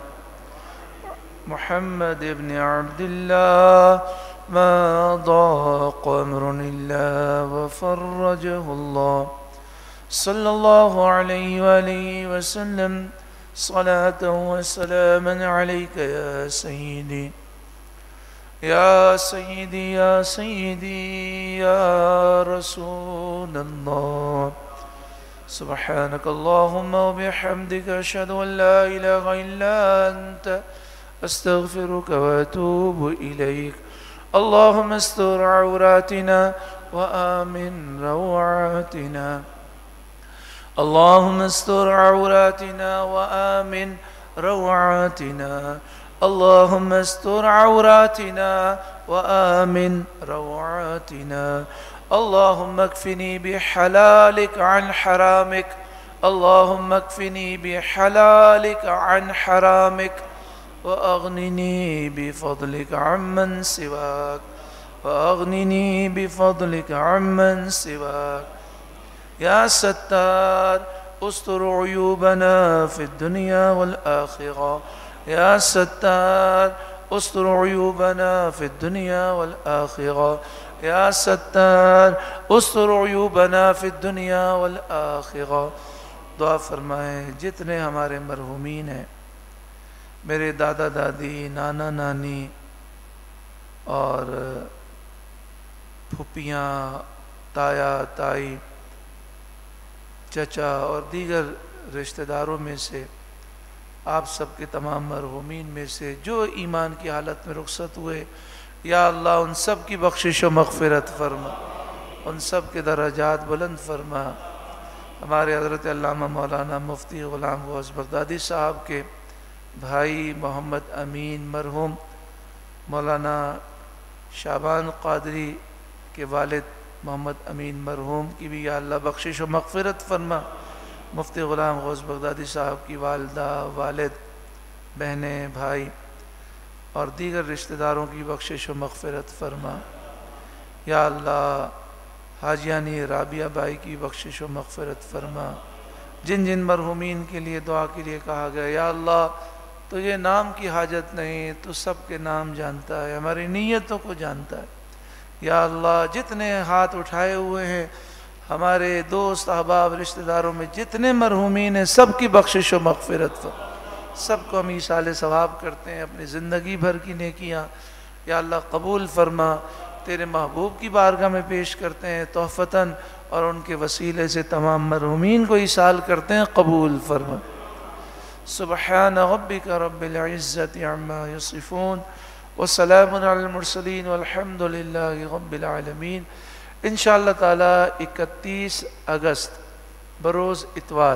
S1: محمد ابن عبد اللہ ما ضاق امر اللہ وفرجہ اللہ صلی اللہ علیہ وآلہ وسلم صلاة و سلاما علیک یا سیدی یا سیدی یا سیدی یا رسول اللہ۔ سبحانک اللہم و بحمدک اشہد ان لا الہ الا انت استغفرک و اتوب الیک۔ اللہم استر عوراتنا و آمن روعاتنا، اللهم استر عوراتنا وآمن روعاتنا، اللهم استر عوراتنا وآمن روعاتنا، اللهم اكفني بحلالك عن حرامك، اللهم اكفني بحلالك عن حرامك، وأغنني بفضلك عمن سواك، وأغنني بفضلك عمن سواك۔ یا ستار استر عیوبنا فی الدنیا والآخرہ، یا ستار استر عیوبنا فی الدنیا والآخرہ، یا ستار استر عیوبنا فی الدنیا والآخرہ۔ دعا فرمائیں جتنے ہمارے مرحومین ہیں، میرے دادا دادی، نانا نانی اور پھپھیاں، تایا تائی، چچا اور دیگر رشتہ داروں میں سے، آپ سب کے تمام مرحومین میں سے جو ایمان کی حالت میں رخصت ہوئے، یا اللہ ان سب کی بخشش و مغفرت فرما، ان سب کے درجات بلند فرما۔ ہمارے حضرت علامہ مولانا مفتی غلام غوث بغدادی صاحب کے بھائی محمد امین مرحوم، مولانا شعبان قادری کے والد محمد امین مرحوم کی بھی یا اللہ بخشش و مغفرت فرما۔ مفتی غلام غوث بغدادی صاحب کی والدہ، والد، بہنیں، بھائی اور دیگر رشتہ داروں کی بخشش و مغفرت فرما۔ یا اللہ حاجیانی رابعہ بھائی کی بخشش و مغفرت فرما۔ جن جن مرحومین کے لیے دعا کے لیے کہا گیا، یا اللہ تجھے نام کی حاجت نہیں، تو سب کے نام جانتا ہے، ہماری نیتوں کو جانتا ہے۔ یا اللہ جتنے ہاتھ اٹھائے ہوئے ہیں، ہمارے دوست احباب رشتہ داروں میں جتنے مرحومین ہیں، سب کی بخشش و مغفرت فرما۔ سب کو ہم ایصال ثواب کرتے ہیں، اپنی زندگی بھر کی نیکیاں یا اللہ قبول فرما، تیرے محبوب کی بارگاہ میں پیش کرتے ہیں تحفتاً، اور ان کے وسیلے سے تمام مرحومین کو ایصال کرتے ہیں، قبول فرما۔ سبحان ربک رب العزت عما یصفون وسلام علی المرسلین والحمد للہ رب العالمین۔ انشاءاللہ تعالی 31 اگست بروز اتوار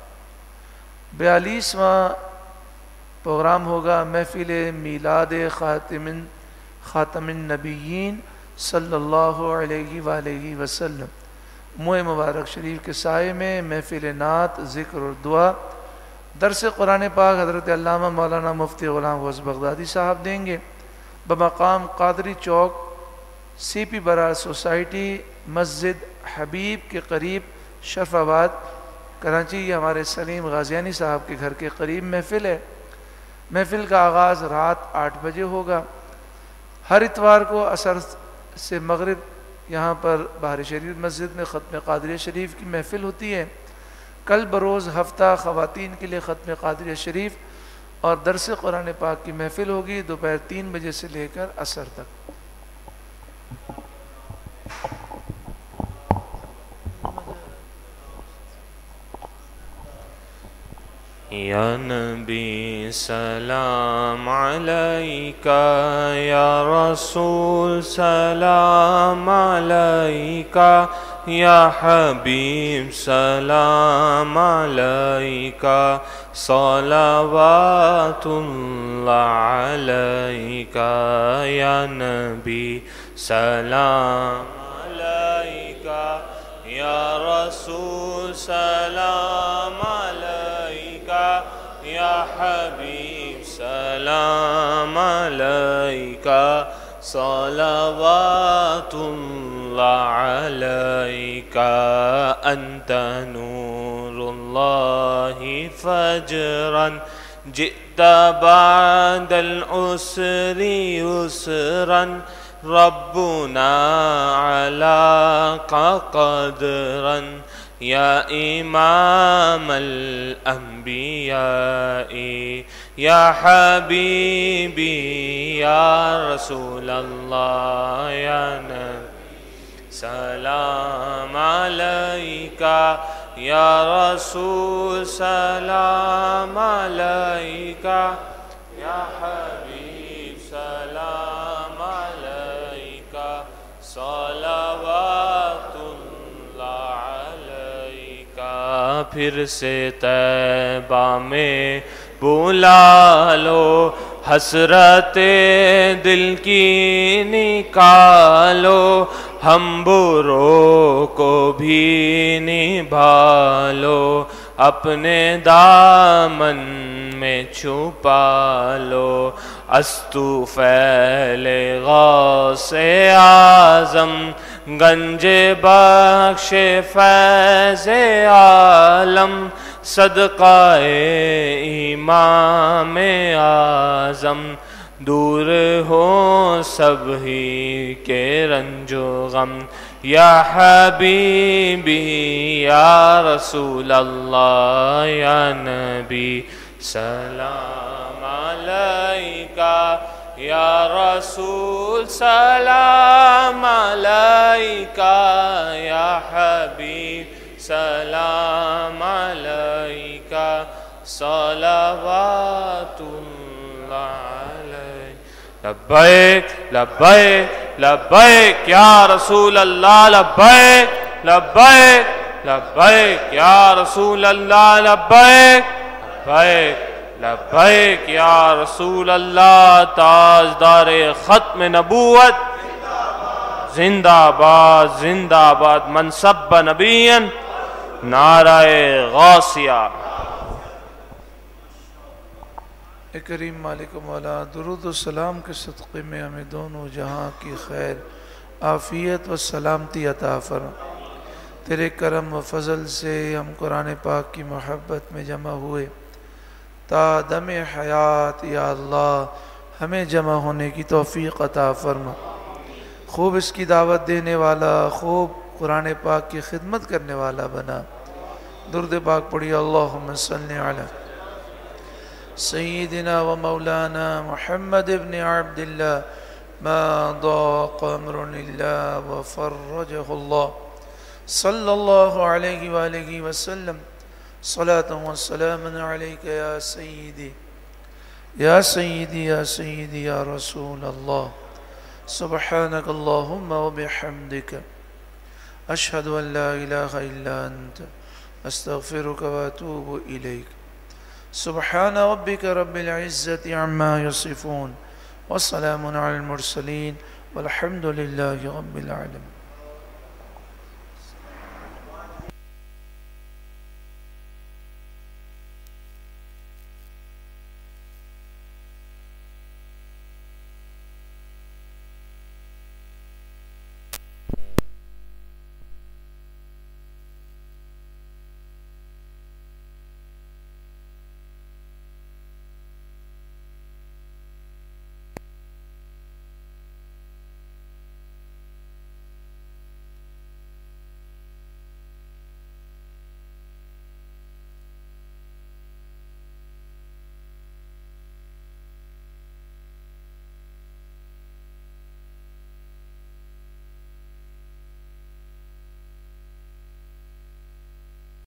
S1: 42واں پروگرام ہوگا محفل میلاد خاتم النبیین صلی اللہ علیہ وآلہ وسلم، موئے مبارک شریف کے سائے میں محفل نعت، ذکر اور دعا، درس قرآن پاک حضرت علامہ مولانا مفتی غلام غوث بغدادی صاحب دیں گے بمقام قادری چوک سی پی برار سوسائٹی مسجد حبیب کے قریب شرف آباد کراچی۔ یہ ہمارے سلیم غازیانی صاحب کے گھر کے قریب محفل ہے۔ محفل کا آغاز رات 8 بجے ہوگا۔ ہر اتوار کو عصر سے مغرب یہاں پر بہار شریف مسجد میں ختم قادریہ شریف کی محفل ہوتی ہے۔ کل بروز ہفتہ خواتین کے لیے ختم قادریہ شریف اور درس قرآن پاک کی محفل ہوگی دوپہر 3 بجے سے لے کر عصر تک۔
S2: یا نبی سلام علیکہ، یا رسول سلام علیکہ، یا حبیب سلام علیکہ، صلوات اللہ علیکہ، یا نبی سلام علیکہ، یا رسول سلام علیکہ، یا حبیب سلام علیکہ، صلوات اللہ علیکہ، انت نور اللہ فجرا جئت بعد العسر یسرا، ربنا علاق قدرا، یا امام الانبیاء، یا حبیبی، یا رسول اللہ، یا نبی سلام علیکہ، یا رسول سلام علیکہ، یا حبیب سلام علیکہ، صلوات اللہ علیکہ۔ پھر سے طیبہ میں بلا لو، حسرت دل کی نکالو، ہم برو کو بھی نبھالو، اپنے دامن میں چھپا لو، استو فیل غوث اعظم، گنج بخش فیض عالم، صدقہ امام اعظم، دور ہو سب ہی کے رنج و غم، یا حبیبی، یا رسول اللہ، یا نبی سلام علیکہ، یا رسول سلام علیکہ، یا حبیب سلام علیکہ، صلوات اللہ علیہ۔ لبیک لبیک لبیک یا رسول اللہ، لبیک لبیک لبیک یا رسول اللہ، لبیک لبیک لبیک یا رسول اللہ۔ تاجدار ختم نبوت زندہ باد زندہ باد، منصب نبیًا نعرہ غوثیہ۔
S1: اے کریم مالک مولا، درود و سلام کے صدقے میں ہمیں دونوں جہاں کی خیر عافیت و سلامتی عطا فرما۔ تیرے کرم و فضل سے ہم قرآن پاک کی محبت میں جمع ہوئے، تا دم حیات یا اللہ ہمیں جمع ہونے کی توفیق عطا فرما۔ خوب اس کی دعوت دینے والا، خوب قرآن پاک کی خدمت کرنے والا بنا۔ درود پاک پڑھی، اللہم صلی علی سیدنا و مولانا محمد ابن عبداللہ ما ضاق أمر إلا وفرجه الله صلى الله عليه وآله وسلم صلاة وسلاما عليك يا سيدي يا سيدي يا سيدي يا رسول الله. سبحانك اللهم وبحمدك أشهد أن لا إله إلا أنت أستغفرك وأتوب إليك. سبحان ربك رب العزة عما يصفون وسلام على المرسلين والحمد لله رب العالمين.